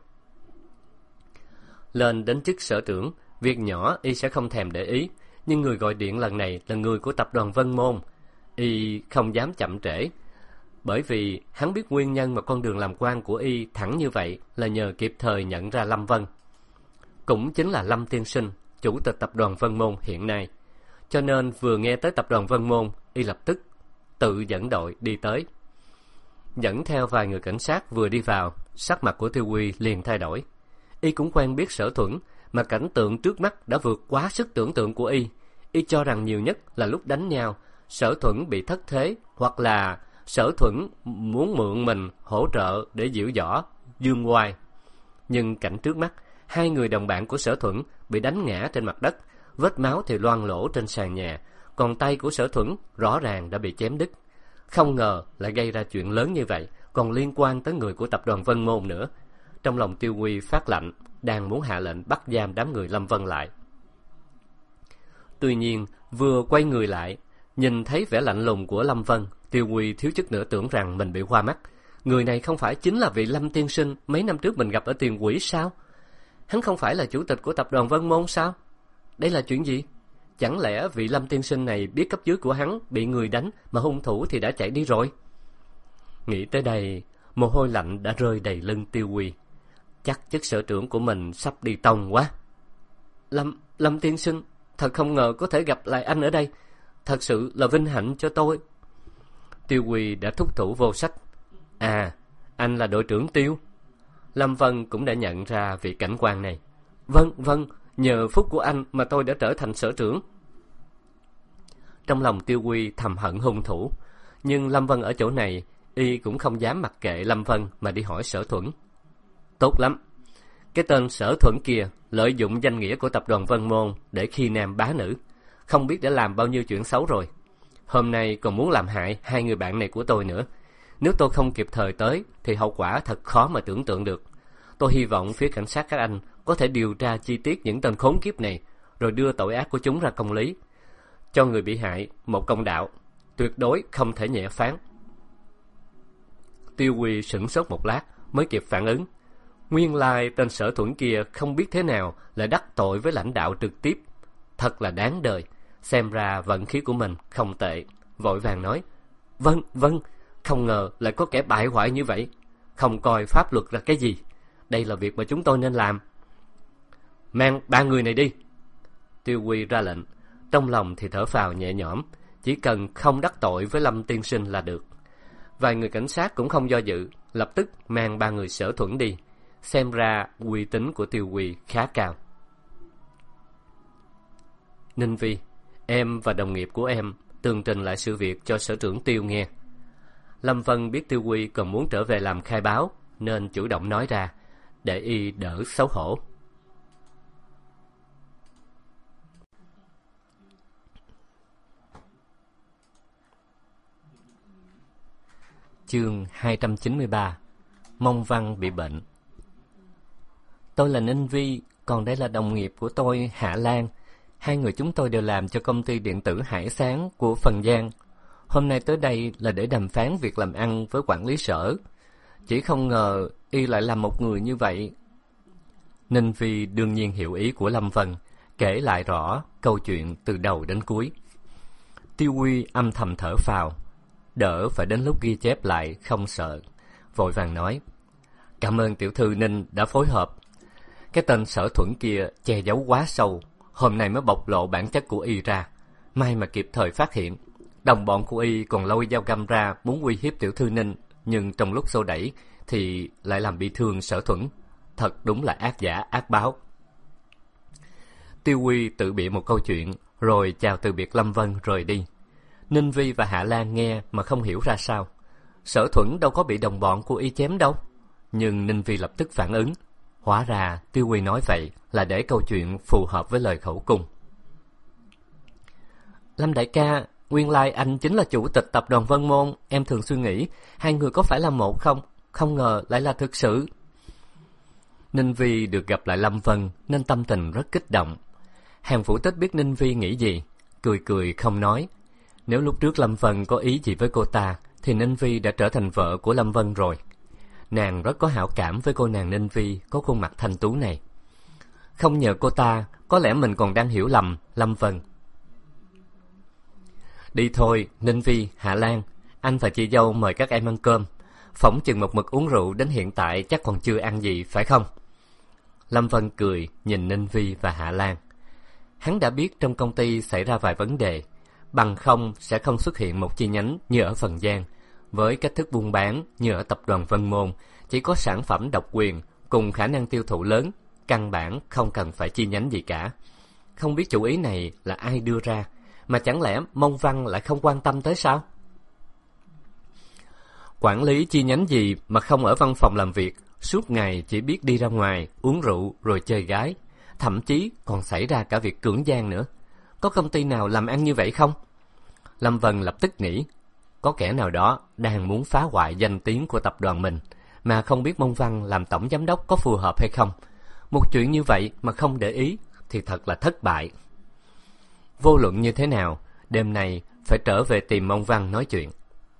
Lên đến chức sở trưởng, việc nhỏ y sẽ không thèm để ý, nhưng người gọi điện lần này là người của tập đoàn Vân Môn. Y không dám chậm trễ, bởi vì hắn biết nguyên nhân mà con đường làm quan của y thẳng như vậy là nhờ kịp thời nhận ra Lâm Vân. Cũng chính là Lâm tiên sinh, chủ tịch tập đoàn Vân Môn hiện nay. Cho nên vừa nghe tới tập đoàn Vân Môn, y lập tức tự dẫn đội đi tới. Dẫn theo vài người cảnh sát vừa đi vào, sắc mặt của Tiêu Huy liền thay đổi. Y cũng quen biết Sở Thuẫn, mà cảnh tượng trước mắt đã vượt quá sức tưởng tượng của y. Y cho rằng nhiều nhất là lúc đánh nhau, Sở Thuẫn bị thất thế, hoặc là Sở Thuẫn muốn mượn mình hỗ trợ để giễu giõ, dương oai. Nhưng cảnh trước mắt, hai người đồng bạn của Sở Thuẫn bị đánh ngã trên mặt đất, vết máu thì loang lổ trên sàn nhà, còn tay của Sở Thuẫn rõ ràng đã bị chém đứt. Không ngờ lại gây ra chuyện lớn như vậy, còn liên quan tới người của tập đoàn Vân Môn nữa. Trong lòng Tiêu Huy phát lạnh, đang muốn hạ lệnh bắt giam đám người Lâm Vân lại. Tuy nhiên, vừa quay người lại, nhìn thấy vẻ lạnh lùng của Lâm Vân, Tiêu Huy thiếu chút nữa tưởng rằng mình bị hoa mắt. Người này không phải chính là vị Lâm tiên sinh mấy năm trước mình gặp ở Tiền Quỹ sao? Hắn không phải là chủ tịch của tập đoàn Vân Môn sao? Đây là chuyện gì? Chẳng lẽ vị Lâm tiên sinh này biết cấp dưới của hắn bị người đánh mà hung thủ thì đã chạy đi rồi? Nghĩ tới đây, mồ hôi lạnh đã rơi đầy lưng Tiêu Huy. Chắc chức sở trưởng của mình sắp đi tông quá. Lâm tiên sinh, thật không ngờ có thể gặp lại anh ở đây. Thật sự là vinh hạnh cho tôi. Tiêu Huy đã thúc thủ vô sách. À, anh là đội trưởng Tiêu. Lâm Vân cũng đã nhận ra vị cảnh quan này. Vâng, nhờ phúc của anh mà tôi đã trở thành sở trưởng. Trong lòng Tiêu Huy thầm hận hung thủ, nhưng Lâm Vân ở chỗ này, y cũng không dám mặc kệ Lâm Vân mà đi hỏi Sở Thuẫn. Tốt lắm, cái tên Sở Thuẫn kia lợi dụng danh nghĩa của tập đoàn Vân Môn để khi nam bá nữ, không biết đã làm bao nhiêu chuyện xấu rồi. Hôm nay còn muốn làm hại hai người bạn này của tôi nữa. Nếu tôi không kịp thời tới thì hậu quả thật khó mà tưởng tượng được. Tôi hy vọng phía cảnh sát các anh có thể điều tra chi tiết những tên khốn kiếp này, rồi đưa tội ác của chúng ra công lý, cho người bị hại một công đạo, tuyệt đối không thể nhẹ phán. Tiêu Huy sửng sốt một lát mới kịp phản ứng. Nguyên lai tên Sở Thuẫn kia không biết thế nào lại đắc tội với lãnh đạo trực tiếp. Thật là đáng đời. Xem ra vận khí của mình không tệ. Vội vàng nói, Vâng, không ngờ lại có kẻ bại hoại như vậy, không coi pháp luật là cái gì. Đây là việc mà chúng tôi nên làm. Mang ba người này đi. Tiêu Huy ra lệnh. Trong lòng thì thở phào nhẹ nhõm, chỉ cần không đắc tội với Lâm tiên sinh là được. Vài người cảnh sát cũng không do dự, lập tức mang ba người Sở Thuẫn đi. Xem ra uy tín của Tiêu Huy khá cao. Ninh Vi, em và đồng nghiệp của em tường trình lại sự việc cho sở trưởng Tiêu nghe. Lâm Vân biết Tiêu Huy còn muốn trở về làm khai báo, nên chủ động nói ra, để y đỡ xấu hổ. Chương 293. Mông Văn bị bệnh. Tôi là Ninh Vi, còn đây là đồng nghiệp của tôi, Hạ Lan. Hai người chúng tôi đều làm cho công ty điện tử Hải Sáng của Phần Giang. Hôm nay tới đây là để đàm phán việc làm ăn với quản lý sở. Chỉ không ngờ y lại là một người như vậy. Ninh Vi đương nhiên hiểu ý của Lâm Vân, kể lại rõ câu chuyện từ đầu đến cuối. Tiêu Huy âm thầm thở phào, đỡ phải đến lúc ghi chép lại không sợ, vội vàng nói, cảm ơn tiểu thư Ninh đã phối hợp. Cái tên Sở Thuẫn kia che giấu quá sâu, hôm nay mới bộc lộ bản chất của y ra. May mà kịp thời phát hiện. Đồng bọn của y còn lôi dao găm ra muốn uy hiếp tiểu thư Ninh, nhưng trong lúc xô đẩy thì lại làm bị thương Sở Thuẫn. Thật đúng là ác giả ác báo. Tiêu Huy tự bịa một câu chuyện, rồi chào từ biệt Lâm Vân rời đi. Ninh Vi và Hạ Lan nghe mà không hiểu ra sao. Sở Thuẫn đâu có bị đồng bọn của y chém đâu. Nhưng Ninh Vi lập tức phản ứng. Hóa ra Tiêu Huy nói vậy là để câu chuyện phù hợp với lời khẩu cung. Lâm đại ca, nguyên lai anh chính là chủ tịch tập đoàn Vân Môn. Em thường suy nghĩ hai người có phải là một không? Không ngờ lại là thực sự. Ninh Vi được gặp lại Lâm Vân nên tâm tình rất kích động. Hàn Vũ Tích biết Ninh Vi nghĩ gì, cười cười không nói. Nếu lúc trước Lâm Vân có ý gì với cô ta thì Ninh Vi đã trở thành vợ của Lâm Vân rồi. Nàng rất có hảo cảm với cô nàng Ninh Vi có khuôn mặt thanh tú này. Không nhờ cô ta, có lẽ mình còn đang hiểu lầm Lâm Vân. Đi thôi, Ninh Vi, Hạ Lan, anh và chị dâu mời các em ăn cơm. Phỏng chừng một mực uống rượu đến hiện tại chắc còn chưa ăn gì, phải không? Lâm Vân cười, nhìn Ninh Vi và Hạ Lan. Hắn đã biết trong công ty xảy ra vài vấn đề, bằng không sẽ không xuất hiện một chi nhánh như ở Phần Giang. Với cách thức buôn bán như ở tập đoàn Vân Môn, chỉ có sản phẩm độc quyền cùng khả năng tiêu thụ lớn, căn bản không cần phải chi nhánh gì cả. Không biết chủ ý này là ai đưa ra, mà chẳng lẽ Mông Văn lại không quan tâm tới sao? Quản lý chi nhánh gì mà không ở văn phòng làm việc, suốt ngày chỉ biết đi ra ngoài, uống rượu rồi chơi gái. Thậm chí còn xảy ra cả việc cưỡng gian nữa. Có công ty nào làm ăn như vậy không? Lâm Vân lập tức nghĩ, có kẻ nào đó đang muốn phá hoại danh tiếng của tập đoàn mình, mà không biết Mông Văn làm tổng giám đốc có phù hợp hay không. Một chuyện như vậy mà không để ý thì thật là thất bại. Vô luận như thế nào, đêm nay phải trở về tìm Mông Văn nói chuyện.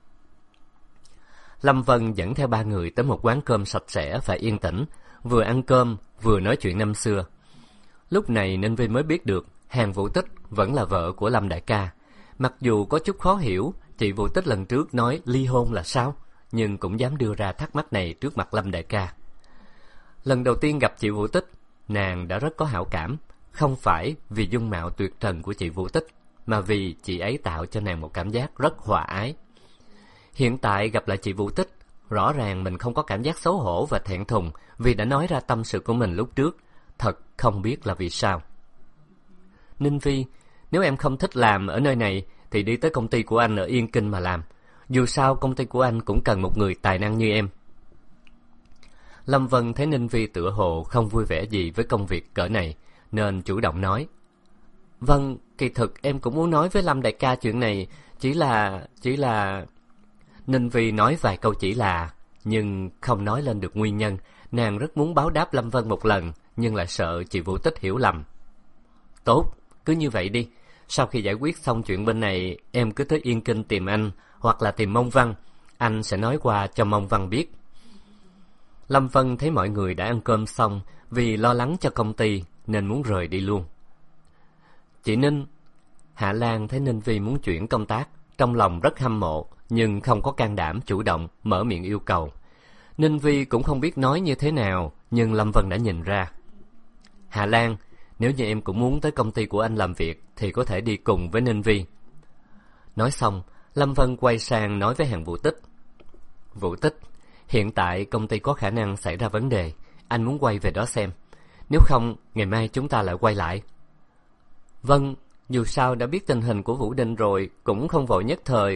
Lâm Vân dẫn theo ba người tới một quán cơm sạch sẽ và yên tĩnh, vừa ăn cơm vừa nói chuyện năm xưa. Lúc này Ninh Vi mới biết được Hàn Vũ Tích vẫn là vợ của Lâm đại ca. Mặc dù có chút khó hiểu chị Vũ Tích lần trước nói ly hôn là sao, nhưng cũng dám đưa ra thắc mắc này trước mặt Lâm đại ca. Lần đầu tiên gặp chị Vũ Tích, nàng đã rất có hảo cảm, không phải vì dung mạo tuyệt trần của chị Vũ Tích, mà vì chị ấy tạo cho nàng một cảm giác rất hòa ái. Hiện tại gặp lại chị Vũ Tích, rõ ràng mình không có cảm giác xấu hổ và thẹn thùng vì đã nói ra tâm sự của mình lúc trước, thật không biết là vì sao. Ninh Vi, nếu em không thích làm ở nơi này thì đi tới công ty của anh ở Yên Kinh mà làm. Dù sao công ty của anh cũng cần một người tài năng như em. Lâm Vân thấy Ninh Vi tựa hồ không vui vẻ gì với công việc cỡ này, nên chủ động nói. Vâng, kỳ thực em cũng muốn nói với Lâm đại ca chuyện này, chỉ là... Ninh Vi nói vài câu chỉ là, nhưng không nói lên được nguyên nhân. Nàng rất muốn báo đáp Lâm Vân một lần, nhưng lại sợ chị Vũ Tích hiểu lầm. Tốt, cứ như vậy đi. Sau khi giải quyết xong chuyện bên này, em cứ tới Yên Kinh tìm anh, hoặc là tìm Mông Văn. Anh sẽ nói qua cho Mông Văn biết. Lâm Vân thấy mọi người đã ăn cơm xong, vì lo lắng cho công ty nên muốn rời đi luôn. Chị Ninh. Hạ Lan thấy Ninh Vi muốn chuyển công tác, trong lòng rất hâm mộ, nhưng không có can đảm chủ động mở miệng yêu cầu. Ninh Vi cũng không biết nói như thế nào, nhưng Lâm Vân đã nhìn ra. Hạ Lan, nếu như em cũng muốn tới công ty của anh làm việc thì có thể đi cùng với Ninh Vi. Nói xong, Lâm Vân quay sang nói với Hàn Vũ Tích. Vũ Tích, hiện tại công ty có khả năng xảy ra vấn đề, anh muốn quay về đó xem. Nếu không, ngày mai chúng ta lại quay lại. Vâng, dù sao đã biết tình hình của Vũ Đinh rồi, cũng không vội nhất thời.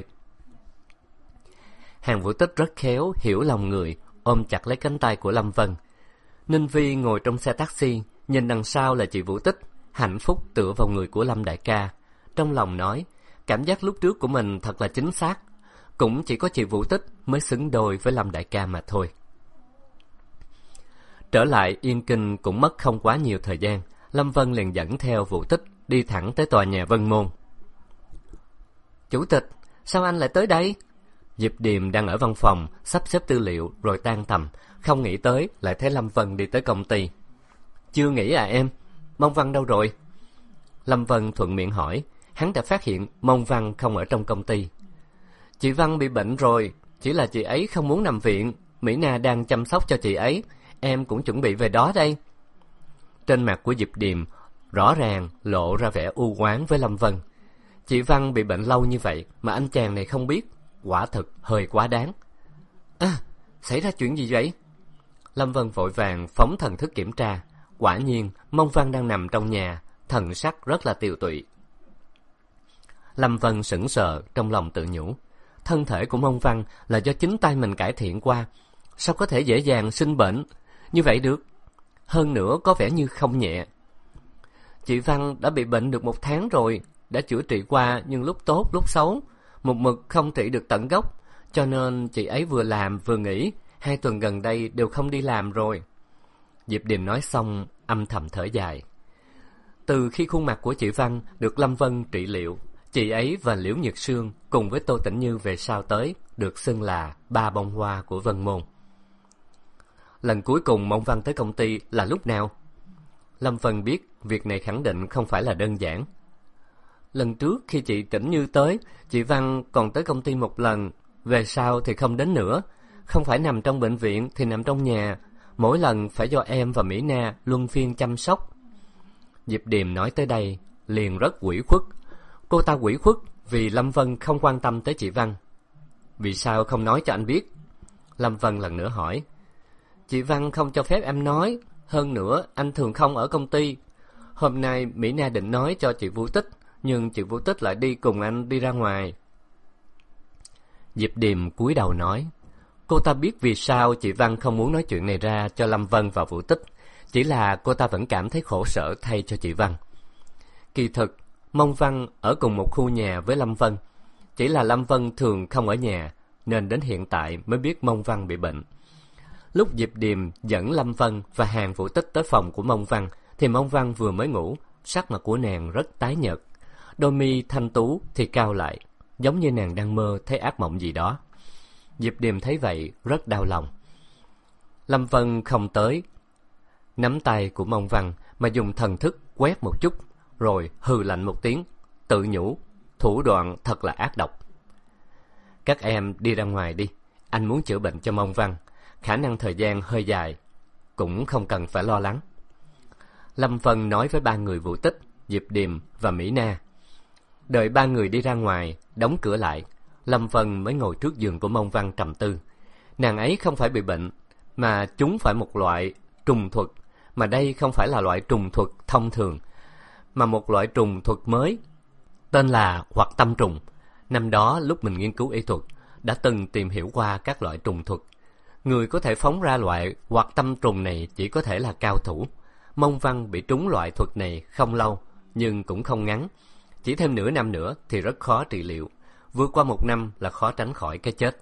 Hàn Vũ Tích rất khéo, hiểu lòng người, ôm chặt lấy cánh tay của Lâm Vân. Ninh Vi ngồi trong xe taxi, nhìn đằng sau là chị Vũ Tích, hạnh phúc tựa vào người của Lâm đại ca. Trong lòng nói, cảm giác lúc trước của mình thật là chính xác. Cũng chỉ có chị Vũ Tích mới xứng đôi với Lâm đại ca mà thôi. Trở lại Yên Kinh cũng mất không quá nhiều thời gian. Lâm Vân liền dẫn theo Vũ Tích đi thẳng tới tòa nhà Vân Môn. Chủ tịch, sao anh lại tới đây? Diệp Điềm đang ở văn phòng sắp xếp tư liệu rồi tan tầm, không nghĩ tới lại thấy Lâm Vân đi tới công ty. Chưa nghĩ à em? Mông Văn đâu rồi? Lâm Vân thuận miệng hỏi. Hắn đã phát hiện Mông Văn không ở trong công ty. Chị Văn bị bệnh rồi, chỉ là chị ấy không muốn nằm viện. Mỹ Na đang chăm sóc cho chị ấy, em cũng chuẩn bị về đó đây. Trên mặt của Diệp Điềm rõ ràng lộ ra vẻ u oán với Lâm Vân. Chị Văn bị bệnh lâu như vậy mà anh chàng này không biết, quả thực hơi quá đáng. À, xảy ra chuyện gì vậy? Lâm Vân vội vàng phóng thần thức kiểm tra. Quả nhiên, Mông Văn đang nằm trong nhà, thần sắc rất là tiều tụy. Lâm Vân sững sờ, trong lòng tự nhủ. Thân thể của Mông Văn là do chính tay mình cải thiện qua. Sao có thể dễ dàng sinh bệnh như vậy được? Hơn nữa có vẻ như không nhẹ. Chị Văn đã bị bệnh được 1 tháng rồi, đã chữa trị qua nhưng lúc tốt lúc xấu, một mực không trị được tận gốc, cho nên chị ấy vừa làm vừa nghỉ, 2 tuần gần đây đều không đi làm rồi. Diệp Điềm nói xong, âm thầm thở dài. Từ khi khuôn mặt của chị Văn được Lâm Vân trị liệu, chị ấy và Liễu Nhược Sương cùng với Tô Tĩnh Như về sau tới được xưng là 3 bông hoa của Vân Môn. Lần cuối cùng Mông Văn tới công ty là lúc nào? Lâm Vân biết việc này khẳng định không phải là đơn giản. Lần trước khi chị Tĩnh Như tới, chị Văn còn tới công ty 1 lần, về sau thì không đến nữa. Không phải nằm trong bệnh viện thì nằm trong nhà, mỗi lần phải do em và Mỹ Na luân phiên chăm sóc. Diệp Điềm nói tới đây liền rất ủy khuất. Cô ta ủy khuất vì Lâm Vân không quan tâm tới chị Văn. Vì sao không nói cho anh biết? Lâm Vân lần nữa hỏi. Chị Văn không cho phép em nói, hơn nữa anh thường không ở công ty. Hôm nay Mỹ Na định nói cho chị Vũ Tích, nhưng chị Vũ Tích lại đi cùng anh đi ra ngoài. Diệp Điềm cúi đầu nói. Cô ta biết vì sao chị Văn không muốn nói chuyện này ra cho Lâm Vân và Vũ Tích, chỉ là cô ta vẫn cảm thấy khổ sở thay cho chị Văn. Kỳ thực, Mông Văn ở cùng một khu nhà với Lâm Vân, chỉ là Lâm Vân thường không ở nhà, nên đến hiện tại mới biết Mông Văn bị bệnh. Lúc Diệp Điềm dẫn Lâm Vân và Hàn Vũ Tích tới phòng của Mông Văn, thì Mông Văn vừa mới ngủ, sắc mặt của nàng rất tái nhợt, đôi mi thanh tú thì cau lại, giống như nàng đang mơ thấy ác mộng gì đó. Diệp Điềm thấy vậy rất đau lòng. Lâm Vân không tới, nắm tay của Mông Văn mà dùng thần thức quét một chút, rồi hừ lạnh một tiếng, tự nhủ, thủ đoạn thật là ác độc. Các em đi ra ngoài đi, anh muốn chữa bệnh cho Mông Văn, khả năng thời gian hơi dài, cũng không cần phải lo lắng. Lâm Vân nói với 3 người Vũ Tích, Diệp Điềm và Mỹ Na. Đợi 3 người đi ra ngoài, đóng cửa lại, Lâm Vân mới ngồi trước giường của Mông Văn trầm tư. Nàng ấy không phải bị bệnh, mà chúng phải một loại trùng thuật, mà đây không phải là loại trùng thuật thông thường, mà một loại trùng thuật mới, tên là hoặc tâm trùng. Năm đó lúc mình nghiên cứu y thuật, đã từng tìm hiểu qua các loại trùng thuật. Người có thể phóng ra loại hoặc tâm trùng này chỉ có thể là cao thủ. Mông Văn bị trúng loại thuật này không lâu, nhưng cũng không ngắn. Chỉ thêm nửa năm nữa thì rất khó trị liệu. Vượt qua 1 năm là khó tránh khỏi cái chết.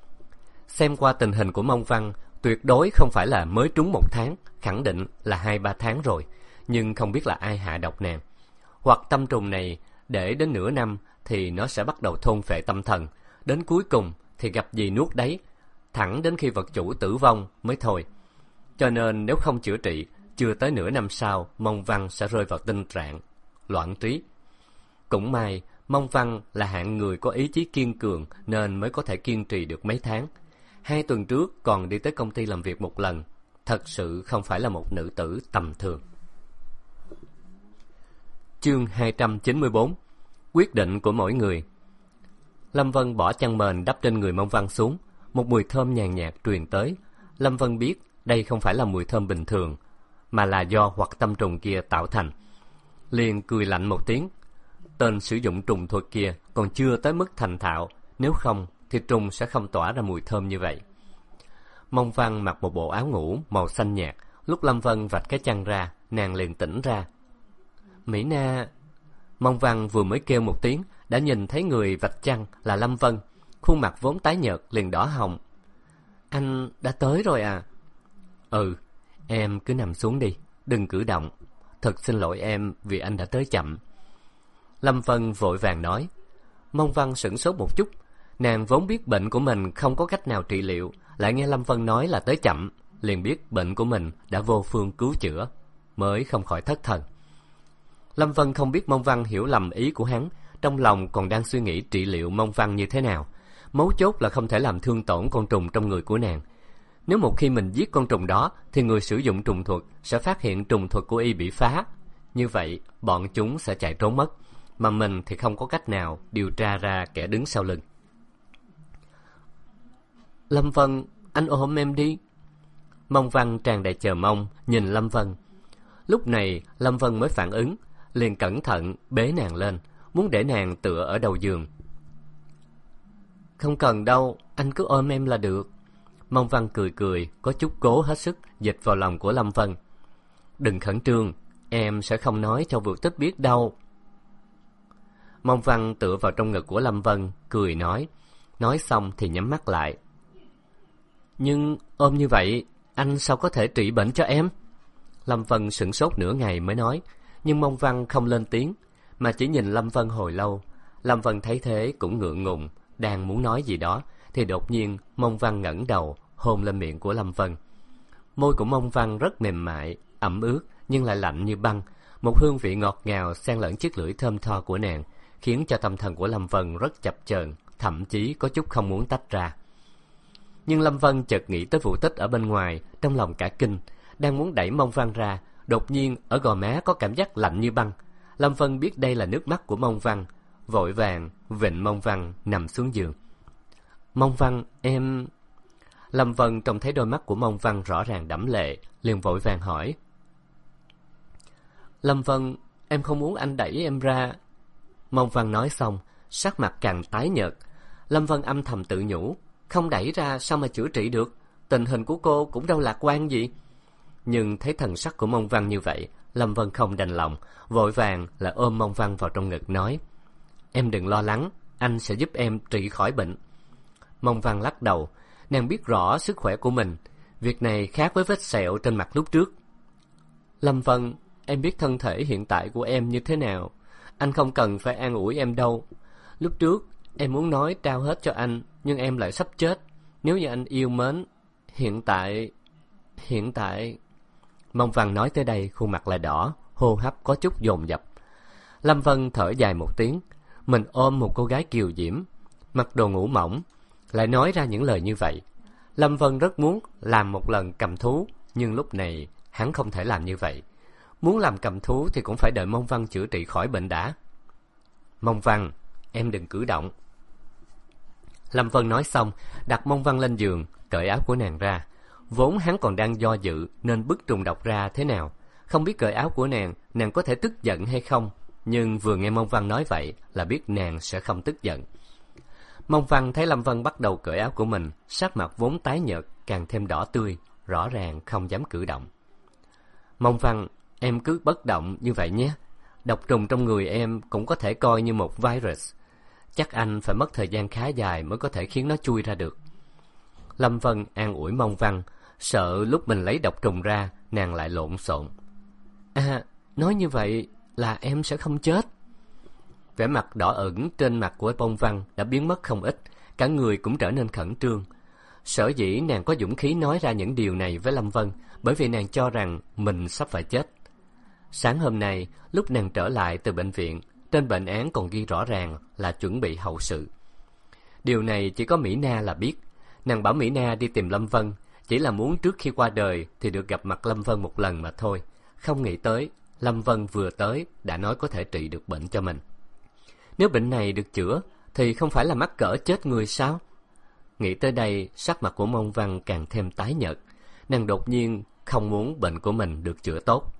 Xem qua tình hình của Mông Văn, tuyệt đối không phải là mới trúng 1 tháng, khẳng định là 2-3 tháng rồi. Nhưng không biết là ai hạ độc nàng. Hoặc tâm trùng này để đến nửa năm thì nó sẽ bắt đầu thôn phệ tâm thần. Đến cuối cùng thì gặp gì nuốt đấy, thẳng đến khi vật chủ tử vong mới thôi. Cho nên nếu không chữa trị, chưa tới nửa năm sau, Mông Văn sẽ rơi vào tình trạng loạn trí. Cũng may, Mông Văn là hạng người có ý chí kiên cường nên mới có thể kiên trì được mấy tháng. 2 tuần trước còn đi tới công ty làm việc 1 lần. Thật sự không phải là một nữ tử tầm thường. Chương 294. Quyết định của mỗi người. Lâm Vân bỏ chăn mền đắp trên người Mông Văn xuống. Một mùi thơm nhàn nhạt truyền tới. Lâm Vân biết đây không phải là mùi thơm bình thường, mà là do hoặc tâm trùng kia tạo thành. Liền cười lạnh một tiếng. Tên sử dụng trùng thuật kia còn chưa tới mức thành thạo, nếu không thì trùng sẽ không tỏa ra mùi thơm như vậy. Mông Văn mặc một bộ áo ngủ màu xanh nhạt. Lúc Lâm Vân vạch cái chăn ra, nàng liền tỉnh ra. Mỹ Na. Mông Văn vừa mới kêu một tiếng, đã nhìn thấy người vạch chăn là Lâm Vân. Khuôn mặt vốn tái nhợt liền đỏ hồng. Anh đã tới rồi à? Ừ, em cứ nằm xuống đi, đừng cử động. Thật xin lỗi em vì anh đã tới chậm. Lâm Vân vội vàng nói. Mông Văn sửng sốt một chút. Nàng vốn biết bệnh của mình không có cách nào trị liệu, lại nghe Lâm Vân nói là tới chậm, liền biết bệnh của mình đã vô phương cứu chữa, mới không khỏi thất thần. Lâm Vân không biết Mông Văn hiểu lầm ý của hắn, trong lòng còn đang suy nghĩ trị liệu Mông Văn như thế nào. Mấu chốt là không thể làm thương tổn con trùng trong người của nàng. Nếu một khi mình giết con trùng đó, thì người sử dụng trùng thuật sẽ phát hiện trùng thuật của y bị phá. Như vậy, bọn chúng sẽ chạy trốn mất, mà mình thì không có cách nào điều tra ra kẻ đứng sau lưng. Lâm Vân, anh ôm em đi. Mông Văn tràn đầy chờ mong nhìn Lâm Vân. Lúc này Lâm Vân mới phản ứng, liền cẩn thận bế nàng lên, muốn để nàng tựa ở đầu giường. Không cần đâu, anh cứ ôm em là được. Mông Văn cười cười, có chút cố hết sức dịch vào lòng của Lâm Vân. Đừng khẩn trương, em sẽ không nói cho Vượt Tích biết đâu. Mông Văn tựa vào trong ngực của Lâm Vân, cười nói xong thì nhắm mắt lại. Nhưng ôm như vậy, anh sao có thể trị bệnh cho em? Lâm Vân sửng sốt nửa ngày mới nói, nhưng Mông Văn không lên tiếng, mà chỉ nhìn Lâm Vân hồi lâu. Lâm Vân thấy thế cũng ngượng ngùng, đang muốn nói gì đó, thì đột nhiên Mông Văn ngẩng đầu, hôn lên miệng của Lâm Vân. Môi của Mông Văn rất mềm mại, ẩm ướt nhưng lại lạnh như băng. Một hương vị ngọt ngào xen lẫn chiếc lưỡi thơm tho của nàng, khiến cho tâm thần của Lâm Vân rất chập chờn, thậm chí có chút không muốn tách ra. Nhưng Lâm Vân chợt nghĩ tới Vũ Tích ở bên ngoài, trong lòng cả kinh, đang muốn đẩy Mông Văn ra, đột nhiên ở gò má có cảm giác lạnh như băng. Lâm Vân biết đây là nước mắt của Mông Văn, vội vàng vịn Mông Văn nằm xuống giường. Mông Văn, em... Lâm Vân trông thấy đôi mắt của Mông Văn rõ ràng đẫm lệ, liền vội vàng hỏi. Lâm Vân, em không muốn anh đẩy em ra. Mông Văn nói xong, sắc mặt càng tái nhợt. Lâm Vân âm thầm tự nhủ, không đẩy ra sao mà chữa trị được, tình hình của cô cũng đâu lạc quan gì. Nhưng thấy thần sắc của Mông Văn như vậy, Lâm Vân không đành lòng, vội vàng là ôm Mông Văn vào trong ngực nói, em đừng lo lắng, anh sẽ giúp em trị khỏi bệnh. Mông Văn lắc đầu, nàng biết rõ sức khỏe của mình, việc này khác với vết sẹo trên mặt lúc trước. Lâm Vân, em biết thân thể hiện tại của em như thế nào, anh không cần phải an ủi em đâu. Lúc trước em muốn nói trao hết cho anh, nhưng em lại sắp chết. Nếu như anh yêu mến, hiện tại... Mông Văn nói tới đây, khuôn mặt lại đỏ, hô hấp có chút dồn dập. Lâm Vân thở dài một tiếng, mình ôm một cô gái kiều diễm, mặc đồ ngủ mỏng, lại nói ra những lời như vậy. Lâm Vân rất muốn làm một lần cầm thú, nhưng lúc này hắn không thể làm như vậy. Muốn làm cầm thú thì cũng phải đợi Mông Văn chữa trị khỏi bệnh đã. Mông Văn, em đừng cử động. Lâm Vân nói xong, đặt Mông Văn lên giường, cởi áo của nàng ra. Vốn hắn còn đang do dự nên bức trùng độc ra thế nào, không biết cởi áo của nàng có thể tức giận hay không. Nhưng vừa nghe Mông Văn nói vậy là biết nàng sẽ không tức giận. Mông Văn thấy Lâm Vân bắt đầu cởi áo của mình, sắc mặt vốn tái nhợt càng thêm đỏ tươi, rõ ràng không dám cử động. Mông Văn, em cứ bất động như vậy nhé. Độc trùng trong người em cũng có thể coi như một virus. Chắc anh phải mất thời gian khá dài mới có thể khiến nó chui ra được. Lâm Vân an ủi Mông Văn, sợ lúc mình lấy độc trùng ra, nàng lại lộn xộn. À, nói như vậy là em sẽ không chết. Vẻ mặt đỏ ửng trên mặt của Mông Văn đã biến mất không ít, cả người cũng trở nên khẩn trương. Sở dĩ nàng có dũng khí nói ra những điều này với Lâm Vân, bởi vì nàng cho rằng mình sắp phải chết. Sáng hôm nay, lúc nàng trở lại từ bệnh viện, trên bệnh án còn ghi rõ ràng là chuẩn bị hậu sự. Điều này chỉ có Mỹ Na là biết. Nàng bảo Mỹ Na đi tìm Lâm Vân, chỉ là muốn trước khi qua đời thì được gặp mặt Lâm Vân một lần mà thôi. Không nghĩ tới, Lâm Vân vừa tới đã nói có thể trị được bệnh cho mình. Nếu bệnh này được chữa, thì không phải là mắc cỡ chết người sao? Nghĩ tới đây, sắc mặt của Mông Văn càng thêm tái nhợt. Nàng đột nhiên không muốn bệnh của mình được chữa tốt.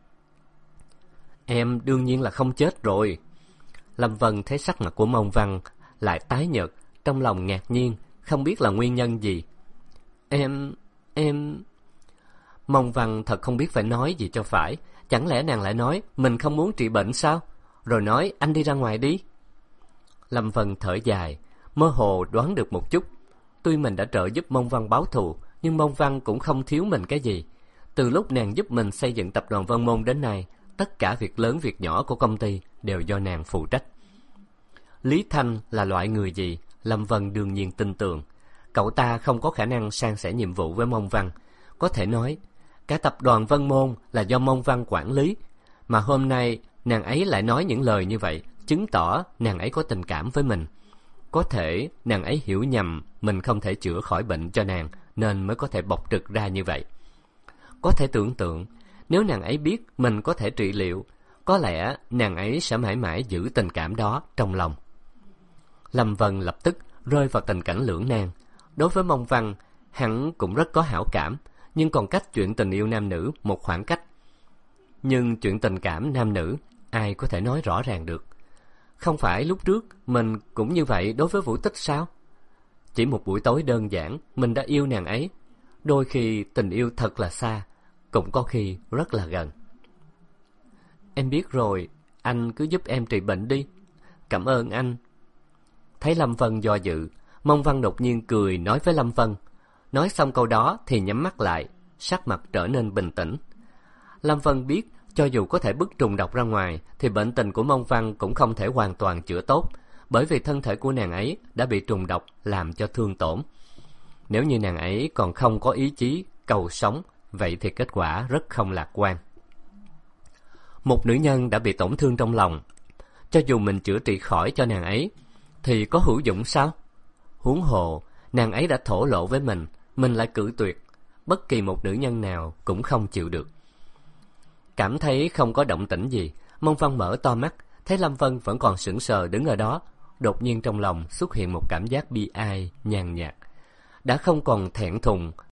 Em đương nhiên là không chết rồi. Lâm Vân thấy sắc mặt của Mông Văn lại tái nhợt, trong lòng ngạc nhiên, không biết là nguyên nhân gì. Em... Mông Văn thật không biết phải nói gì cho phải. Chẳng lẽ nàng lại nói mình không muốn trị bệnh sao? Rồi nói anh đi ra ngoài đi. Lâm Vân thở dài, mơ hồ đoán được một chút. Tuy mình đã trợ giúp Mông Văn báo thù, nhưng Mông Văn cũng không thiếu mình cái gì. Từ lúc nàng giúp mình xây dựng tập đoàn Vân Môn đến nay, tất cả việc lớn việc nhỏ của công ty đều do nàng phụ trách. Lý Thanh là loại người gì, Lâm Vân đương nhiên tin tưởng. Cậu ta không có khả năng san sẻ nhiệm vụ với Mông Văn. Có thể nói, cả tập đoàn Vân Môn là do Mông Văn quản lý. Mà hôm nay, nàng ấy lại nói những lời như vậy, chứng tỏ nàng ấy có tình cảm với mình. Có thể nàng ấy hiểu nhầm mình không thể chữa khỏi bệnh cho nàng, nên mới có thể bộc trực ra như vậy. Có thể tưởng tượng, nếu nàng ấy biết mình có thể trị liệu, có lẽ nàng ấy sẽ mãi mãi giữ tình cảm đó trong lòng. Lâm Vân lập tức rơi vào tình cảnh lưỡng nan. Đối với Mông Văn, hắn cũng rất có hảo cảm, nhưng còn cách chuyện tình yêu nam nữ một khoảng cách. Nhưng chuyện tình cảm nam nữ, ai có thể nói rõ ràng được? Không phải lúc trước mình cũng như vậy đối với Vũ Tích sao? Chỉ một buổi tối đơn giản, mình đã yêu nàng ấy. Đôi khi tình yêu thật là xa, cũng có khi rất là gần. Em biết rồi, anh cứ giúp em trị bệnh đi. Cảm ơn anh. Thấy Lâm Vân do dự, Mông Văn đột nhiên cười nói với Lâm Vân. Nói xong câu đó thì nhắm mắt lại, sắc mặt trở nên bình tĩnh. Lâm Vân biết, cho dù có thể bức trùng độc ra ngoài, thì bệnh tình của Mông Văn cũng không thể hoàn toàn chữa tốt, bởi vì thân thể của nàng ấy đã bị trùng độc làm cho thương tổn. Nếu như nàng ấy còn không có ý chí cầu sống, vậy thì kết quả rất không lạc quan. Một nữ nhân đã bị tổn thương trong lòng, cho dù mình chữa trị khỏi cho nàng ấy, thì có hữu dụng sao? Huống hồ, nàng ấy đã thổ lộ với mình lại cự tuyệt, bất kỳ một nữ nhân nào cũng không chịu được. Cảm thấy không có động tĩnh gì, Mông Văn mở to mắt, thấy Lâm Vân vẫn còn sững sờ đứng ở đó. Đột nhiên trong lòng xuất hiện một cảm giác bi ai, nhàn nhạt. Đã không còn thẹn thùng